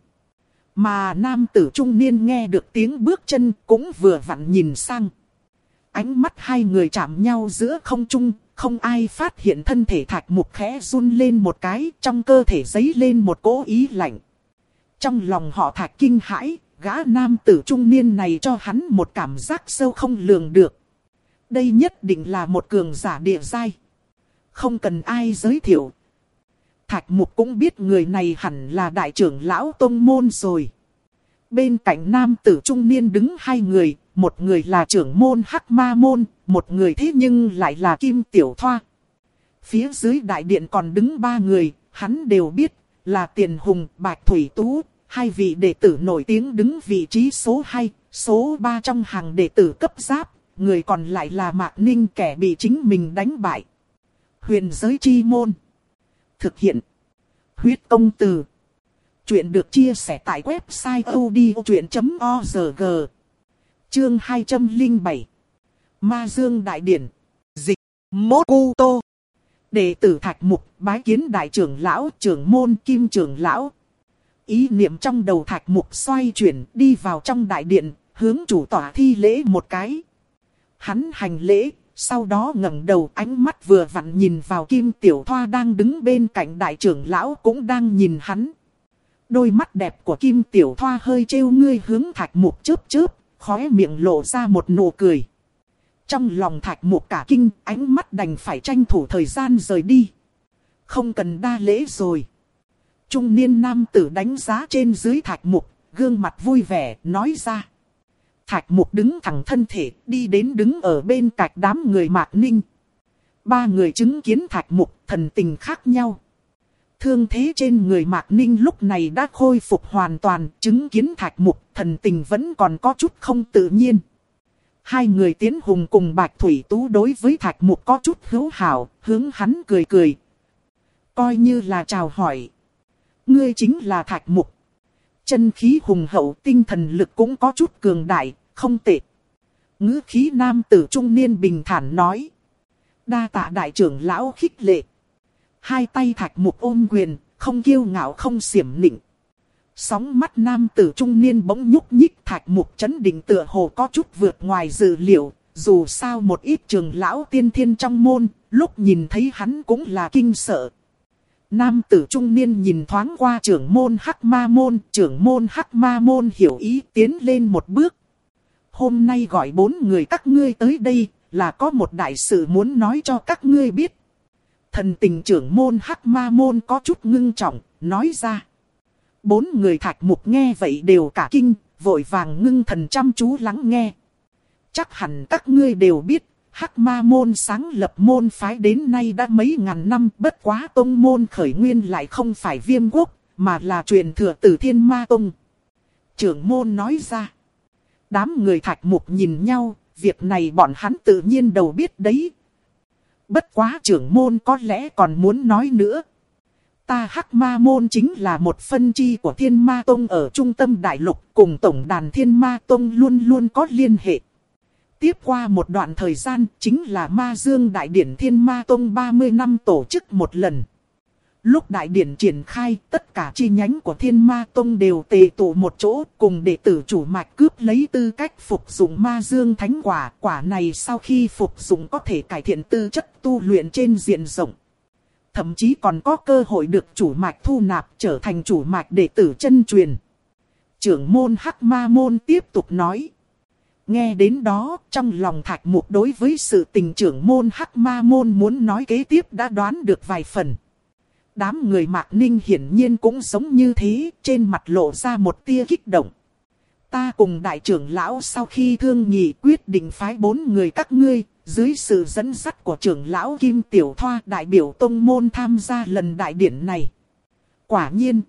Mà nam tử trung niên nghe được tiếng bước chân cũng vừa vặn nhìn sang. Ánh mắt hai người chạm nhau giữa không trung, không ai phát hiện thân thể Thạch Mục khẽ run lên một cái, trong cơ thể dấy lên một cỗ ý lạnh. Trong lòng họ Thạch kinh hãi, gã nam tử trung niên này cho hắn một cảm giác sâu không lường được. Đây nhất định là một cường giả địa giai. Không cần ai giới thiệu. Thạch Mục cũng biết người này hẳn là đại trưởng lão tông môn rồi. Bên cạnh nam tử trung niên đứng hai người, một người là trưởng môn Hắc Ma môn, một người thế nhưng lại là Kim Tiểu Thoa. Phía dưới đại điện còn đứng ba người, hắn đều biết, là Tiền Hùng, Bạch Thủy Tú, hai vị đệ tử nổi tiếng đứng vị trí số hai, số ba trong hàng đệ tử cấp giáp, người còn lại là Mạc Ninh kẻ bị chính mình đánh bại. Huyền giới chi môn. Thực hiện. Huyết công từ. Chuyện được chia sẻ tại website odchuyện chấm org. Chương hai trăm lẻ bảy. Ma Dương Đại Điển. Dịch. Mốt Cu Tô. Đệ tử Thạch Mục bái kiến đại trưởng lão, trưởng môn Kim trưởng lão. Ý niệm trong đầu Thạch Mục xoay chuyển đi vào trong đại điện, hướng chủ tọa thi lễ một cái. Hắn hành lễ, sau đó ngẩng đầu, ánh mắt vừa vặn nhìn vào Kim Tiểu Thoa đang đứng bên cạnh đại trưởng lão cũng đang nhìn hắn. Đôi mắt đẹp của Kim Tiểu Thoa hơi trêu ngươi hướng Thạch Mục chớp chớp, khóe miệng lộ ra một nụ cười. Trong lòng Thạch Mục cả kinh, ánh mắt đành phải tranh thủ thời gian rời đi. Không cần đa lễ rồi. Trung niên nam tử đánh giá trên dưới Thạch Mục, gương mặt vui vẻ, nói ra. Thạch Mục đứng thẳng thân thể, đi đến đứng ở bên cạnh đám người Mạc Ninh. Ba người chứng kiến Thạch Mục, thần tình khác nhau. Thương thế trên người Mạc Ninh lúc này đã khôi phục hoàn toàn, chứng kiến Thạch Mục, thần tình vẫn còn có chút không tự nhiên. Hai người Tiến Hùng cùng Bạch Thủy Tú đối với Thạch Mục có chút hữu hảo, hướng hắn cười cười. Coi như là chào hỏi. Ngươi chính là Thạch Mục. Chân khí hùng hậu, tinh thần lực cũng có chút cường đại, không tệ. Ngữ khí nam tử trung niên bình thản nói. Đa tạ đại trưởng lão khích lệ. Hai tay Thạch Mục ôm quyền, không kiêu ngạo không xiểm nịnh. Sóng mắt nam tử trung niên bỗng nhúc nhích, Thạch Mục chấn định tựa hồ có chút vượt ngoài dự liệu. Dù sao một ít trưởng lão tiên thiên trong môn, lúc nhìn thấy hắn cũng là kinh sợ. Nam tử trung niên nhìn thoáng qua trưởng môn Hắc Ma môn, trưởng môn Hắc Ma môn hiểu ý tiến lên một bước. Hôm nay gọi bốn người các ngươi tới đây, là có một đại sự muốn nói cho các ngươi biết. Thần tình trưởng môn Hắc Ma môn có chút ngưng trọng, nói ra. Bốn người Thạch Mục nghe vậy đều cả kinh, vội vàng ngưng thần chăm chú lắng nghe. Chắc hẳn các ngươi đều biết, Hắc Ma môn sáng lập môn phái đến nay đã mấy ngàn năm, bất quá tông môn khởi nguyên lại không phải Viêm Quốc, mà là truyền thừa từ Thiên Ma Tông. Trưởng môn nói ra. Đám người Thạch Mục nhìn nhau, việc này bọn hắn tự nhiên đầu biết đấy. Bất quá trưởng môn có lẽ còn muốn nói nữa. Ta Hắc Ma môn chính là một phân chi của Thiên Ma Tông ở trung tâm đại lục, cùng tổng đàn Thiên Ma Tông luôn luôn có liên hệ. Tiếp qua một đoạn thời gian, chính là Ma Dương Đại Điển Thiên Ma Tông ba mươi năm tổ chức một lần. Lúc đại điển triển khai, tất cả chi nhánh của Thiên Ma Tông đều tề tụ một chỗ, cùng đệ tử chủ mạch cướp lấy tư cách phục dụng Ma Dương Thánh Quả. Quả này sau khi phục dụng có thể cải thiện tư chất tu luyện trên diện rộng. Thậm chí còn có cơ hội được chủ mạch thu nạp trở thành chủ mạch đệ tử chân truyền. Trưởng môn Hắc Ma môn tiếp tục nói. Nghe đến đó, trong lòng Thạch Mục đối với sự tình trưởng môn Hắc Ma môn muốn nói kế tiếp đã đoán được vài phần. Đám người Mạc Ninh hiển nhiên cũng giống như thế, trên mặt lộ ra một tia kích động. Ta cùng đại trưởng lão sau khi thương nghị quyết định phái bốn người các ngươi, dưới sự dẫn dắt của trưởng lão Kim Tiểu Thoa đại biểu tông môn tham gia lần đại điển này. Quả nhiên,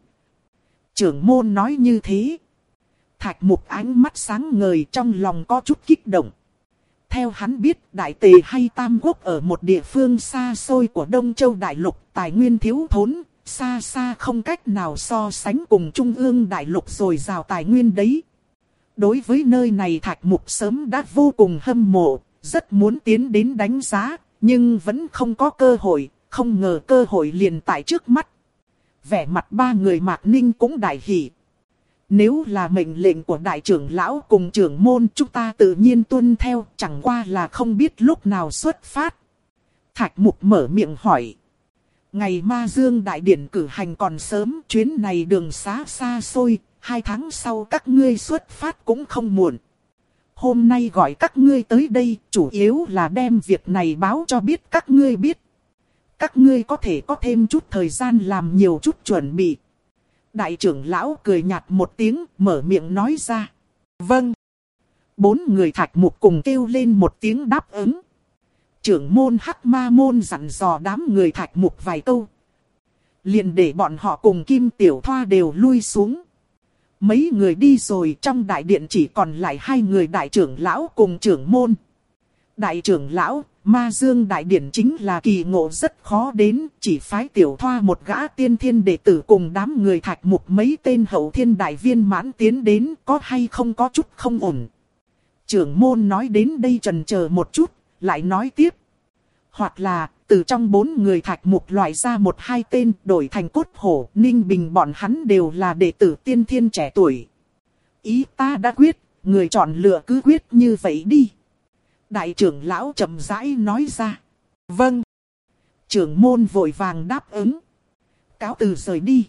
trưởng môn nói như thế. Thạch Mục ánh mắt sáng ngời, trong lòng có chút kích động. Theo hắn biết, Đại Tề hay Tam Quốc ở một địa phương xa xôi của Đông Châu Đại Lục, tài nguyên thiếu thốn, xa xa không cách nào so sánh cùng Trung ương Đại Lục dồi dào tài nguyên đấy. Đối với nơi này Thạch Mục sớm đã vô cùng hâm mộ, rất muốn tiến đến đánh giá, nhưng vẫn không có cơ hội, không ngờ cơ hội liền tại trước mắt. Vẻ mặt ba người Mạc Ninh cũng đại hỉ. Nếu là mệnh lệnh của đại trưởng lão cùng trưởng môn chúng ta tự nhiên tuân theo, chẳng qua là không biết lúc nào xuất phát. Thạch Mục mở miệng hỏi. Ngày Ma Dương Đại Điển cử hành còn sớm, chuyến này đường xá xa xôi, Hai tháng sau các ngươi xuất phát cũng không muộn. Hôm nay gọi các ngươi tới đây, chủ yếu là đem việc này báo cho biết các ngươi biết. Các ngươi có thể có thêm chút thời gian làm nhiều chút chuẩn bị. Đại trưởng lão cười nhạt một tiếng, mở miệng nói ra. Vâng. Bốn người Thạch Mục cùng kêu lên một tiếng đáp ứng. Trưởng môn Hắc Ma môn dặn dò đám người Thạch Mục vài câu. Liền để bọn họ cùng Kim Tiểu Thoa đều lui xuống. Mấy người đi rồi, trong đại điện chỉ còn lại hai người đại trưởng lão cùng trưởng môn. Đại trưởng lão, Ma Dương đại điển chính là kỳ ngộ rất khó đến, chỉ phái Tiểu Thoa một gã tiên thiên đệ tử cùng đám người Thạch Mục mấy tên hậu thiên đại viên mãn tiến đến, có hay không có chút không ổn. Trưởng môn nói đến đây chần chờ một chút, lại nói tiếp. Hoặc là, từ trong bốn người Thạch Mục loại ra một hai tên đổi thành Cốt Hổ, Ninh Bình bọn hắn đều là đệ tử tiên thiên trẻ tuổi. Ý ta đã quyết, người chọn lựa cứ quyết như vậy đi. Đại trưởng lão chậm rãi nói ra. Vâng. Trưởng môn vội vàng đáp ứng. Cáo từ rời đi.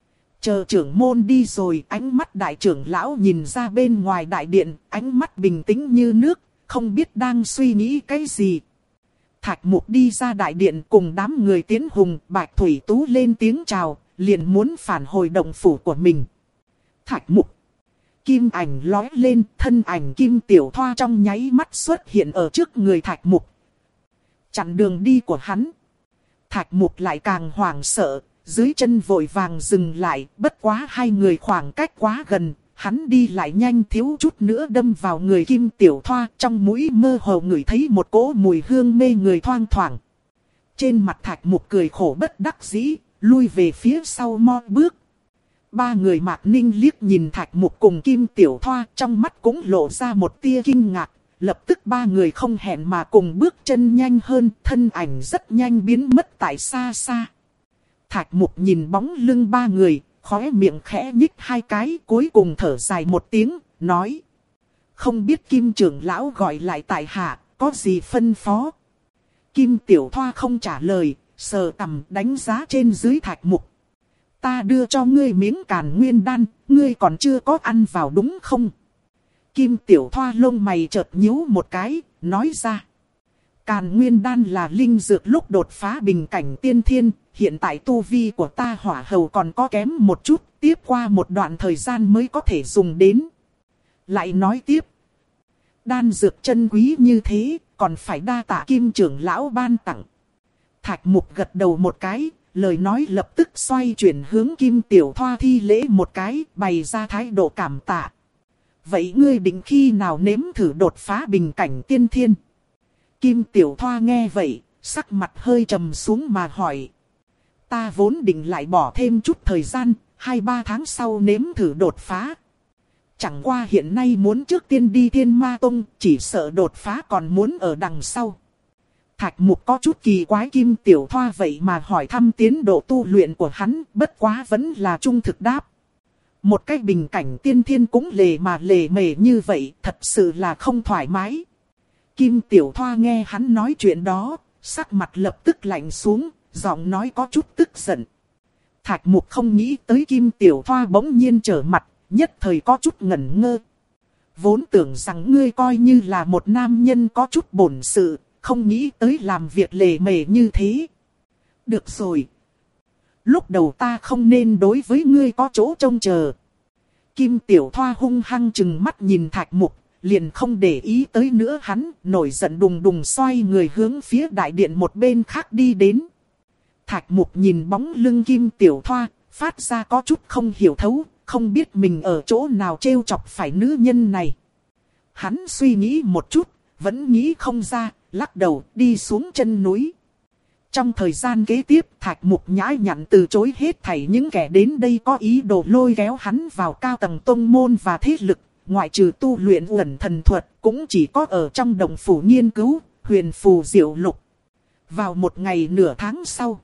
Chờ trưởng môn đi rồi, ánh mắt đại trưởng lão nhìn ra bên ngoài đại điện, ánh mắt bình tĩnh như nước, không biết đang suy nghĩ cái gì. Thạch Mục đi ra đại điện cùng đám người Tiến Hùng, Bạch Thủy Tú lên tiếng chào, liền muốn phản hồi động phủ của mình. Thạch Mục. Kim ảnh lói lên, thân ảnh Kim Tiểu Thoa trong nháy mắt xuất hiện ở trước người Thạch Mục. Chặn đường đi của hắn. Thạch Mục lại càng hoảng sợ, dưới chân vội vàng dừng lại, bất quá hai người khoảng cách quá gần, hắn đi lại nhanh thiếu chút nữa đâm vào người Kim Tiểu Thoa, trong mũi mơ hồ ngửi thấy một cỗ mùi hương mê người thoang thoảng. Trên mặt Thạch Mục cười khổ bất đắc dĩ, lui về phía sau mo bước. Ba người Mạc Ninh liếc nhìn Thạch Mục cùng Kim Tiểu Thoa, trong mắt cũng lộ ra một tia kinh ngạc. Lập tức ba người không hẹn mà cùng bước chân nhanh hơn, thân ảnh rất nhanh biến mất tại xa xa. Thạch Mục nhìn bóng lưng ba người, khóe miệng khẽ nhích hai cái, cuối cùng thở dài một tiếng, nói. Không biết Kim trưởng lão gọi lại tại hạ, có gì phân phó? Kim Tiểu Thoa không trả lời, sờ cằm đánh giá trên dưới Thạch Mục. Ta đưa cho ngươi miếng Càn Nguyên đan, ngươi còn chưa có ăn vào đúng không? Kim Tiểu Thoa lông mày chợt nhíu một cái, nói ra. Càn Nguyên đan là linh dược lúc đột phá bình cảnh tiên thiên, hiện tại tu vi của ta hỏa hầu còn có kém một chút, tiếp qua một đoạn thời gian mới có thể dùng đến. Lại nói tiếp. Đan dược chân quý như thế, còn phải đa tạ Kim trưởng lão ban tặng. Thạch Mục gật đầu một cái. Lời nói lập tức xoay chuyển hướng Kim Tiểu Thoa thi lễ một cái, bày ra thái độ cảm tạ. Vậy ngươi định khi nào nếm thử đột phá bình cảnh tiên thiên? Kim Tiểu Thoa nghe vậy, sắc mặt hơi trầm xuống mà hỏi. Ta vốn định lại bỏ thêm chút thời gian, hai ba tháng sau nếm thử đột phá. Chẳng qua hiện nay muốn trước tiên đi Thiên Ma Tông, chỉ sợ đột phá còn muốn ở đằng sau. Thạch Mục có chút kỳ quái Kim Tiểu Thoa vậy mà hỏi thăm tiến độ tu luyện của hắn, bất quá vẫn là trung thực đáp. Một cái bình cảnh tiên thiên cũng lề mà lề mề như vậy, thật sự là không thoải mái. Kim Tiểu Thoa nghe hắn nói chuyện đó, sắc mặt lập tức lạnh xuống, giọng nói có chút tức giận. Thạch Mục không nghĩ tới Kim Tiểu Thoa bỗng nhiên trở mặt, nhất thời có chút ngẩn ngơ. Vốn tưởng rằng ngươi coi như là một nam nhân có chút bổn sự. Không nghĩ tới làm việc lề mề như thế. Được rồi. Lúc đầu ta không nên đối với ngươi có chỗ trông chờ. Kim Tiểu Thoa hung hăng chừng mắt nhìn Thạch Mục, liền không để ý tới nữa hắn, nổi giận đùng đùng xoay người hướng phía đại điện một bên khác đi đến. Thạch Mục nhìn bóng lưng Kim Tiểu Thoa, phát ra có chút không hiểu thấu, không biết mình ở chỗ nào trêu chọc phải nữ nhân này. Hắn suy nghĩ một chút, vẫn nghĩ không ra. Lắc đầu đi xuống chân núi. Trong thời gian kế tiếp Thạch Mục nhã nhặn từ chối hết thảy những kẻ đến đây có ý đồ lôi kéo hắn vào cao tầng tông môn và thế lực. Ngoại trừ tu luyện uẩn thần thuật cũng chỉ có ở trong đồng phủ nghiên cứu, huyền phù diệu lục. Vào một ngày nửa tháng sau.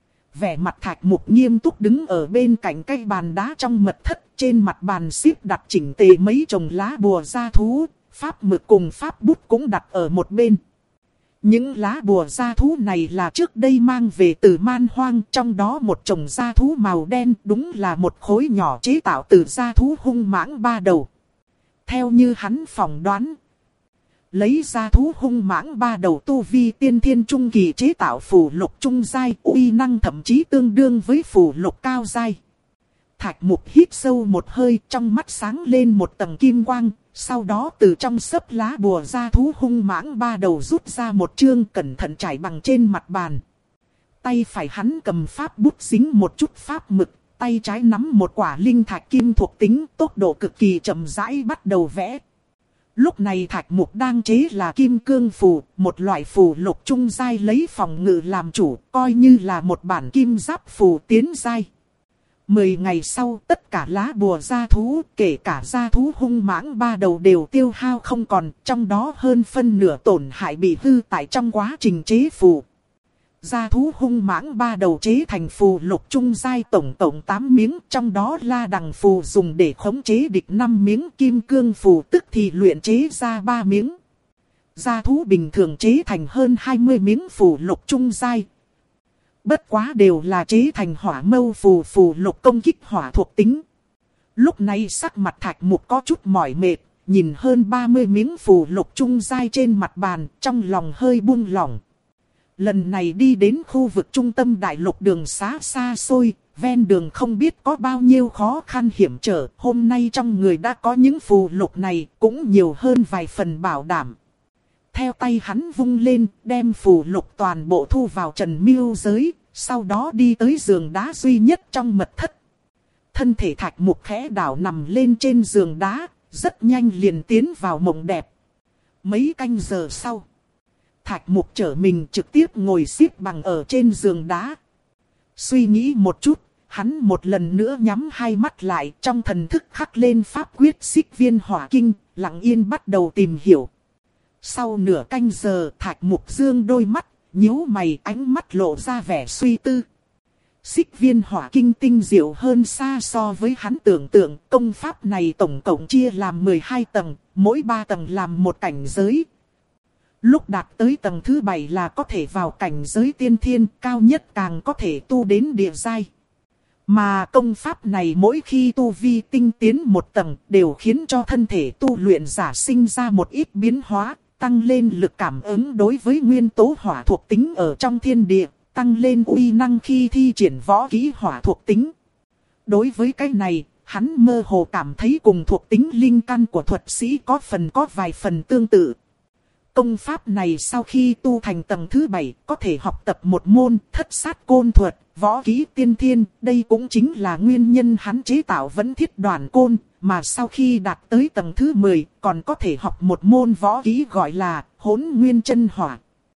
Vẻ mặt Thạch Mục nghiêm túc đứng ở bên cạnh cây bàn đá trong mật thất. Trên mặt bàn xếp đặt chỉnh tề mấy chồng lá bùa gia thú, pháp mực cùng pháp bút cũng đặt ở một bên. Những lá bùa gia thú này là trước đây mang về từ man hoang, trong đó một chồng gia thú màu đen đúng là một khối nhỏ chế tạo từ gia thú hung mãng ba đầu. Theo như hắn phỏng đoán, lấy gia thú hung mãng ba đầu tu vi tiên thiên trung kỳ chế tạo phù lục trung giai, uy năng thậm chí tương đương với phù lục cao giai. Thạch Mục hít sâu một hơi, trong mắt sáng lên một tầng kim quang, sau đó từ trong xấp lá bùa gia thú hung mãng ba đầu rút ra một chương, cẩn thận trải bằng trên mặt bàn. Tay phải hắn cầm pháp bút dính một chút pháp mực, tay trái nắm một quả linh thạch kim thuộc tính, tốc độ cực kỳ chậm rãi bắt đầu vẽ. Lúc này Thạch Mục đang chế là kim cương phù, một loại phù lục trung giai lấy phòng ngự làm chủ, coi như là một bản kim giáp phù tiến giai. Mười ngày sau, tất cả lá bùa gia thú, kể cả gia thú hung mãng ba đầu đều tiêu hao không còn, trong đó hơn phân nửa tổn hại bị hư tại trong quá trình chế phù. Gia thú hung mãng ba đầu chế thành phù lục trung giai tổng tổng tám miếng, trong đó la đằng phù dùng để khống chế địch năm miếng, kim cương phù tức thì luyện chế ra ba miếng. Gia thú bình thường chế thành hơn hai mươi miếng phù lục trung giai. Bất quá đều là chế thành hỏa mâu phù phù lục công kích hỏa thuộc tính. Lúc này sắc mặt Thạch Mục có chút mỏi mệt, nhìn hơn ba mươi miếng phù lục trung giai trên mặt bàn, trong lòng hơi buông lỏng. Lần này đi đến khu vực trung tâm đại lục đường xá xa xôi, ven đường không biết có bao nhiêu khó khăn hiểm trở. Hôm nay trong người đã có những phù lục này, cũng nhiều hơn vài phần bảo đảm. Theo tay hắn vung lên, đem phù lục toàn bộ thu vào trần miêu giới, sau đó đi tới giường đá duy nhất trong mật thất. Thân thể Thạch Mục khẽ đảo nằm lên trên giường đá, rất nhanh liền tiến vào mộng đẹp. Mấy canh giờ sau, Thạch Mục trở mình trực tiếp ngồi xếp bằng ở trên giường đá. Suy nghĩ một chút, hắn một lần nữa nhắm hai mắt lại, trong thần thức khắc lên pháp quyết xích viên hỏa kinh, lặng yên bắt đầu tìm hiểu. Sau nửa canh giờ, Thạch Mục dương đôi mắt, nhíu mày, ánh mắt lộ ra vẻ suy tư. Xích viên hỏa kinh tinh diệu hơn xa so với hắn tưởng tượng, công pháp này tổng cộng chia làm mười hai tầng, mỗi ba tầng làm một cảnh giới. Lúc đạt tới tầng thứ bảy là có thể vào cảnh giới tiên thiên, cao nhất càng có thể tu đến địa giai. Mà công pháp này mỗi khi tu vi tinh tiến một tầng đều khiến cho thân thể tu luyện giả sinh ra một ít biến hóa, tăng lên lực cảm ứng đối với nguyên tố hỏa thuộc tính ở trong thiên địa, tăng lên uy năng khi thi triển võ kỹ hỏa thuộc tính. Đối với cái này, hắn mơ hồ cảm thấy cùng thuộc tính linh căn của thuật sĩ có phần có vài phần tương tự. Công pháp này sau khi tu thành tầng thứ bảy có thể học tập một môn thất sát côn thuật, võ kỹ tiên thiên. Đây cũng chính là nguyên nhân hắn chế tạo Vẫn Thiết Đoàn Côn, mà sau khi đạt tới tầng thứ mười còn có thể học một môn võ kỹ gọi là Hỗn Nguyên Chân Hỏa.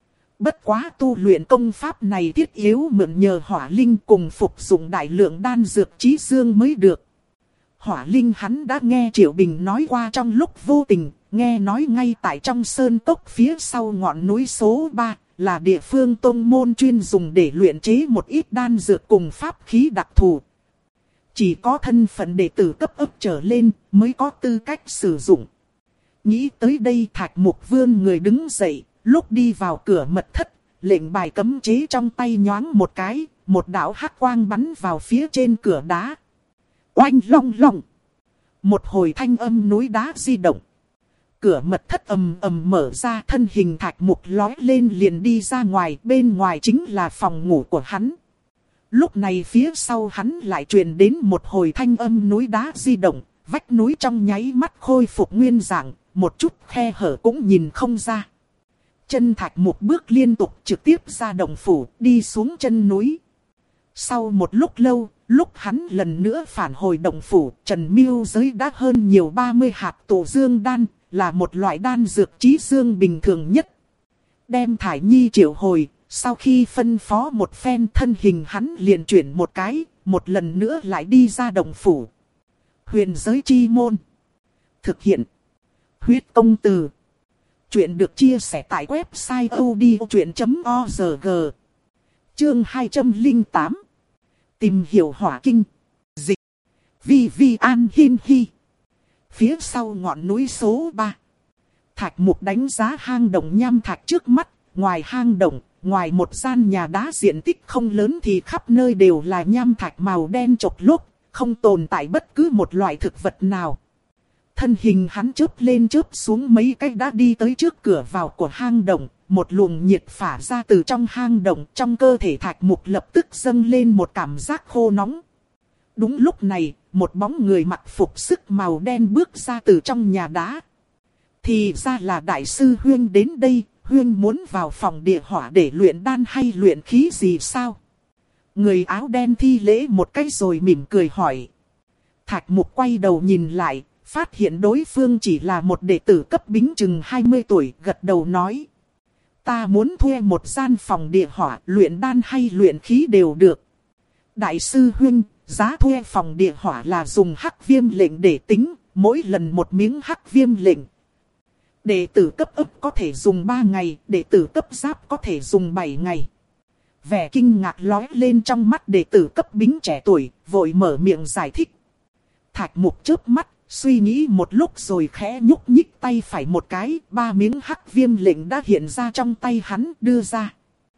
Bất quá tu luyện công pháp này thiết yếu mượn nhờ hỏa linh cùng phục dụng đại lượng đan dược chí dương mới được. Hỏa linh hắn đã nghe Triệu Bình nói qua trong lúc vô tình, nghe nói ngay tại trong sơn cốc phía sau ngọn núi số ba, là địa phương tông môn chuyên dùng để luyện chế một ít đan dược cùng pháp khí đặc thù. Chỉ có thân phận đệ tử cấp ấp trở lên mới có tư cách sử dụng. Nghĩ tới đây Thạch Mục vươn người đứng dậy, lúc đi vào cửa mật thất, lệnh bài cấm chế trong tay nhoáng một cái, một đạo hắc quang bắn vào phía trên cửa đá. Oanh long long! Một hồi thanh âm núi đá di động. Cửa mật thất ầm ầm mở ra, thân hình Thạch Mục lói lên liền đi ra ngoài, bên ngoài chính là phòng ngủ của hắn. Lúc này phía sau hắn lại truyền đến một hồi thanh âm núi đá di động, vách núi trong nháy mắt khôi phục nguyên dạng, một chút khe hở cũng nhìn không ra. Chân Thạch Mục bước liên tục trực tiếp ra động phủ, đi xuống chân núi. Sau một lúc lâu, lúc hắn lần nữa phản hồi động phủ, Trần Miêu giới đã hơn nhiều ba mươi hạt tổ dương đan, là một loại đan dược chí dương bình thường nhất. Đem Thải Nhi triệu hồi, sau khi phân phó một phen thân hình hắn liền chuyển một cái, một lần nữa lại đi ra động phủ. Huyền giới chi môn. Thực hiện. Huyết công từ. Chuyện được chia sẻ tại website odchuyện chấm org. Chương hai trăm lẻ tám. Tìm hiểu hỏa kinh. Dịch. Vi Vi An Hin Hi. Phía sau ngọn núi số ba. Thạch Mục đánh giá hang động nham thạch trước mắt, ngoài hang động, ngoài một gian nhà đá diện tích không lớn thì khắp nơi đều là nham thạch màu đen chột lốp, không tồn tại bất cứ một loại thực vật nào. Thân hình hắn chớp lên chớp xuống mấy cái đã đi tới trước cửa vào của hang động, một luồng nhiệt phả ra từ trong hang động, trong cơ thể Thạch Mục lập tức dâng lên một cảm giác khô nóng. Đúng lúc này, một bóng người mặc phục sức màu đen bước ra từ trong nhà đá. Thì ra là Đại sư Huyên đến đây, Huyên muốn vào phòng địa hỏa để luyện đan hay luyện khí gì sao? Người áo đen thi lễ một cái rồi mỉm cười hỏi. Thạch Mục quay đầu nhìn lại, phát hiện đối phương chỉ là một đệ tử cấp bính chừng hai mươi tuổi, gật đầu nói. Ta muốn thuê một gian phòng địa hỏa, luyện đan hay luyện khí đều được. Đại sư Huyên, giá thuê phòng địa hỏa là dùng hắc viêm lệnh để tính, mỗi lần một miếng hắc viêm lệnh. Đệ tử cấp ấp có thể dùng ba ngày, đệ tử cấp giáp có thể dùng bảy ngày. Vẻ kinh ngạc lóe lên trong mắt đệ tử cấp bính trẻ tuổi, vội mở miệng giải thích. Thạch Mục chớp mắt, suy nghĩ một lúc rồi khẽ nhúc nhích tay phải một cái, ba miếng hắc viêm lệnh đã hiện ra trong tay hắn đưa ra.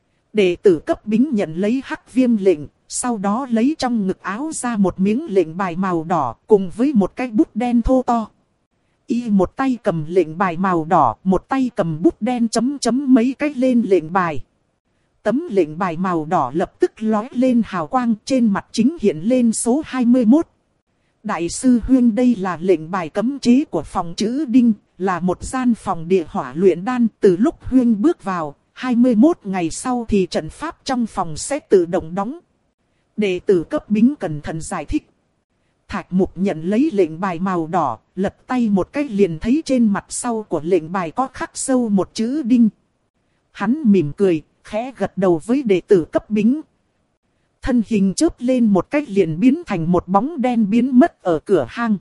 Đệ tử cấp bính nhận lấy hắc viêm lệnh, sau đó lấy trong ngực áo ra một miếng lệnh bài màu đỏ cùng với một cái bút đen thô to. Y một tay cầm lệnh bài màu đỏ, một tay cầm bút đen chấm chấm mấy cái lên lệnh bài. Tấm lệnh bài màu đỏ lập tức lóe lên hào quang, trên mặt chính hiện lên số hai mươi mốt. Đại sư Huyên, đây là lệnh bài cấm chế của phòng chữ Đinh, là một gian phòng địa hỏa luyện đan. Từ lúc Huyên bước vào, hai mươi mốt ngày sau thì trận pháp trong phòng sẽ tự động đóng. Đệ tử cấp bính cẩn thận giải thích. Thạch Mục nhận lấy lệnh bài màu đỏ, lật tay một cái liền thấy trên mặt sau của lệnh bài có khắc sâu một chữ Đinh. Hắn mỉm cười, khẽ gật đầu với đệ tử cấp bính. Thân hình chớp lên một cái liền biến thành một bóng đen biến mất ở cửa hang.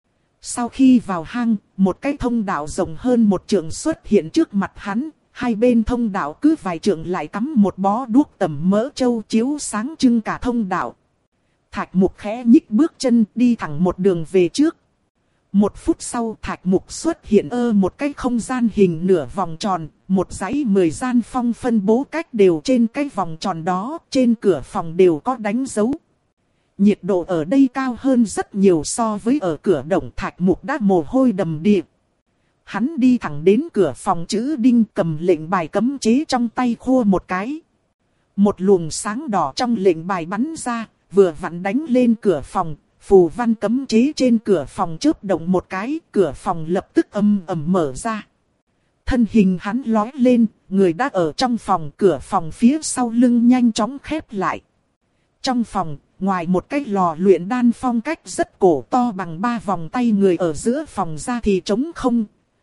Sau khi vào hang, một cái thông đạo rộng hơn một trượng xuất hiện trước mặt hắn. Hai bên thông đạo cứ vài trượng lại cắm một bó đuốc tầm mỡ trâu chiếu sáng trưng cả thông đạo. Thạch Mục khẽ nhích bước chân đi thẳng một đường về trước. Một phút sau Thạch Mục xuất hiện ơ một cái không gian hình nửa vòng tròn, một dãy mười gian phong phân bố cách đều trên cái vòng tròn đó, trên cửa phòng đều có đánh dấu. Nhiệt độ ở đây cao hơn rất nhiều so với ở cửa động. Thạch Mục đã mồ hôi đầm đìa. Hắn đi thẳng đến cửa phòng chữ Đinh, cầm lệnh bài cấm chế trong tay khua một cái. Một luồng sáng đỏ trong lệnh bài bắn ra, vừa vặn đánh lên cửa phòng. Phù văn cấm chế trên cửa phòng chớp động một cái, cửa phòng lập tức ầm ầm mở ra. Thân hình hắn lói lên, người đã ở trong phòng, cửa phòng phía sau lưng nhanh chóng khép lại. Trong phòng, ngoài một cái lò luyện đan phong cách rất cổ to bằng ba vòng tay người ở giữa phòng ra thì trống không.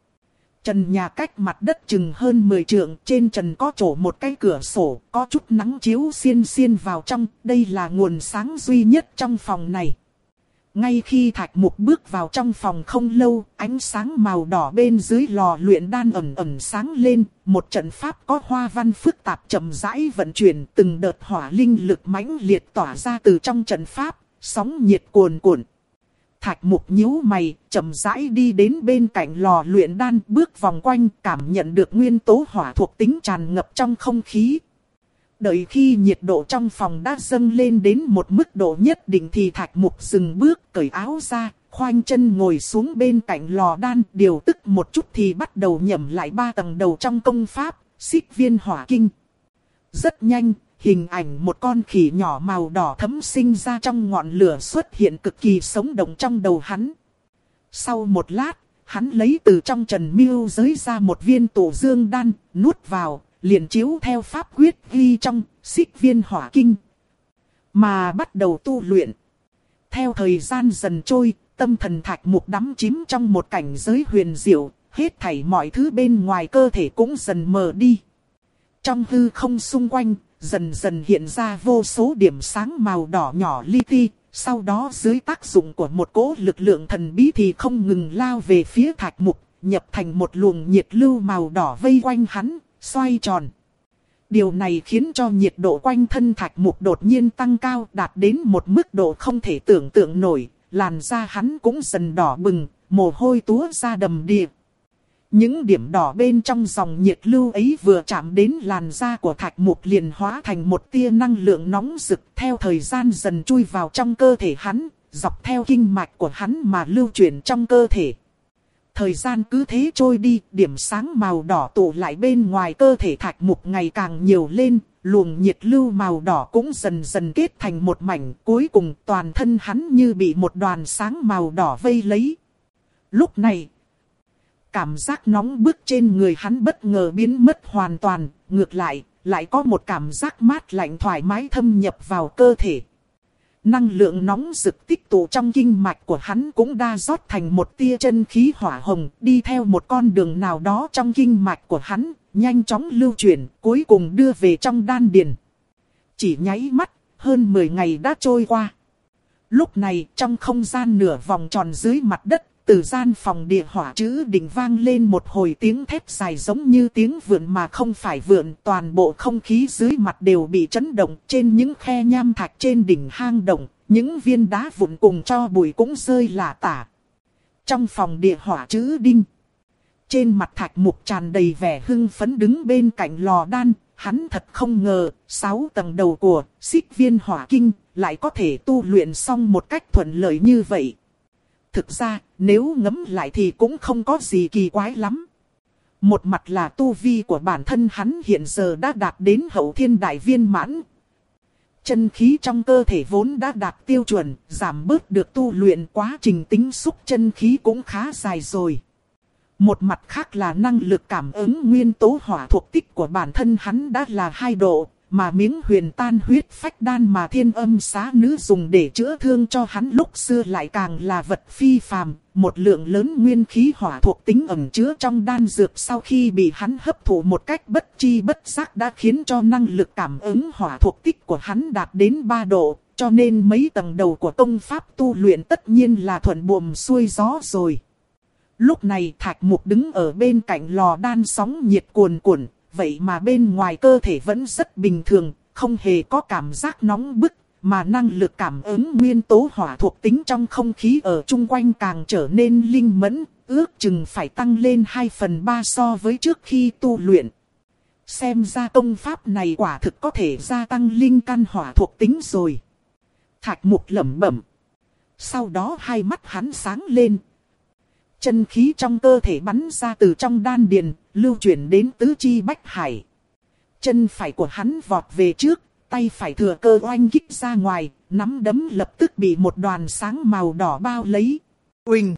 Trần nhà cách mặt đất chừng hơn mười trượng, trên trần có chỗ một cái cửa sổ, có chút nắng chiếu xiên xiên vào trong, đây là nguồn sáng duy nhất trong phòng này. Ngay khi Thạch Mục bước vào trong phòng không lâu, ánh sáng màu đỏ bên dưới lò luyện đan ẩn ẩn sáng lên, một trận pháp có hoa văn phức tạp chậm rãi vận chuyển, từng đợt hỏa linh lực mãnh liệt tỏa ra từ trong trận pháp, sóng nhiệt cuồn cuộn. Thạch Mục nhíu mày, chậm rãi đi đến bên cạnh lò luyện đan, bước vòng quanh, cảm nhận được nguyên tố hỏa thuộc tính tràn ngập trong không khí. Đợi khi nhiệt độ trong phòng đã dâng lên đến một mức độ nhất định thì Thạch Mục dừng bước, cởi áo ra, khoanh chân ngồi xuống bên cạnh lò đan, điều tức một chút thì bắt đầu nhẩm lại ba tầng đầu trong công pháp, Xích Viên Hỏa Kinh. Rất nhanh, hình ảnh một con khỉ nhỏ màu đỏ thẫm sinh ra trong ngọn lửa xuất hiện cực kỳ sống động trong đầu hắn. Sau một lát, hắn lấy từ trong trần miêu giới ra một viên tổ dương đan, nuốt vào, liền chiếu theo pháp quyết ghi trong Xích Viên Hỏa Kinh mà bắt đầu tu luyện. Theo thời gian dần trôi, tâm thần Thạch Mục đắm chìm trong một cảnh giới huyền diệu, hết thảy mọi thứ bên ngoài cơ thể cũng dần mờ đi. Trong hư không xung quanh, dần dần hiện ra vô số điểm sáng màu đỏ nhỏ li ti, sau đó dưới tác dụng của một cỗ lực lượng thần bí thì không ngừng lao về phía Thạch Mục, nhập thành một luồng nhiệt lưu màu đỏ vây quanh hắn, xoay tròn. Điều này khiến cho nhiệt độ quanh thân Thạch Mục đột nhiên tăng cao, đạt đến một mức độ không thể tưởng tượng nổi, làn da hắn cũng dần đỏ bừng, mồ hôi túa ra đầm đìa. Những điểm đỏ bên trong dòng nhiệt lưu ấy vừa chạm đến làn da của Thạch Mục liền hóa thành một tia năng lượng nóng rực, theo thời gian dần chui vào trong cơ thể hắn, dọc theo kinh mạch của hắn mà lưu chuyển trong cơ thể. Thời gian cứ thế trôi đi, điểm sáng màu đỏ tụ lại bên ngoài cơ thể Thạch Mục ngày càng nhiều lên, luồng nhiệt lưu màu đỏ cũng dần dần kết thành một mảnh, cuối cùng toàn thân hắn như bị một đoàn sáng màu đỏ vây lấy. Lúc này, cảm giác nóng bức trên người hắn bất ngờ biến mất hoàn toàn, ngược lại, lại có một cảm giác mát lạnh thoải mái thâm nhập vào cơ thể. Năng lượng nóng rực tích tụ trong kinh mạch của hắn cũng đa rót thành một tia chân khí hỏa hồng, đi theo một con đường nào đó trong kinh mạch của hắn, nhanh chóng lưu chuyển, cuối cùng đưa về trong đan điền. Chỉ nháy mắt, hơn mười ngày đã trôi qua. Lúc này, trong không gian nửa vòng tròn dưới mặt đất, từ gian phòng địa hỏa chữ đỉnh vang lên một hồi tiếng thét dài giống như tiếng vượn mà không phải vượn. Toàn bộ không khí dưới mặt đều bị chấn động, trên những khe nham thạch trên đỉnh hang động, những viên đá vụn cùng cho bụi cũng rơi lả tả. Trong phòng địa hỏa chữ đinh, trên mặt Thạch Mục tràn đầy vẻ hưng phấn đứng bên cạnh lò đan. Hắn thật không ngờ, sáu tầng đầu của Xích Viên Hỏa Kinh lại có thể tu luyện xong một cách thuận lợi như vậy. Thực ra, nếu ngẫm lại thì cũng không có gì kỳ quái lắm. Một mặt là tu vi của bản thân hắn hiện giờ đã đạt đến hậu thiên đại viên mãn. Chân khí trong cơ thể vốn đã đạt tiêu chuẩn, giảm bớt được tu luyện, quá trình tính xúc chân khí cũng khá dài rồi. Một mặt khác là năng lực cảm ứng nguyên tố hỏa thuộc tích của bản thân hắn đã là hai độ, mà miếng huyền tan huyết phách đan mà Thiên Âm Xá Nữ dùng để chữa thương cho hắn lúc xưa lại càng là vật phi phàm. Một lượng lớn nguyên khí hỏa thuộc tính ẩn chứa trong đan dược sau khi bị hắn hấp thụ một cách bất chi bất giác đã khiến cho năng lực cảm ứng hỏa thuộc tích của hắn đạt đến ba độ. Cho nên mấy tầng đầu của công pháp tu luyện tất nhiên là thuận buồm xuôi gió rồi. Lúc này Thạch Mục đứng ở bên cạnh lò đan sóng nhiệt cuồn cuộn, vậy mà bên ngoài cơ thể vẫn rất bình thường, không hề có cảm giác nóng bức, mà năng lực cảm ứng nguyên tố hỏa thuộc tính trong không khí ở chung quanh càng trở nên linh mẫn, ước chừng phải tăng lên hai phần ba so với trước khi tu luyện. Xem ra công pháp này quả thực có thể gia tăng linh căn hỏa thuộc tính rồi. Thạch Mục lẩm bẩm. Sau đó hai mắt hắn sáng lên. Chân khí trong cơ thể bắn ra từ trong đan điền, lưu chuyển đến tứ chi bách hải. Chân phải của hắn vọt về trước, tay phải thừa cơ oanh kích ra ngoài, nắm đấm lập tức bị một đoàn sáng màu đỏ bao lấy. Uỳnh!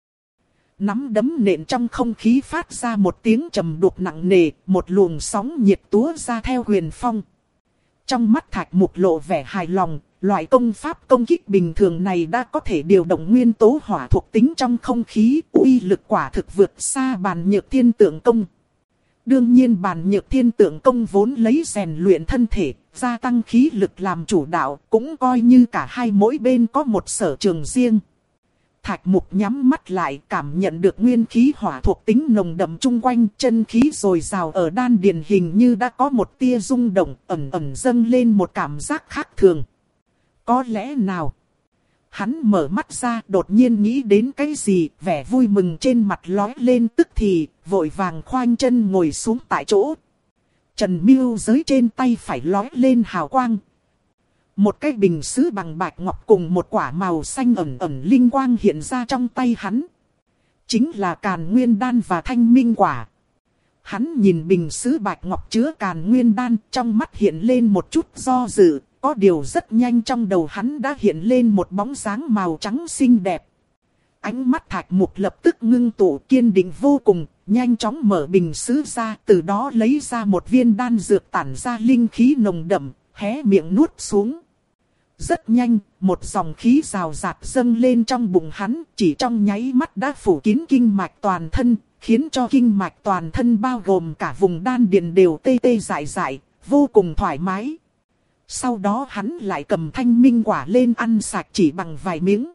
Nắm đấm nện trong không khí phát ra một tiếng trầm đục nặng nề, một luồng sóng nhiệt túa ra theo huyền phong. Trong mắt Thạch Mục lộ vẻ hài lòng. Loại công pháp công kích bình thường này đã có thể điều động nguyên tố hỏa thuộc tính trong không khí, uy lực quả thực vượt xa Bàn Nhược Thiên Tượng Công. Đương nhiên Bàn Nhược Thiên Tượng Công vốn lấy rèn luyện thân thể, gia tăng khí lực làm chủ đạo, cũng coi như cả hai mỗi bên có một sở trường riêng. Thạch Mục nhắm mắt lại, cảm nhận được nguyên khí hỏa thuộc tính nồng đậm chung quanh, chân khí dồi dào ở đan điền hình như đã có một tia rung động, ẩn ẩn dâng lên một cảm giác khác thường. Có lẽ nào? Hắn mở mắt ra, đột nhiên nghĩ đến cái gì, vẻ vui mừng trên mặt lóe lên tức thì, vội vàng khoanh chân ngồi xuống tại chỗ. Trần Miêu giới trên tay phải lóe lên hào quang. Một cái bình sứ bằng bạch ngọc cùng một quả màu xanh ẩn ẩn linh quang hiện ra trong tay hắn. Chính là Càn Nguyên Đan và Thanh Minh Quả. Hắn nhìn bình sứ bạch ngọc chứa Càn Nguyên Đan, trong mắt hiện lên một chút do dự. Có điều rất nhanh trong đầu hắn đã hiện lên một bóng dáng màu trắng xinh đẹp. Ánh mắt Thạch Mục lập tức ngưng tụ, kiên định vô cùng, nhanh chóng mở bình sứ ra, từ đó lấy ra một viên đan dược tản ra linh khí nồng đậm, hé miệng nuốt xuống. Rất nhanh, một dòng khí rào rạt dâng lên trong bụng hắn, chỉ trong nháy mắt đã phủ kín kinh mạch toàn thân, khiến cho kinh mạch toàn thân bao gồm cả vùng đan điền đều tê tê dại dại, vô cùng thoải mái. Sau đó hắn lại cầm Thanh Minh Quả lên ăn sạch chỉ bằng vài miếng.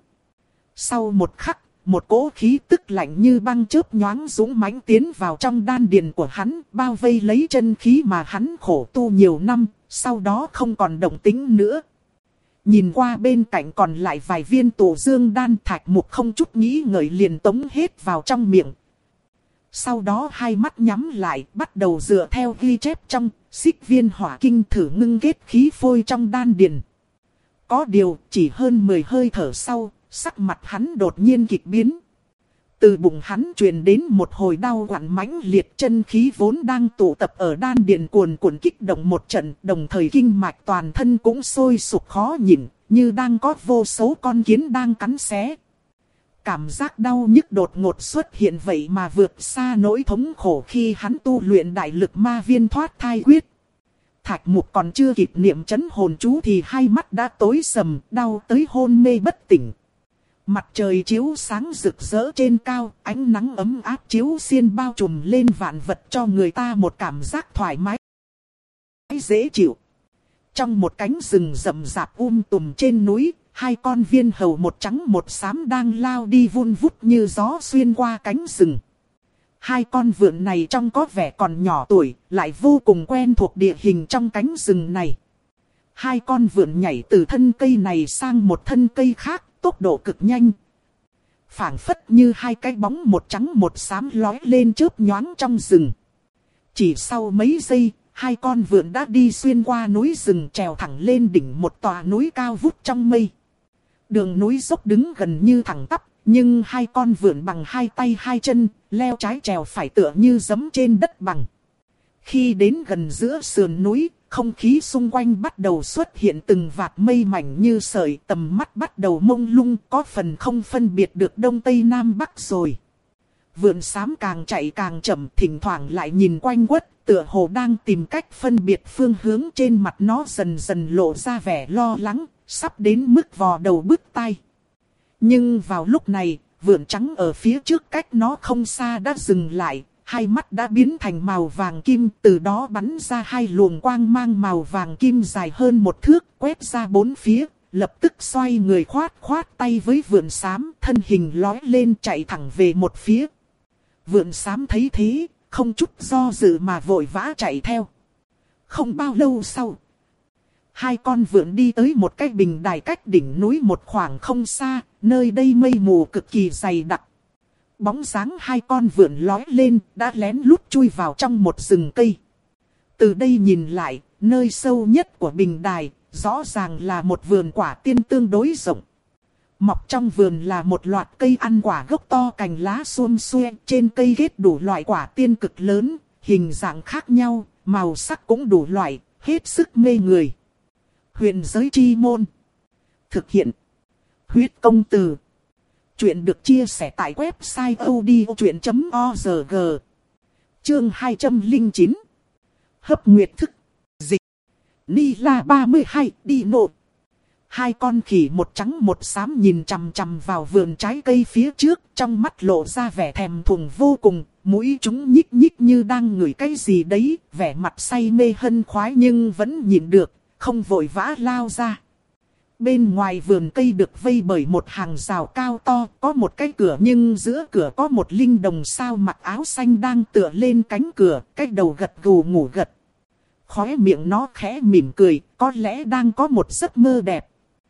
Sau một khắc, một cỗ khí tức lạnh như băng chớp nhoáng dũng mãnh tiến vào trong đan điền của hắn, bao vây lấy chân khí mà hắn khổ tu nhiều năm, sau đó không còn động tĩnh nữa. Nhìn qua bên cạnh còn lại vài viên tổ dương đan, Thạch Mục không chút nghĩ ngợi liền tống hết vào trong miệng. Sau đó hai mắt nhắm lại, bắt đầu dựa theo ghi chép trong Xích Viên Hỏa Kinh thử ngưng kết khí phôi trong đan điền. Có điều, chỉ hơn mười hơi thở sau, sắc mặt hắn đột nhiên kịch biến. Từ bụng hắn truyền đến một hồi đau quặn mãnh liệt, chân khí vốn đang tụ tập ở đan điền cuồn cuộn kích động một trận, đồng thời kinh mạch toàn thân cũng sôi sục khó nhịn, như đang có vô số con kiến đang cắn xé. Cảm giác đau nhức đột ngột xuất hiện vậy mà vượt xa nỗi thống khổ khi hắn tu luyện đại lực ma viên thoát thai quyết. Thạch Mục còn chưa kịp niệm chấn hồn chú thì hai mắt đã tối sầm, đau tới hôn mê bất tỉnh. Mặt trời chiếu sáng rực rỡ trên cao, ánh nắng ấm áp chiếu xiên bao trùm lên vạn vật cho người ta một cảm giác thoải mái, dễ chịu. Trong một cánh rừng rậm rạp um tùm trên núi, hai con viên hầu một trắng một xám đang lao đi vun vút như gió xuyên qua cánh rừng. Hai con vượn này trông có vẻ còn nhỏ tuổi, lại vô cùng quen thuộc địa hình trong cánh rừng này. Hai con vượn nhảy từ thân cây này sang một thân cây khác, tốc độ cực nhanh. Phảng phất như hai cái bóng một trắng một xám lói lên chớp nhoáng trong rừng. Chỉ sau mấy giây, hai con vượn đã đi xuyên qua núi rừng, trèo thẳng lên đỉnh một tòa núi cao vút trong mây. Đường núi dốc đứng gần như thẳng tắp, nhưng hai con vượn bằng hai tay hai chân, leo trái trèo phải tựa như giẫm trên đất bằng. Khi đến gần giữa sườn núi, không khí xung quanh bắt đầu xuất hiện từng vạt mây mảnh như sợi, tầm mắt bắt đầu mông lung, có phần không phân biệt được đông tây nam bắc rồi. Vượn xám càng chạy càng chậm, thỉnh thoảng lại nhìn quanh quất, tựa hồ đang tìm cách phân biệt phương hướng, trên mặt nó dần dần lộ ra vẻ lo lắng, sắp đến mức vò đầu bứt tai. Nhưng vào lúc này, vượn trắng ở phía trước cách nó không xa đã dừng lại, hai mắt đã biến thành màu vàng kim, từ đó bắn ra hai luồng quang mang màu vàng kim dài hơn một thước, quét ra bốn phía, lập tức xoay người khoát khoát tay với vượn xám, thân hình lói lên chạy thẳng về một phía. Vượn xám thấy thế, không chút do dự mà vội vã chạy theo. Không bao lâu sau, hai con vượn đi tới một cái bình đài cách đỉnh núi một khoảng không xa, nơi đây mây mù cực kỳ dày đặc. Bóng dáng hai con vượn lói lên, đã lén lút chui vào trong một rừng cây. Từ đây nhìn lại, nơi sâu nhất của bình đài, rõ ràng là một vườn quả tiên tương đối rộng. Mọc trong vườn là một loạt cây ăn quả gốc to, cành lá xum xuê, trên cây kết đủ loại quả tiên cực lớn, hình dạng khác nhau, màu sắc cũng đủ loại, hết sức mê người. Huyền giới chi môn. Thực hiện. Huyết công từ. Chuyện được chia sẻ tại website odchuyện chấm org. Chương hai trăm lẻ chín. Hấp nguyệt thức. Dịch. Ni la ba mươi hai, đi nộ. Hai con khỉ một trắng một xám nhìn chằm chằm vào vườn trái cây phía trước, trong mắt lộ ra vẻ thèm thuồng vô cùng, mũi chúng nhích nhích như đang ngửi cái gì đấy, vẻ mặt say mê hân khoái nhưng vẫn nhịn được, không vội vã lao ra. Bên ngoài vườn cây được vây bởi một hàng rào cao to, có một cái cửa nhưng giữa cửa có một linh đồng sao mặc áo xanh đang tựa lên cánh cửa, cái đầu gật gù ngủ gật. Khóe miệng nó khẽ mỉm cười, có lẽ đang có một giấc mơ đẹp.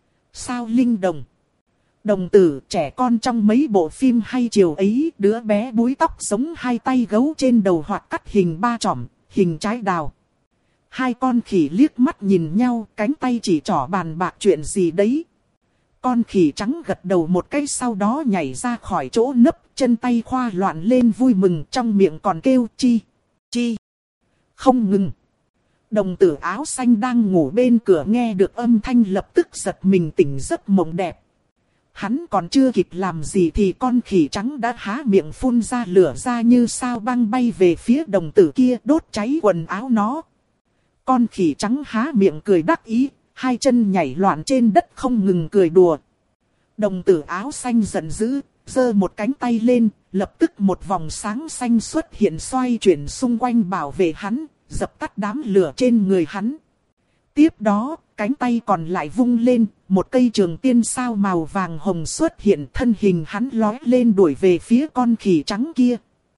Sao linh đồng? Đồng tử trẻ con trong mấy bộ phim hay chiều ấy, đứa bé búi tóc giống hai tay gấu trên đầu hoặc cắt hình ba chỏm, hình trái đào. Hai con khỉ liếc mắt nhìn nhau, cánh tay chỉ trỏ bàn bạc chuyện gì đấy. Con khỉ trắng gật đầu một cái, sau đó nhảy ra khỏi chỗ nấp, chân tay khoa loạn lên vui mừng, trong miệng còn kêu chi, chi, không ngừng. Đồng tử áo xanh đang ngủ bên cửa nghe được âm thanh lập tức giật mình tỉnh giấc mộng đẹp. Hắn còn chưa kịp làm gì thì con khỉ trắng đã há miệng phun ra lửa ra như sao băng bay về phía đồng tử kia, đốt cháy quần áo nó. Con khỉ trắng há miệng cười đắc ý, hai chân nhảy loạn trên đất không ngừng cười đùa. Đồng tử áo xanh giận dữ, giơ một cánh tay lên, lập tức một vòng sáng xanh xuất hiện xoay chuyển xung quanh bảo vệ hắn, dập tắt đám lửa trên người hắn. Tiếp đó, cánh tay còn lại vung lên, một cây trường tiên sao màu vàng hồng xuất hiện, thân hình hắn lói lên đuổi về phía con khỉ trắng kia.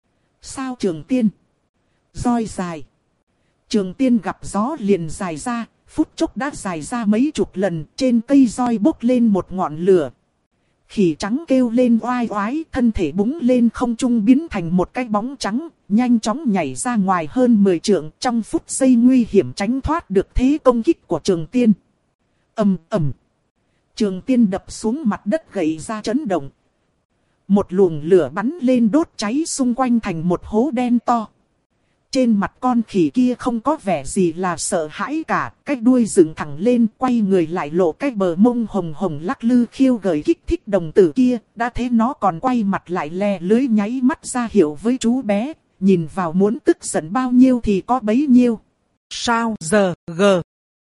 Sao trường tiên? Roi dài. Trường tiên gặp gió liền dài ra, phút chốc đã dài ra mấy chục lần, trên cây roi bốc lên một ngọn lửa. Khỉ trắng kêu lên oai oái, thân thể búng lên không trung biến thành một cái bóng trắng, nhanh chóng nhảy ra ngoài hơn mười trượng, trong phút giây nguy hiểm tránh thoát được thế công kích của Trường Tiên. Ầm ầm. Trường Tiên đập xuống mặt đất gậy ra chấn động. Một luồng lửa bắn lên đốt cháy xung quanh thành một hố đen to. Trên mặt con khỉ kia không có vẻ gì là sợ hãi cả, cái đuôi dựng thẳng lên, quay người lại lộ cái bờ mông hồng hồng lắc lư khiêu gợi kích thích đồng tử kia, đã thế nó còn quay mặt lại lè lưới nháy mắt ra hiệu với chú bé, nhìn vào muốn tức giận bao nhiêu thì có bấy nhiêu. Sao giờ gờ?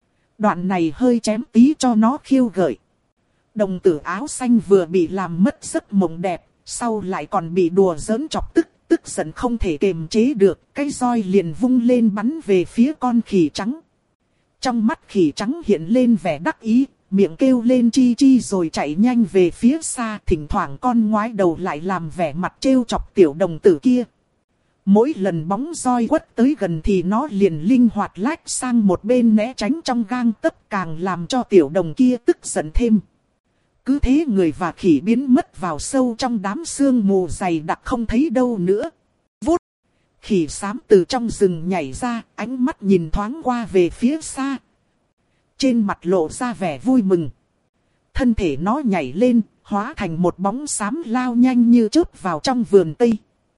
Đoạn này hơi chém tí cho nó khiêu gợi. Đồng tử áo xanh vừa bị làm mất giấc mộng đẹp, sau lại còn bị đùa giỡn chọc tức. Tức giận không thể kềm chế được, cái roi liền vung lên bắn về phía con khỉ trắng. Trong mắt khỉ trắng hiện lên vẻ đắc ý, miệng kêu lên chi chi rồi chạy nhanh về phía xa. Thỉnh thoảng con ngoái đầu lại làm vẻ mặt trêu chọc tiểu đồng tử kia. Mỗi lần bóng roi quất tới gần thì nó liền linh hoạt lách sang một bên né tránh trong gang tấc, càng làm cho tiểu đồng kia tức giận thêm. Cứ thế người và khỉ biến mất vào sâu trong đám sương mù dày đặc không thấy đâu nữa. Vút! Khỉ xám từ trong rừng nhảy ra, ánh mắt nhìn thoáng qua về phía xa. Trên mặt lộ ra vẻ vui mừng. Thân thể nó nhảy lên, hóa thành một bóng xám lao nhanh như chớp vào trong vườn tây.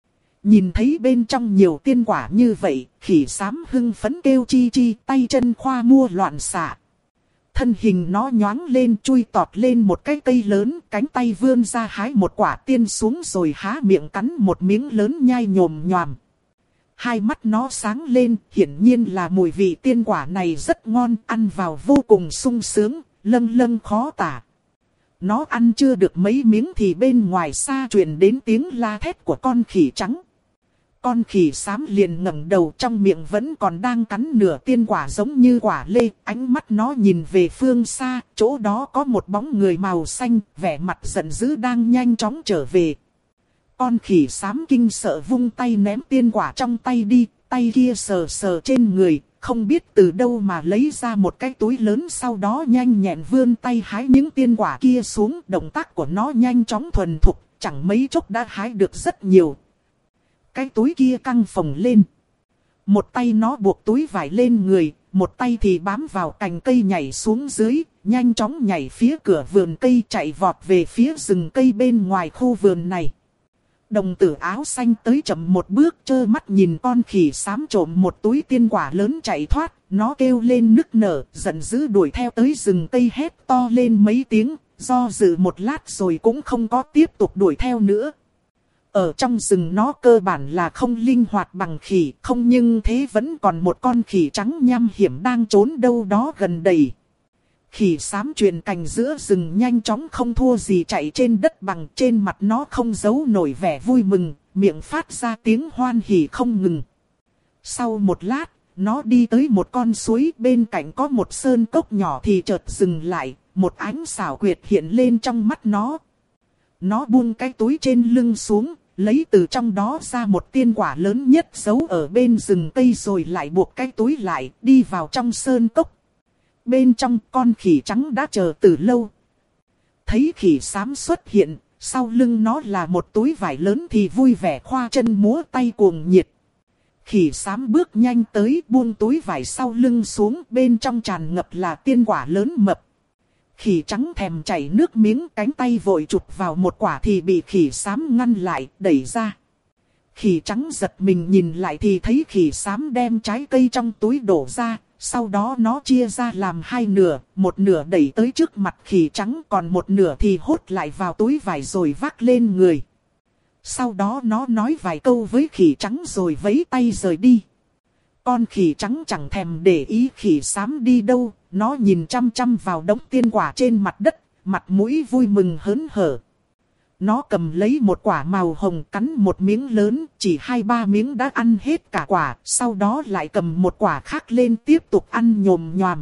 Nhìn thấy bên trong nhiều tiên quả như vậy, khỉ xám hưng phấn kêu chi chi, tay chân khoa mua loạn xạ. Thân hình nó nhoáng lên chui tọt lên một cái cây lớn, cánh tay vươn ra hái một quả tiên xuống rồi há miệng cắn một miếng lớn nhai nhồm nhòm. Hai mắt nó sáng lên, hiển nhiên là mùi vị tiên quả này rất ngon, ăn vào vô cùng sung sướng, lâng lâng khó tả. Nó ăn chưa được mấy miếng thì bên ngoài xa truyền đến tiếng la thét của con khỉ trắng. Con khỉ xám liền ngẩng đầu, trong miệng vẫn còn đang cắn nửa tiên quả giống như quả lê. Ánh mắt nó nhìn về phương xa, chỗ đó có một bóng người màu xanh, vẻ mặt giận dữ đang nhanh chóng trở về. Con khỉ xám kinh sợ vung tay ném tiên quả trong tay đi, tay kia sờ sờ trên người, không biết từ đâu mà lấy ra một cái túi lớn, sau đó nhanh nhẹn vươn tay hái những tiên quả kia xuống. Động tác của nó nhanh chóng thuần thục, chẳng mấy chốc đã hái được rất nhiều. Cái túi kia căng phồng lên. Một tay nó buộc túi vải lên người, một tay thì bám vào cành cây nhảy xuống dưới, nhanh chóng nhảy phía cửa vườn cây chạy vọt về phía rừng cây bên ngoài khu vườn này. Đồng tử áo xanh tới chậm một bước, trơ mắt nhìn con khỉ xám trộm một túi tiên quả lớn chạy thoát, nó kêu lên nức nở, giận dữ đuổi theo tới rừng cây hét to lên mấy tiếng, do dự một lát rồi cũng không có tiếp tục đuổi theo nữa. Ở trong rừng nó cơ bản là không linh hoạt bằng khỉ, không nhưng thế vẫn còn một con khỉ trắng nham hiểm đang trốn đâu đó gần đầy. Khỉ xám truyền cành giữa rừng nhanh chóng không thua gì chạy trên đất bằng, trên mặt nó không giấu nổi vẻ vui mừng, miệng phát ra tiếng hoan hỉ không ngừng. Sau một lát, nó đi tới một con suối, bên cạnh có một sơn cốc nhỏ thì chợt dừng lại, một ánh xảo quyệt hiện lên trong mắt nó. Nó buông cái túi trên lưng xuống, lấy từ trong đó ra một tiên quả lớn nhất giấu ở bên rừng cây rồi lại buộc cái túi lại, đi vào trong sơn cốc. Bên trong con khỉ trắng đã chờ từ lâu. Thấy khỉ xám xuất hiện, sau lưng nó là một túi vải lớn thì vui vẻ khoa chân múa tay cuồng nhiệt. Khỉ xám bước nhanh tới buông túi vải sau lưng xuống, bên trong tràn ngập là tiên quả lớn mập. Khỉ trắng thèm chảy nước miếng, cánh tay vội chụp vào một quả thì bị khỉ xám ngăn lại, đẩy ra. Khỉ trắng giật mình nhìn lại thì thấy khỉ xám đem trái cây trong túi đổ ra, sau đó nó chia ra làm hai nửa, một nửa đẩy tới trước mặt khỉ trắng, còn một nửa thì hốt lại vào túi vải rồi vác lên người. Sau đó nó nói vài câu với khỉ trắng rồi vẫy tay rời đi. Con khỉ trắng chẳng thèm để ý khỉ xám đi đâu, nó nhìn chăm chăm vào đống tiên quả trên mặt đất, mặt mũi vui mừng hớn hở. Nó cầm lấy một quả màu hồng cắn một miếng lớn, chỉ hai ba miếng đã ăn hết cả quả, sau đó lại cầm một quả khác lên tiếp tục ăn nhồm nhòm.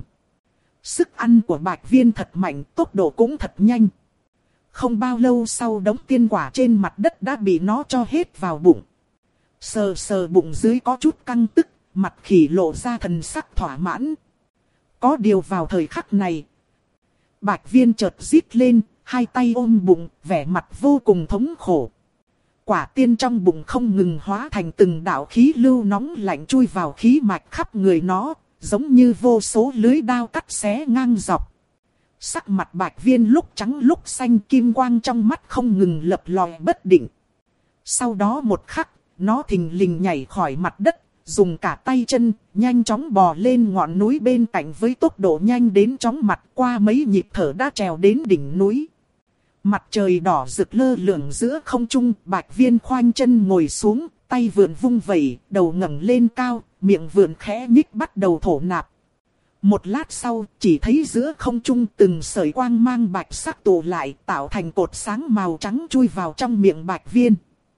Sức ăn của Bạch Viên thật mạnh, tốc độ cũng thật nhanh. Không bao lâu sau đống tiên quả trên mặt đất đã bị nó cho hết vào bụng. Sờ sờ bụng dưới có chút căng tức, mặt khỉ lộ ra thần sắc thỏa mãn. Có điều vào thời khắc này, Bạch Viên chợt rít lên, hai tay ôm bụng, vẻ mặt vô cùng thống khổ. Quả tiên trong bụng không ngừng hóa thành từng đạo khí lưu nóng lạnh chui vào khí mạch khắp người nó, giống như vô số lưới đao cắt xé ngang dọc. Sắc mặt Bạch Viên lúc trắng lúc xanh, kim quang trong mắt không ngừng lập lòe bất định. Sau đó một khắc, nó thình lình nhảy khỏi mặt đất, dùng cả tay chân, nhanh chóng bò lên ngọn núi bên cạnh với tốc độ nhanh đến chóng mặt, qua mấy nhịp thở đã trèo đến đỉnh núi. Mặt trời đỏ rực lơ lửng giữa không trung, Bạch Viên khoanh chân ngồi xuống, tay vượn vung vẩy, đầu ngẩng lên cao, miệng vượn khẽ nhích bắt đầu thổ nạp. Một lát sau, chỉ thấy giữa không trung từng sợi quang mang bạch sắc tụ lại, tạo thành cột sáng màu trắng chui vào trong miệng Bạch Viên.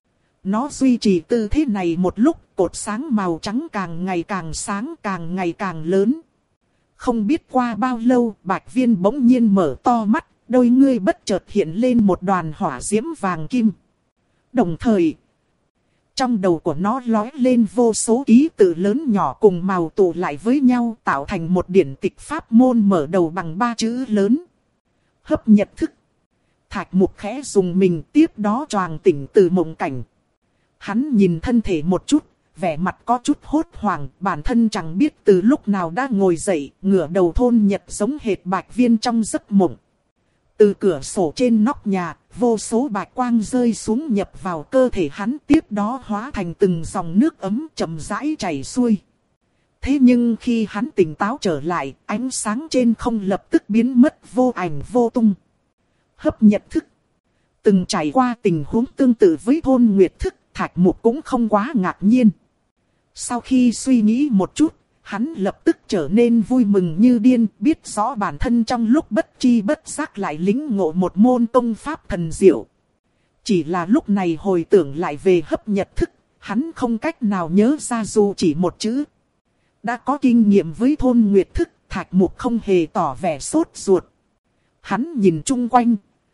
Nó duy trì tư thế này một lúc, cột sáng màu trắng càng ngày càng sáng, càng ngày càng lớn. Không biết qua bao lâu, Bạch Viên bỗng nhiên mở to mắt, đôi ngươi bất chợt hiện lên một đoàn hỏa diễm vàng kim. Đồng thời, trong đầu của nó lóe lên vô số ký tự lớn nhỏ cùng màu tụ lại với nhau, tạo thành một điển tịch pháp môn mở đầu bằng ba chữ lớn. Hấp nhật thức. Thạch Mục khẽ dùng mình, tiếp đó choàng tỉnh từ mộng cảnh. Hắn nhìn thân thể một chút, vẻ mặt có chút hốt hoảng, bản thân chẳng biết từ lúc nào đã ngồi dậy, ngửa đầu thôn nhật giống hệt Bạch Viên trong giấc mộng. Từ cửa sổ trên nóc nhà, vô số bạch quang rơi xuống nhập vào cơ thể hắn, tiếp đó hóa thành từng dòng nước ấm chậm rãi chảy xuôi. Thế nhưng khi hắn tỉnh táo trở lại, ánh sáng trên không lập tức biến mất vô ảnh vô tung. Hấp nhật thức. Từng trải qua tình huống tương tự với thôn nguyệt thức, Thạch Mục cũng không quá ngạc nhiên. Sau khi suy nghĩ một chút, hắn lập tức trở nên vui mừng như điên, biết rõ bản thân trong lúc bất tri bất giác lại lĩnh ngộ một môn công pháp thần diệu. Chỉ là lúc này hồi tưởng lại về hấp nhật thức, hắn không cách nào nhớ ra dù chỉ một chữ. Đã có kinh nghiệm với thôn nguyệt thức, Thạch Mục không hề tỏ vẻ sốt ruột. Hắn nhìn chung quanh.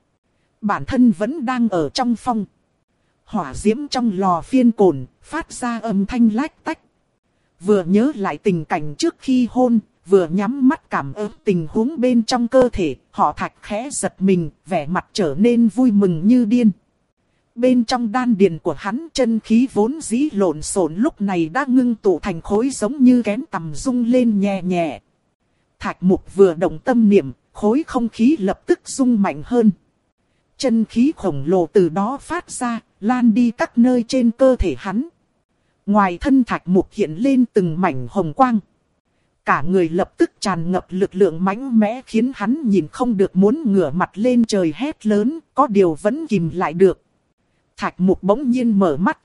Bản thân vẫn đang ở trong phong. Hỏa diễm trong lò phiên cồn, phát ra âm thanh lách tách. Vừa nhớ lại tình cảnh trước khi hôn, vừa nhắm mắt cảm ứng tình huống bên trong cơ thể, họ Thạch khẽ giật mình, vẻ mặt trở nên vui mừng như điên. Bên trong đan điền của hắn, chân khí vốn dĩ lộn xộn lúc này đã ngưng tụ thành khối giống như kén tằm rung lên nhẹ nhẹ. Thạch Mục vừa động tâm niệm, khối không khí lập tức rung mạnh hơn. Chân khí khổng lồ từ đó phát ra, lan đi các nơi trên cơ thể hắn. Ngoài thân Thạch Mục hiện lên từng mảnh hồng quang. Cả người lập tức tràn ngập lực lượng mãnh mẽ, khiến hắn nhìn không được muốn ngửa mặt lên trời hét lớn, có điều vẫn kìm lại được. Thạch Mục bỗng nhiên mở mắt.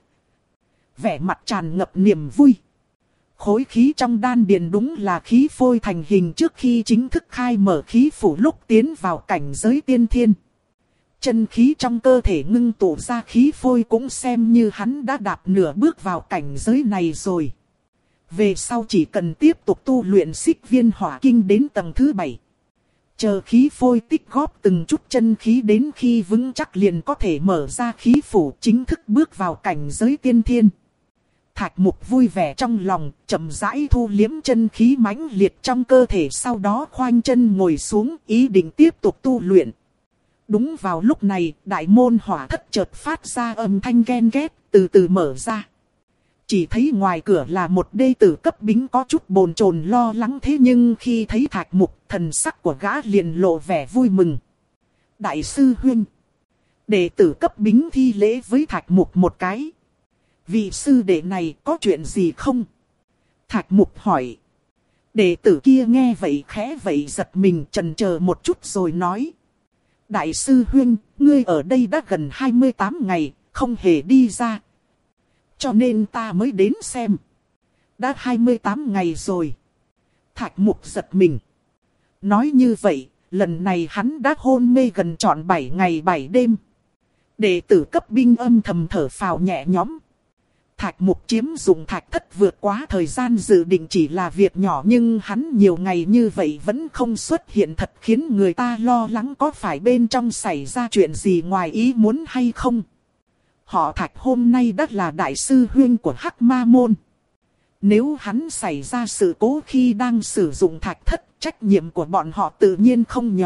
Vẻ mặt tràn ngập niềm vui. Khối khí trong đan điền đúng là khí phôi thành hình trước khi chính thức khai mở khí phủ lúc tiến vào cảnh giới tiên thiên. Chân khí trong cơ thể ngưng tụ ra khí phôi cũng xem như hắn đã đạp nửa bước vào cảnh giới này rồi. Về sau chỉ cần tiếp tục tu luyện xích viên hỏa kinh đến tầng thứ bảy. Chờ khí phôi tích góp từng chút chân khí đến khi vững chắc liền có thể mở ra khí phủ chính thức bước vào cảnh giới tiên thiên. Thạch Mục vui vẻ trong lòng, chậm rãi thu liếm chân khí mãnh liệt trong cơ thể, sau đó khoanh chân ngồi xuống, ý định tiếp tục tu luyện. Đúng vào lúc này, đại môn hỏa thất chợt phát ra âm thanh ghen ghét, từ từ mở ra. Chỉ thấy ngoài cửa là một đệ tử cấp bính có chút bồn chồn lo lắng, thế nhưng khi thấy Thạch Mục, thần sắc của gã liền lộ vẻ vui mừng. Đại sư huynh. Đệ tử cấp bính thi lễ với Thạch Mục một cái. Vị sư đệ này có chuyện gì không? Thạch Mục hỏi. Đệ tử kia nghe vậy khẽ vậy giật mình, chần chờ một chút rồi nói. Đại sư huynh, ngươi ở đây đã gần hai mươi tám ngày, không hề đi ra. Cho nên ta mới đến xem. Đã hai mươi tám ngày rồi. Thạch Mục giật mình. Nói như vậy, lần này hắn đã hôn mê gần trọn bảy ngày bảy đêm. Đệ tử cấp binh âm thầm thở phào nhẹ nhõm. Thạch Mục chiếm dụng thạch thất vượt quá thời gian dự định chỉ là việc nhỏ, nhưng hắn nhiều ngày như vậy vẫn không xuất hiện, thật khiến người ta lo lắng có phải bên trong xảy ra chuyện gì ngoài ý muốn hay không. Họ Thạch hôm nay đã là đại sư huynh của Hắc Ma Môn. Nếu hắn xảy ra sự cố khi đang sử dụng thạch thất, trách nhiệm của bọn họ tự nhiên không nhỏ,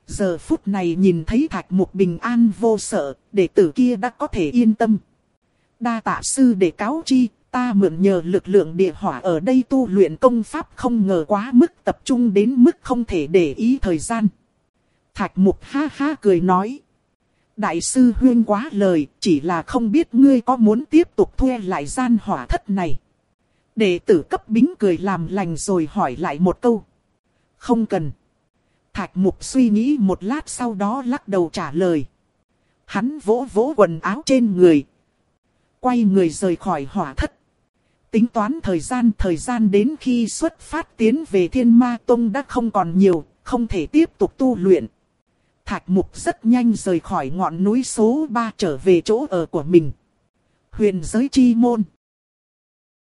Giờ phút này nhìn thấy Thạch Mục bình an vô sợ, đệ tử kia đã có thể yên tâm. Đa tạ sư để cáo chi, ta mượn nhờ lực lượng địa hỏa ở đây tu luyện công pháp không ngờ quá mức tập trung đến mức không thể để ý thời gian. Thạch Mục ha ha cười nói. Đại sư huyên quá lời, chỉ là không biết ngươi có muốn tiếp tục thuê lại gian hỏa thất này. Đệ tử cấp bính cười làm lành rồi hỏi lại một câu. Không cần. Thạch Mục suy nghĩ một lát sau đó lắc đầu trả lời. Hắn vỗ vỗ quần áo trên người. Quay người rời khỏi hỏa thất. Tính toán thời gian, thời gian đến khi xuất phát tiến về Thiên Ma Tông đã không còn nhiều, không thể tiếp tục tu luyện. Thạch Mục rất nhanh rời khỏi ngọn núi số ba trở về chỗ ở của mình. Huyền giới chi môn.